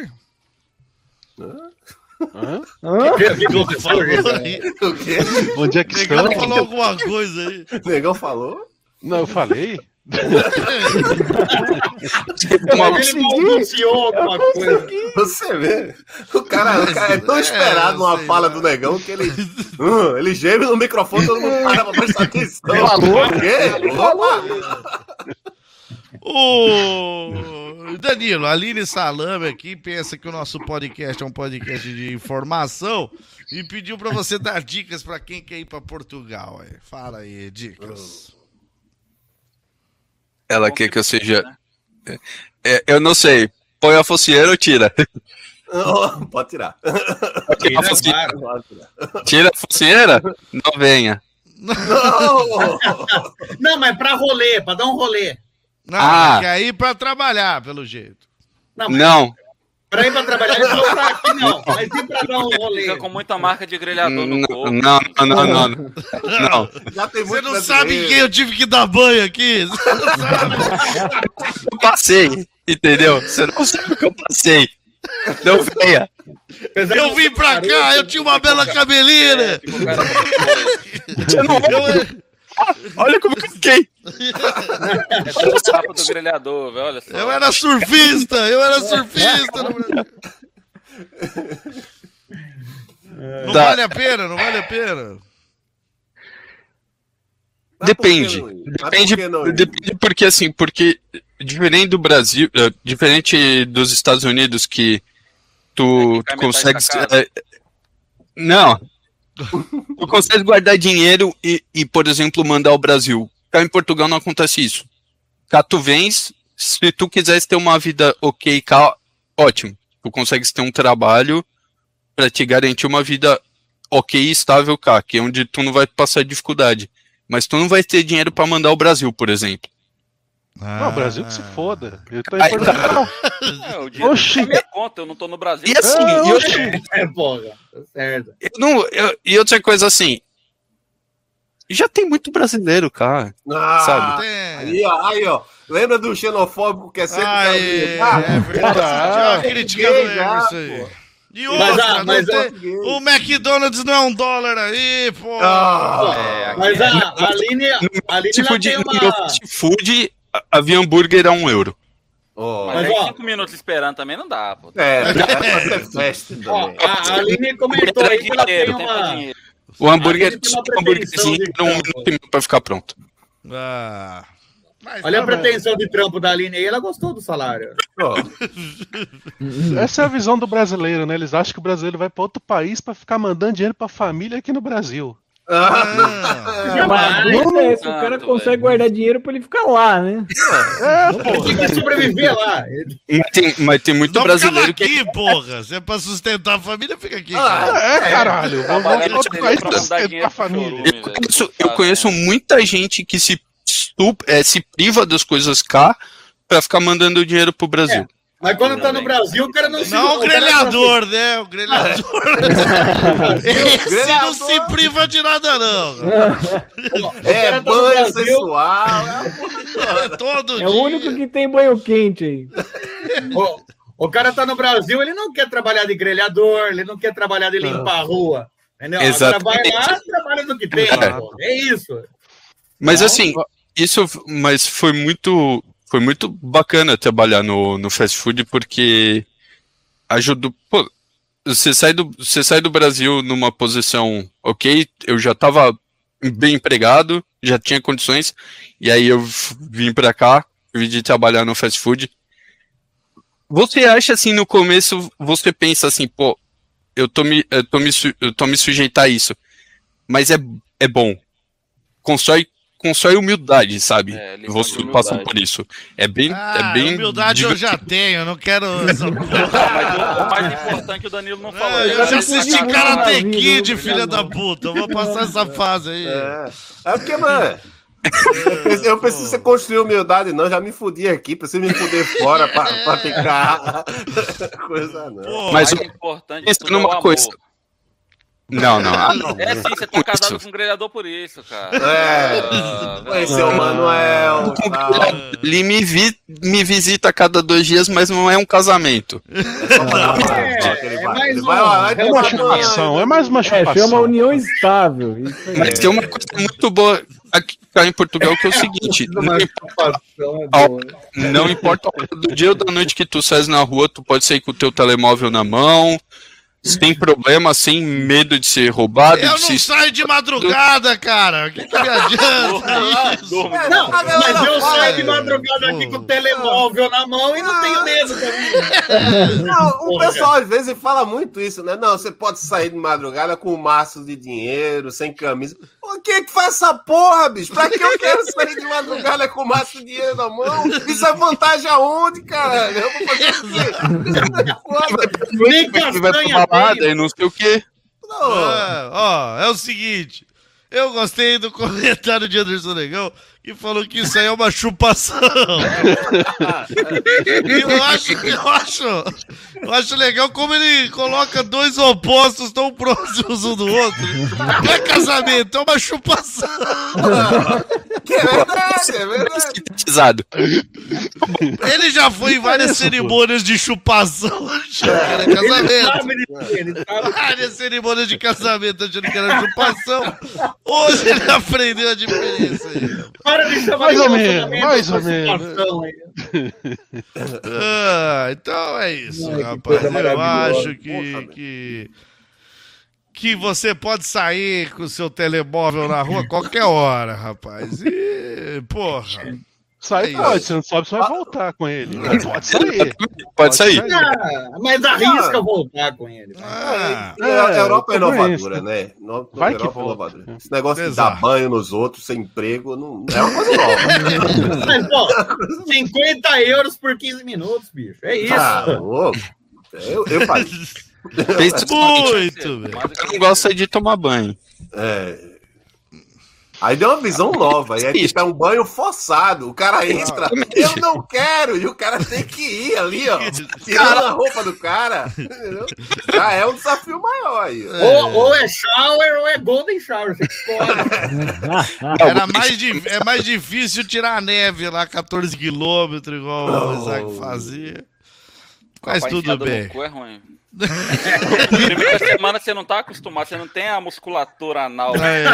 Onde é que o Negão falou alguma coisa aí? O Negão falou? Não, eu falei. Ele balbuciou alguma coisa. Você vê, o cara é tão esperado numa fala do negão que ele geme no microfone, todo mundo para pra prestar atenção. O Danilo, a Aline Salame aqui pensa que o nosso podcast é um podcast de informação e pediu pra você dar dicas pra quem quer ir pra Portugal. Fala aí, dicas. Ela quer que eu seja... eu não sei. Põe a focinheira ou tira? Pode tirar. Tira a focinheira? Não venha. Não, mas pra rolê, pra dar um rolê. Não, quer ir pra trabalhar, pelo jeito. Não. Pra ir pra trabalhar, ele falou pra aqui não. Mas e pra dar um rolê? Fica com muita marca de grelhador no corpo. Não. Você não sabe quem eu tive que dar banho aqui? Você não sabe. Eu passei, entendeu? Você não sabe o que eu passei. Não venha. Eu vim pra cá, eu tinha uma bela cabeleira. Você não olha como eu fiquei. O papo do grelhador, velho, olha só. Eu era surfista. Não vale a pena. Depende porque assim, porque diferente do Brasil, diferente dos Estados Unidos que tu consegue... Não. Tu consegue guardar dinheiro e, por exemplo, mandar ao Brasil. Cá em Portugal não acontece isso. Cá tu vens, se tu quisesse ter uma vida ok cá, ótimo. Tu consegues ter um trabalho para te garantir uma vida ok e estável cá, que é onde tu não vai passar dificuldade. Mas tu não vai ter dinheiro para mandar ao Brasil, por exemplo. Não, o Brasil que se foda. Eu tô em Portugal. Oxi. É minha conta, eu não tô no Brasil. E assim, certo. E outra coisa assim, já tem muito brasileiro, cara. Sabe? Aí, ó. Lembra do xenofóbico que é sempre... É verdade. Criticando isso aí. E outra, o McDonald's não é $1 aí, pô. Mas a Aline tem uma... No fast food, havia hambúrguer a €1. Mas aí 5 minutos esperando também não dá, pô. A Aline comentou aí que ela tem uma... O hambúrguerzinho era 1 minuto e meio pra ficar pronto. Olha a pretensão de trampo da Aline aí, ela gostou do salário. Essa é a visão do brasileiro, né? Eles acham que o brasileiro vai pra outro país pra ficar mandando dinheiro pra família aqui no Brasil. Mas o cara consegue guardar dinheiro pra ele ficar lá, né? Tem que sobreviver lá. Mas tem muito brasileiro aqui, porra. Se é pra sustentar a família, fica aqui. Caralho. Vamos pra outro país pra sustentar a família. Eu conheço muita gente que se priva das coisas cá pra ficar mandando dinheiro pro Brasil. Mas quando tá no Brasil, o cara não se... Não, o grelhador, né? O grelhador. Esse não se priva de nada, não. É banho sensual. Todo dia. É o único que tem banho quente aí. O cara tá no Brasil, ele não quer trabalhar de grelhador, ele não quer trabalhar de limpar a rua. Entendeu? Agora vai lá e trabalha do que tem. É isso. Mas assim, mas foi muito bacana trabalhar no fast food porque ajudou. Pô, você sai do Brasil numa posição ok, eu já estava bem empregado, já tinha condições, e aí eu vim para cá, vim de trabalhar no fast food. Você acha assim, no começo, você pensa assim, pô, eu tô me sujeitar a isso, mas é bom. Constrói humildade, sabe? Você passa por isso. É bem humildade divertido. Eu já tenho, eu não quero... Mas o mais importante o Danilo não falou. Eu já assisti Karate Kid, filha da puta. Eu vou passar essa fase aí. Porque, mano... Eu preciso você construir humildade, não. Já me fudi aqui, preciso me fuder fora pra ficar... Coisa não. Pô, mas o importante é numa coisa... Não. É sim, você tá casado com um grelhador por isso, cara. Conheceu o Manuel. Ele me visita a cada 2 dias, mas não é um casamento. É uma chupação, é mais uma chupação. Chama união estável. Mas tem uma coisa muito boa. aqui em Portugal que é o seguinte, não importa a hora do dia ou da noite que tu sais na rua, tu pode sair com o teu telemóvel na mão, sem problema, sem medo de ser roubado. Eu não saio de madrugada, cara. O que me adianta isso? Não, mas eu saio de madrugada aqui com o telemóvel na mão e não tenho medo também. Não, o pessoal às vezes fala muito isso, né? Não, você pode sair de madrugada com um maço de dinheiro, sem camisa. Por que faz essa porra, bicho? Pra que eu quero sair de madrugada com um maço de dinheiro na mão? Isso é vantagem aonde, caralho? Eu vou fazer o quê? Nem castanha e não sei o quê. É o seguinte, eu gostei do comentário de Anderson Negão que falou que isso aí é uma chupação. Eu acho legal como ele coloca dois opostos tão próximos um do outro. Não é casamento, é uma chupação. É verdade. Ele já foi em várias cerimônias de chupação achando que era casamento. Várias cerimônias de casamento achando que era chupação. Hoje ele aprendeu a diferença aí. Para de chamar mais ou menos. Então é isso, rapaz. Eu acho que você pode sair com o seu telemóvel na rua a qualquer hora, rapaz. E, porra. Sai pode, você não sabe se vai voltar com ele. Pode sair. Pode sair. Mas arrisca voltar com ele. A Europa é inovadora, né? Vai que volta. Esse negócio de dar banho nos outros sem emprego não é uma coisa nova. Mas, pô, 50 euros por 15 minutos, bicho. É isso. Eu faço. Muito, velho. Eu não gosto de tomar banho. Aí deu uma visão nova. Aí tipo, é um banho forçado. O cara entra, eu não quero. E o cara tem que ir ali, ó. Tirando a roupa do cara. Entendeu? Já é um desafio maior aí. Ou é shower ou é golden shower. Você escolhe. É mais difícil tirar a neve lá, 14 quilômetros, igual o Isaac fazia. Mas tudo bem. É ruim. Primeira semana você não tá acostumado, você não tem a musculatura anal.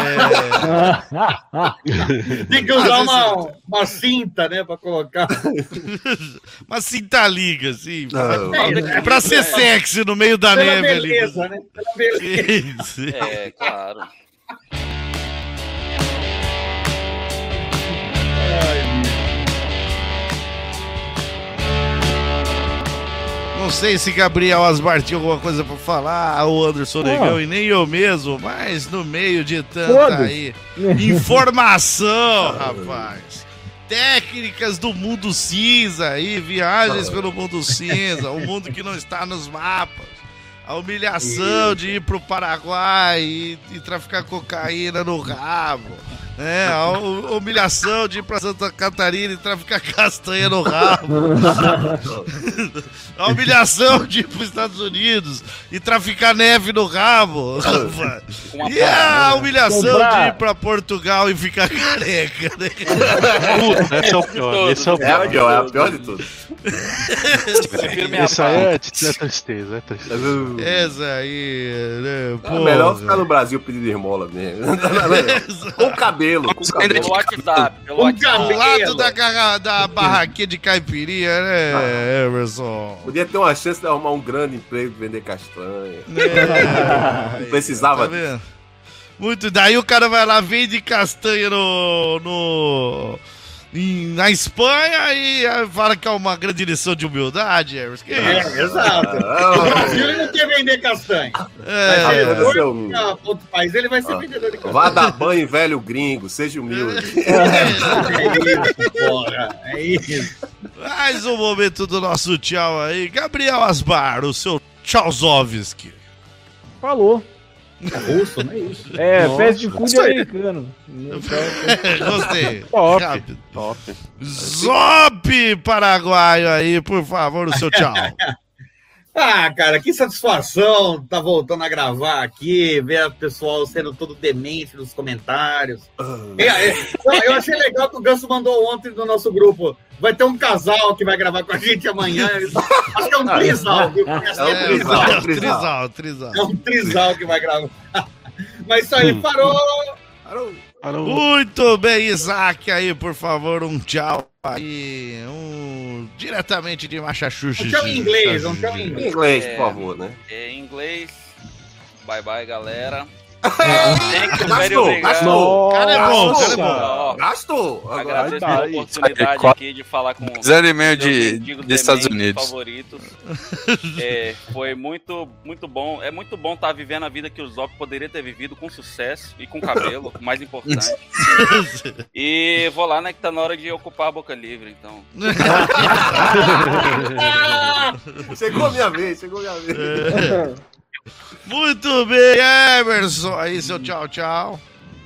Tem que usar uma cinta, né, pra colocar. Uma cinta liga, assim. Pra ser sexy no meio da neve beleza, ali. Né? Pela beleza. Claro. Não sei se Gabriel Asmar tinha alguma coisa pra falar, o Anderson Negão, e nem eu mesmo, mas no meio de tanta aí informação, rapaz. Técnicas do mundo cinza aí, viagens pelo mundo cinza, o mundo que não está nos mapas. A humilhação de ir pro Paraguai e traficar cocaína no rabo. A humilhação de ir pra Santa Catarina e traficar castanha no rabo. A humilhação de ir pros Estados Unidos e traficar neve no rabo. E a humilhação de ir pra Portugal e ficar careca, né? Esse é o pior. Esse é o pior. É a pior de tudo. Isso aí é tristeza. Essa aí, né? É melhor ficar no Brasil pedindo esmola mesmo. Com o cabelo. Pelo WhatsApp. Do lado da barraquinha de caipirinha, né, Emerson? Podia ter uma chance de arrumar um grande emprego de vender castanha. Não precisava disso. Muito. Daí o cara vai lá, vende castanha na Espanha e fala que é uma grande lição de humildade, Emerson. Exato. No Brasil ele não quer vender castanha. Mas outro país ele vai ser vendedor de castanha. Vá dar banho em velho gringo, seja humilde. É isso. Mais um momento do nosso tchau aí. Gabriel Asmar, o seu Tchauzovski. Falou. É russo, não é isso? Fast food americano. Gostei. Top. Zop paraguaio aí, por favor, o seu tchau. Cara, que satisfação tá voltando a gravar aqui, ver o pessoal sendo todo demente nos comentários. Eu achei legal que o Ganso mandou ontem no nosso grupo. Vai ter um casal que vai gravar com a gente amanhã. Acho que é um trisal, viu? Trisal. É um trisal que vai gravar. Mas isso aí, parou. Muito bem, Isaac, aí, por favor, um tchau aí. Diretamente de Massachusetts. Um tchau em inglês, um tchau em inglês. Inglês, por favor, né? Em inglês, bye bye, galera. Gastou. Cara é bom. Gastou. Agradeço a oportunidade aqui de falar com os Estados Unidos favoritos. Foi muito, muito bom. É muito bom estar vivendo a vida que o Zoc poderia ter vivido com sucesso e com cabelo, o mais importante. E vou lá, né, que tá na hora de ocupar a boca livre, então. Chegou a minha vez. Muito bem, Emerson. Aí, seu tchau.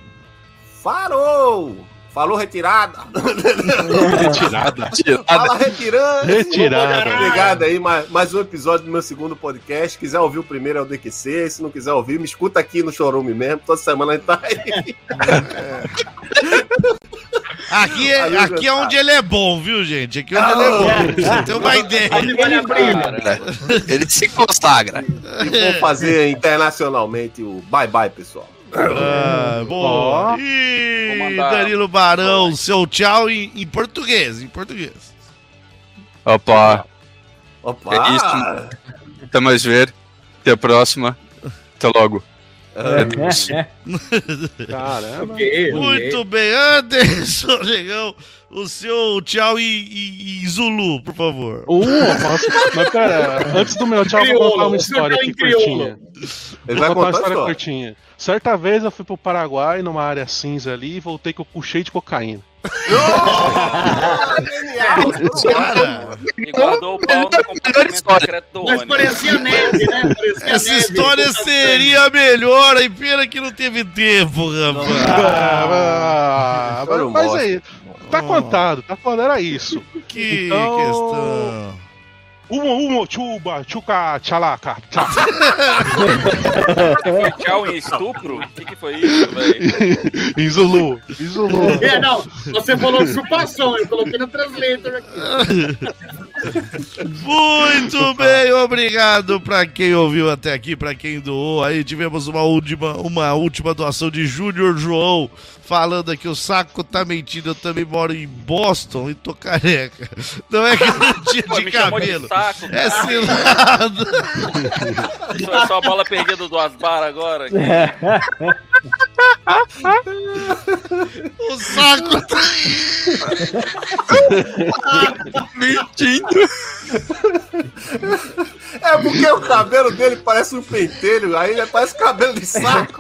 Falou retirada. Retirada. Fala retirando. Retirada. Obrigado aí, mais um episódio do meu segundo podcast. Se quiser ouvir o primeiro é o DQC. Se não quiser ouvir, me escuta aqui no Chorume mesmo. Toda semana a gente tá aí. Aqui é onde ele é bom, viu, gente? Aqui é onde ele é bom. Você tem uma ideia. Ele se consagra. E vou fazer internacionalmente o bye-bye, pessoal. Bom. E Danilo Barão, seu tchau em português. Opa. É isso. Até mais ver. Até a próxima. Até logo. Caramba. Muito bem, Anderson Negão, o seu tchau em Zulu, por favor. Mas cara, antes do meu tchau, vou contar uma história aqui curtinha. Ele vai contar uma história curtinha. Certa vez eu fui pro Paraguai, numa área cinza ali, e voltei com o cu cheio de cocaína. E guardou o pau no compartimento secreto do ônibus. Mas parecia neve, né? Essa história seria melhor, aí pena que não teve tempo, rapaz. Mas aí, tá contado, era isso. Que questão. Chuba, chuca, tchalaca. Tchau em estupro? O que foi isso, velho? Em Zulu. Não, você falou chupação, eu coloquei no translator aqui. Muito bem, obrigado pra quem ouviu até aqui, pra quem doou. Aí tivemos uma última doação de Júnior João, falando aqui, o Saco tá mentindo, eu também moro em Boston e tô careca. Não é que não tinha de cabelo. É cilada. Foi só a bola perdida do Asbar agora. O Saco tá mentindo. É porque o cabelo dele parece um pentelho, aí parece cabelo de saco.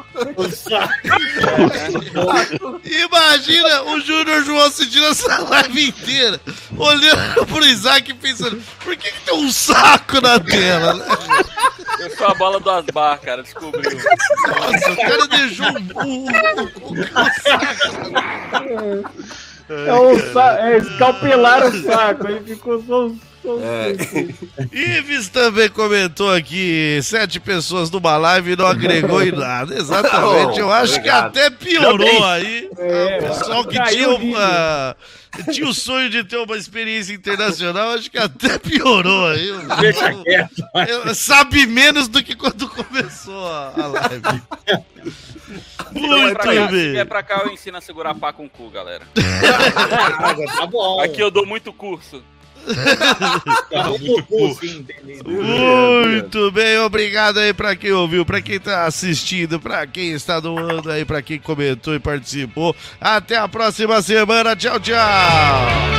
Imagina o Júnior João assistindo essa live inteira, olhando pro Isaac e pensando, por que tem um saco na tela? Eu sou a bola do Asbar, cara, descobriu. Nossa, o cara deixou escalpelar o saco, ele ficou só Ives também comentou aqui, 7 pessoas numa live e não agregou em nada. Exatamente, eu acho que até piorou aí. O pessoal que tinha o sonho de ter uma experiência internacional, acho que até piorou aí. Deixa quieto. Sabe menos do que quando começou a live. Muito bem. Se vier pra cá, eu ensino a segurar pá com o cu, galera. Tá bom. Aqui eu dou muito curso. Muito bem, obrigado aí pra quem ouviu, pra quem tá assistindo, pra quem está doando aí, pra quem comentou e participou. Até a próxima semana, tchau, tchau.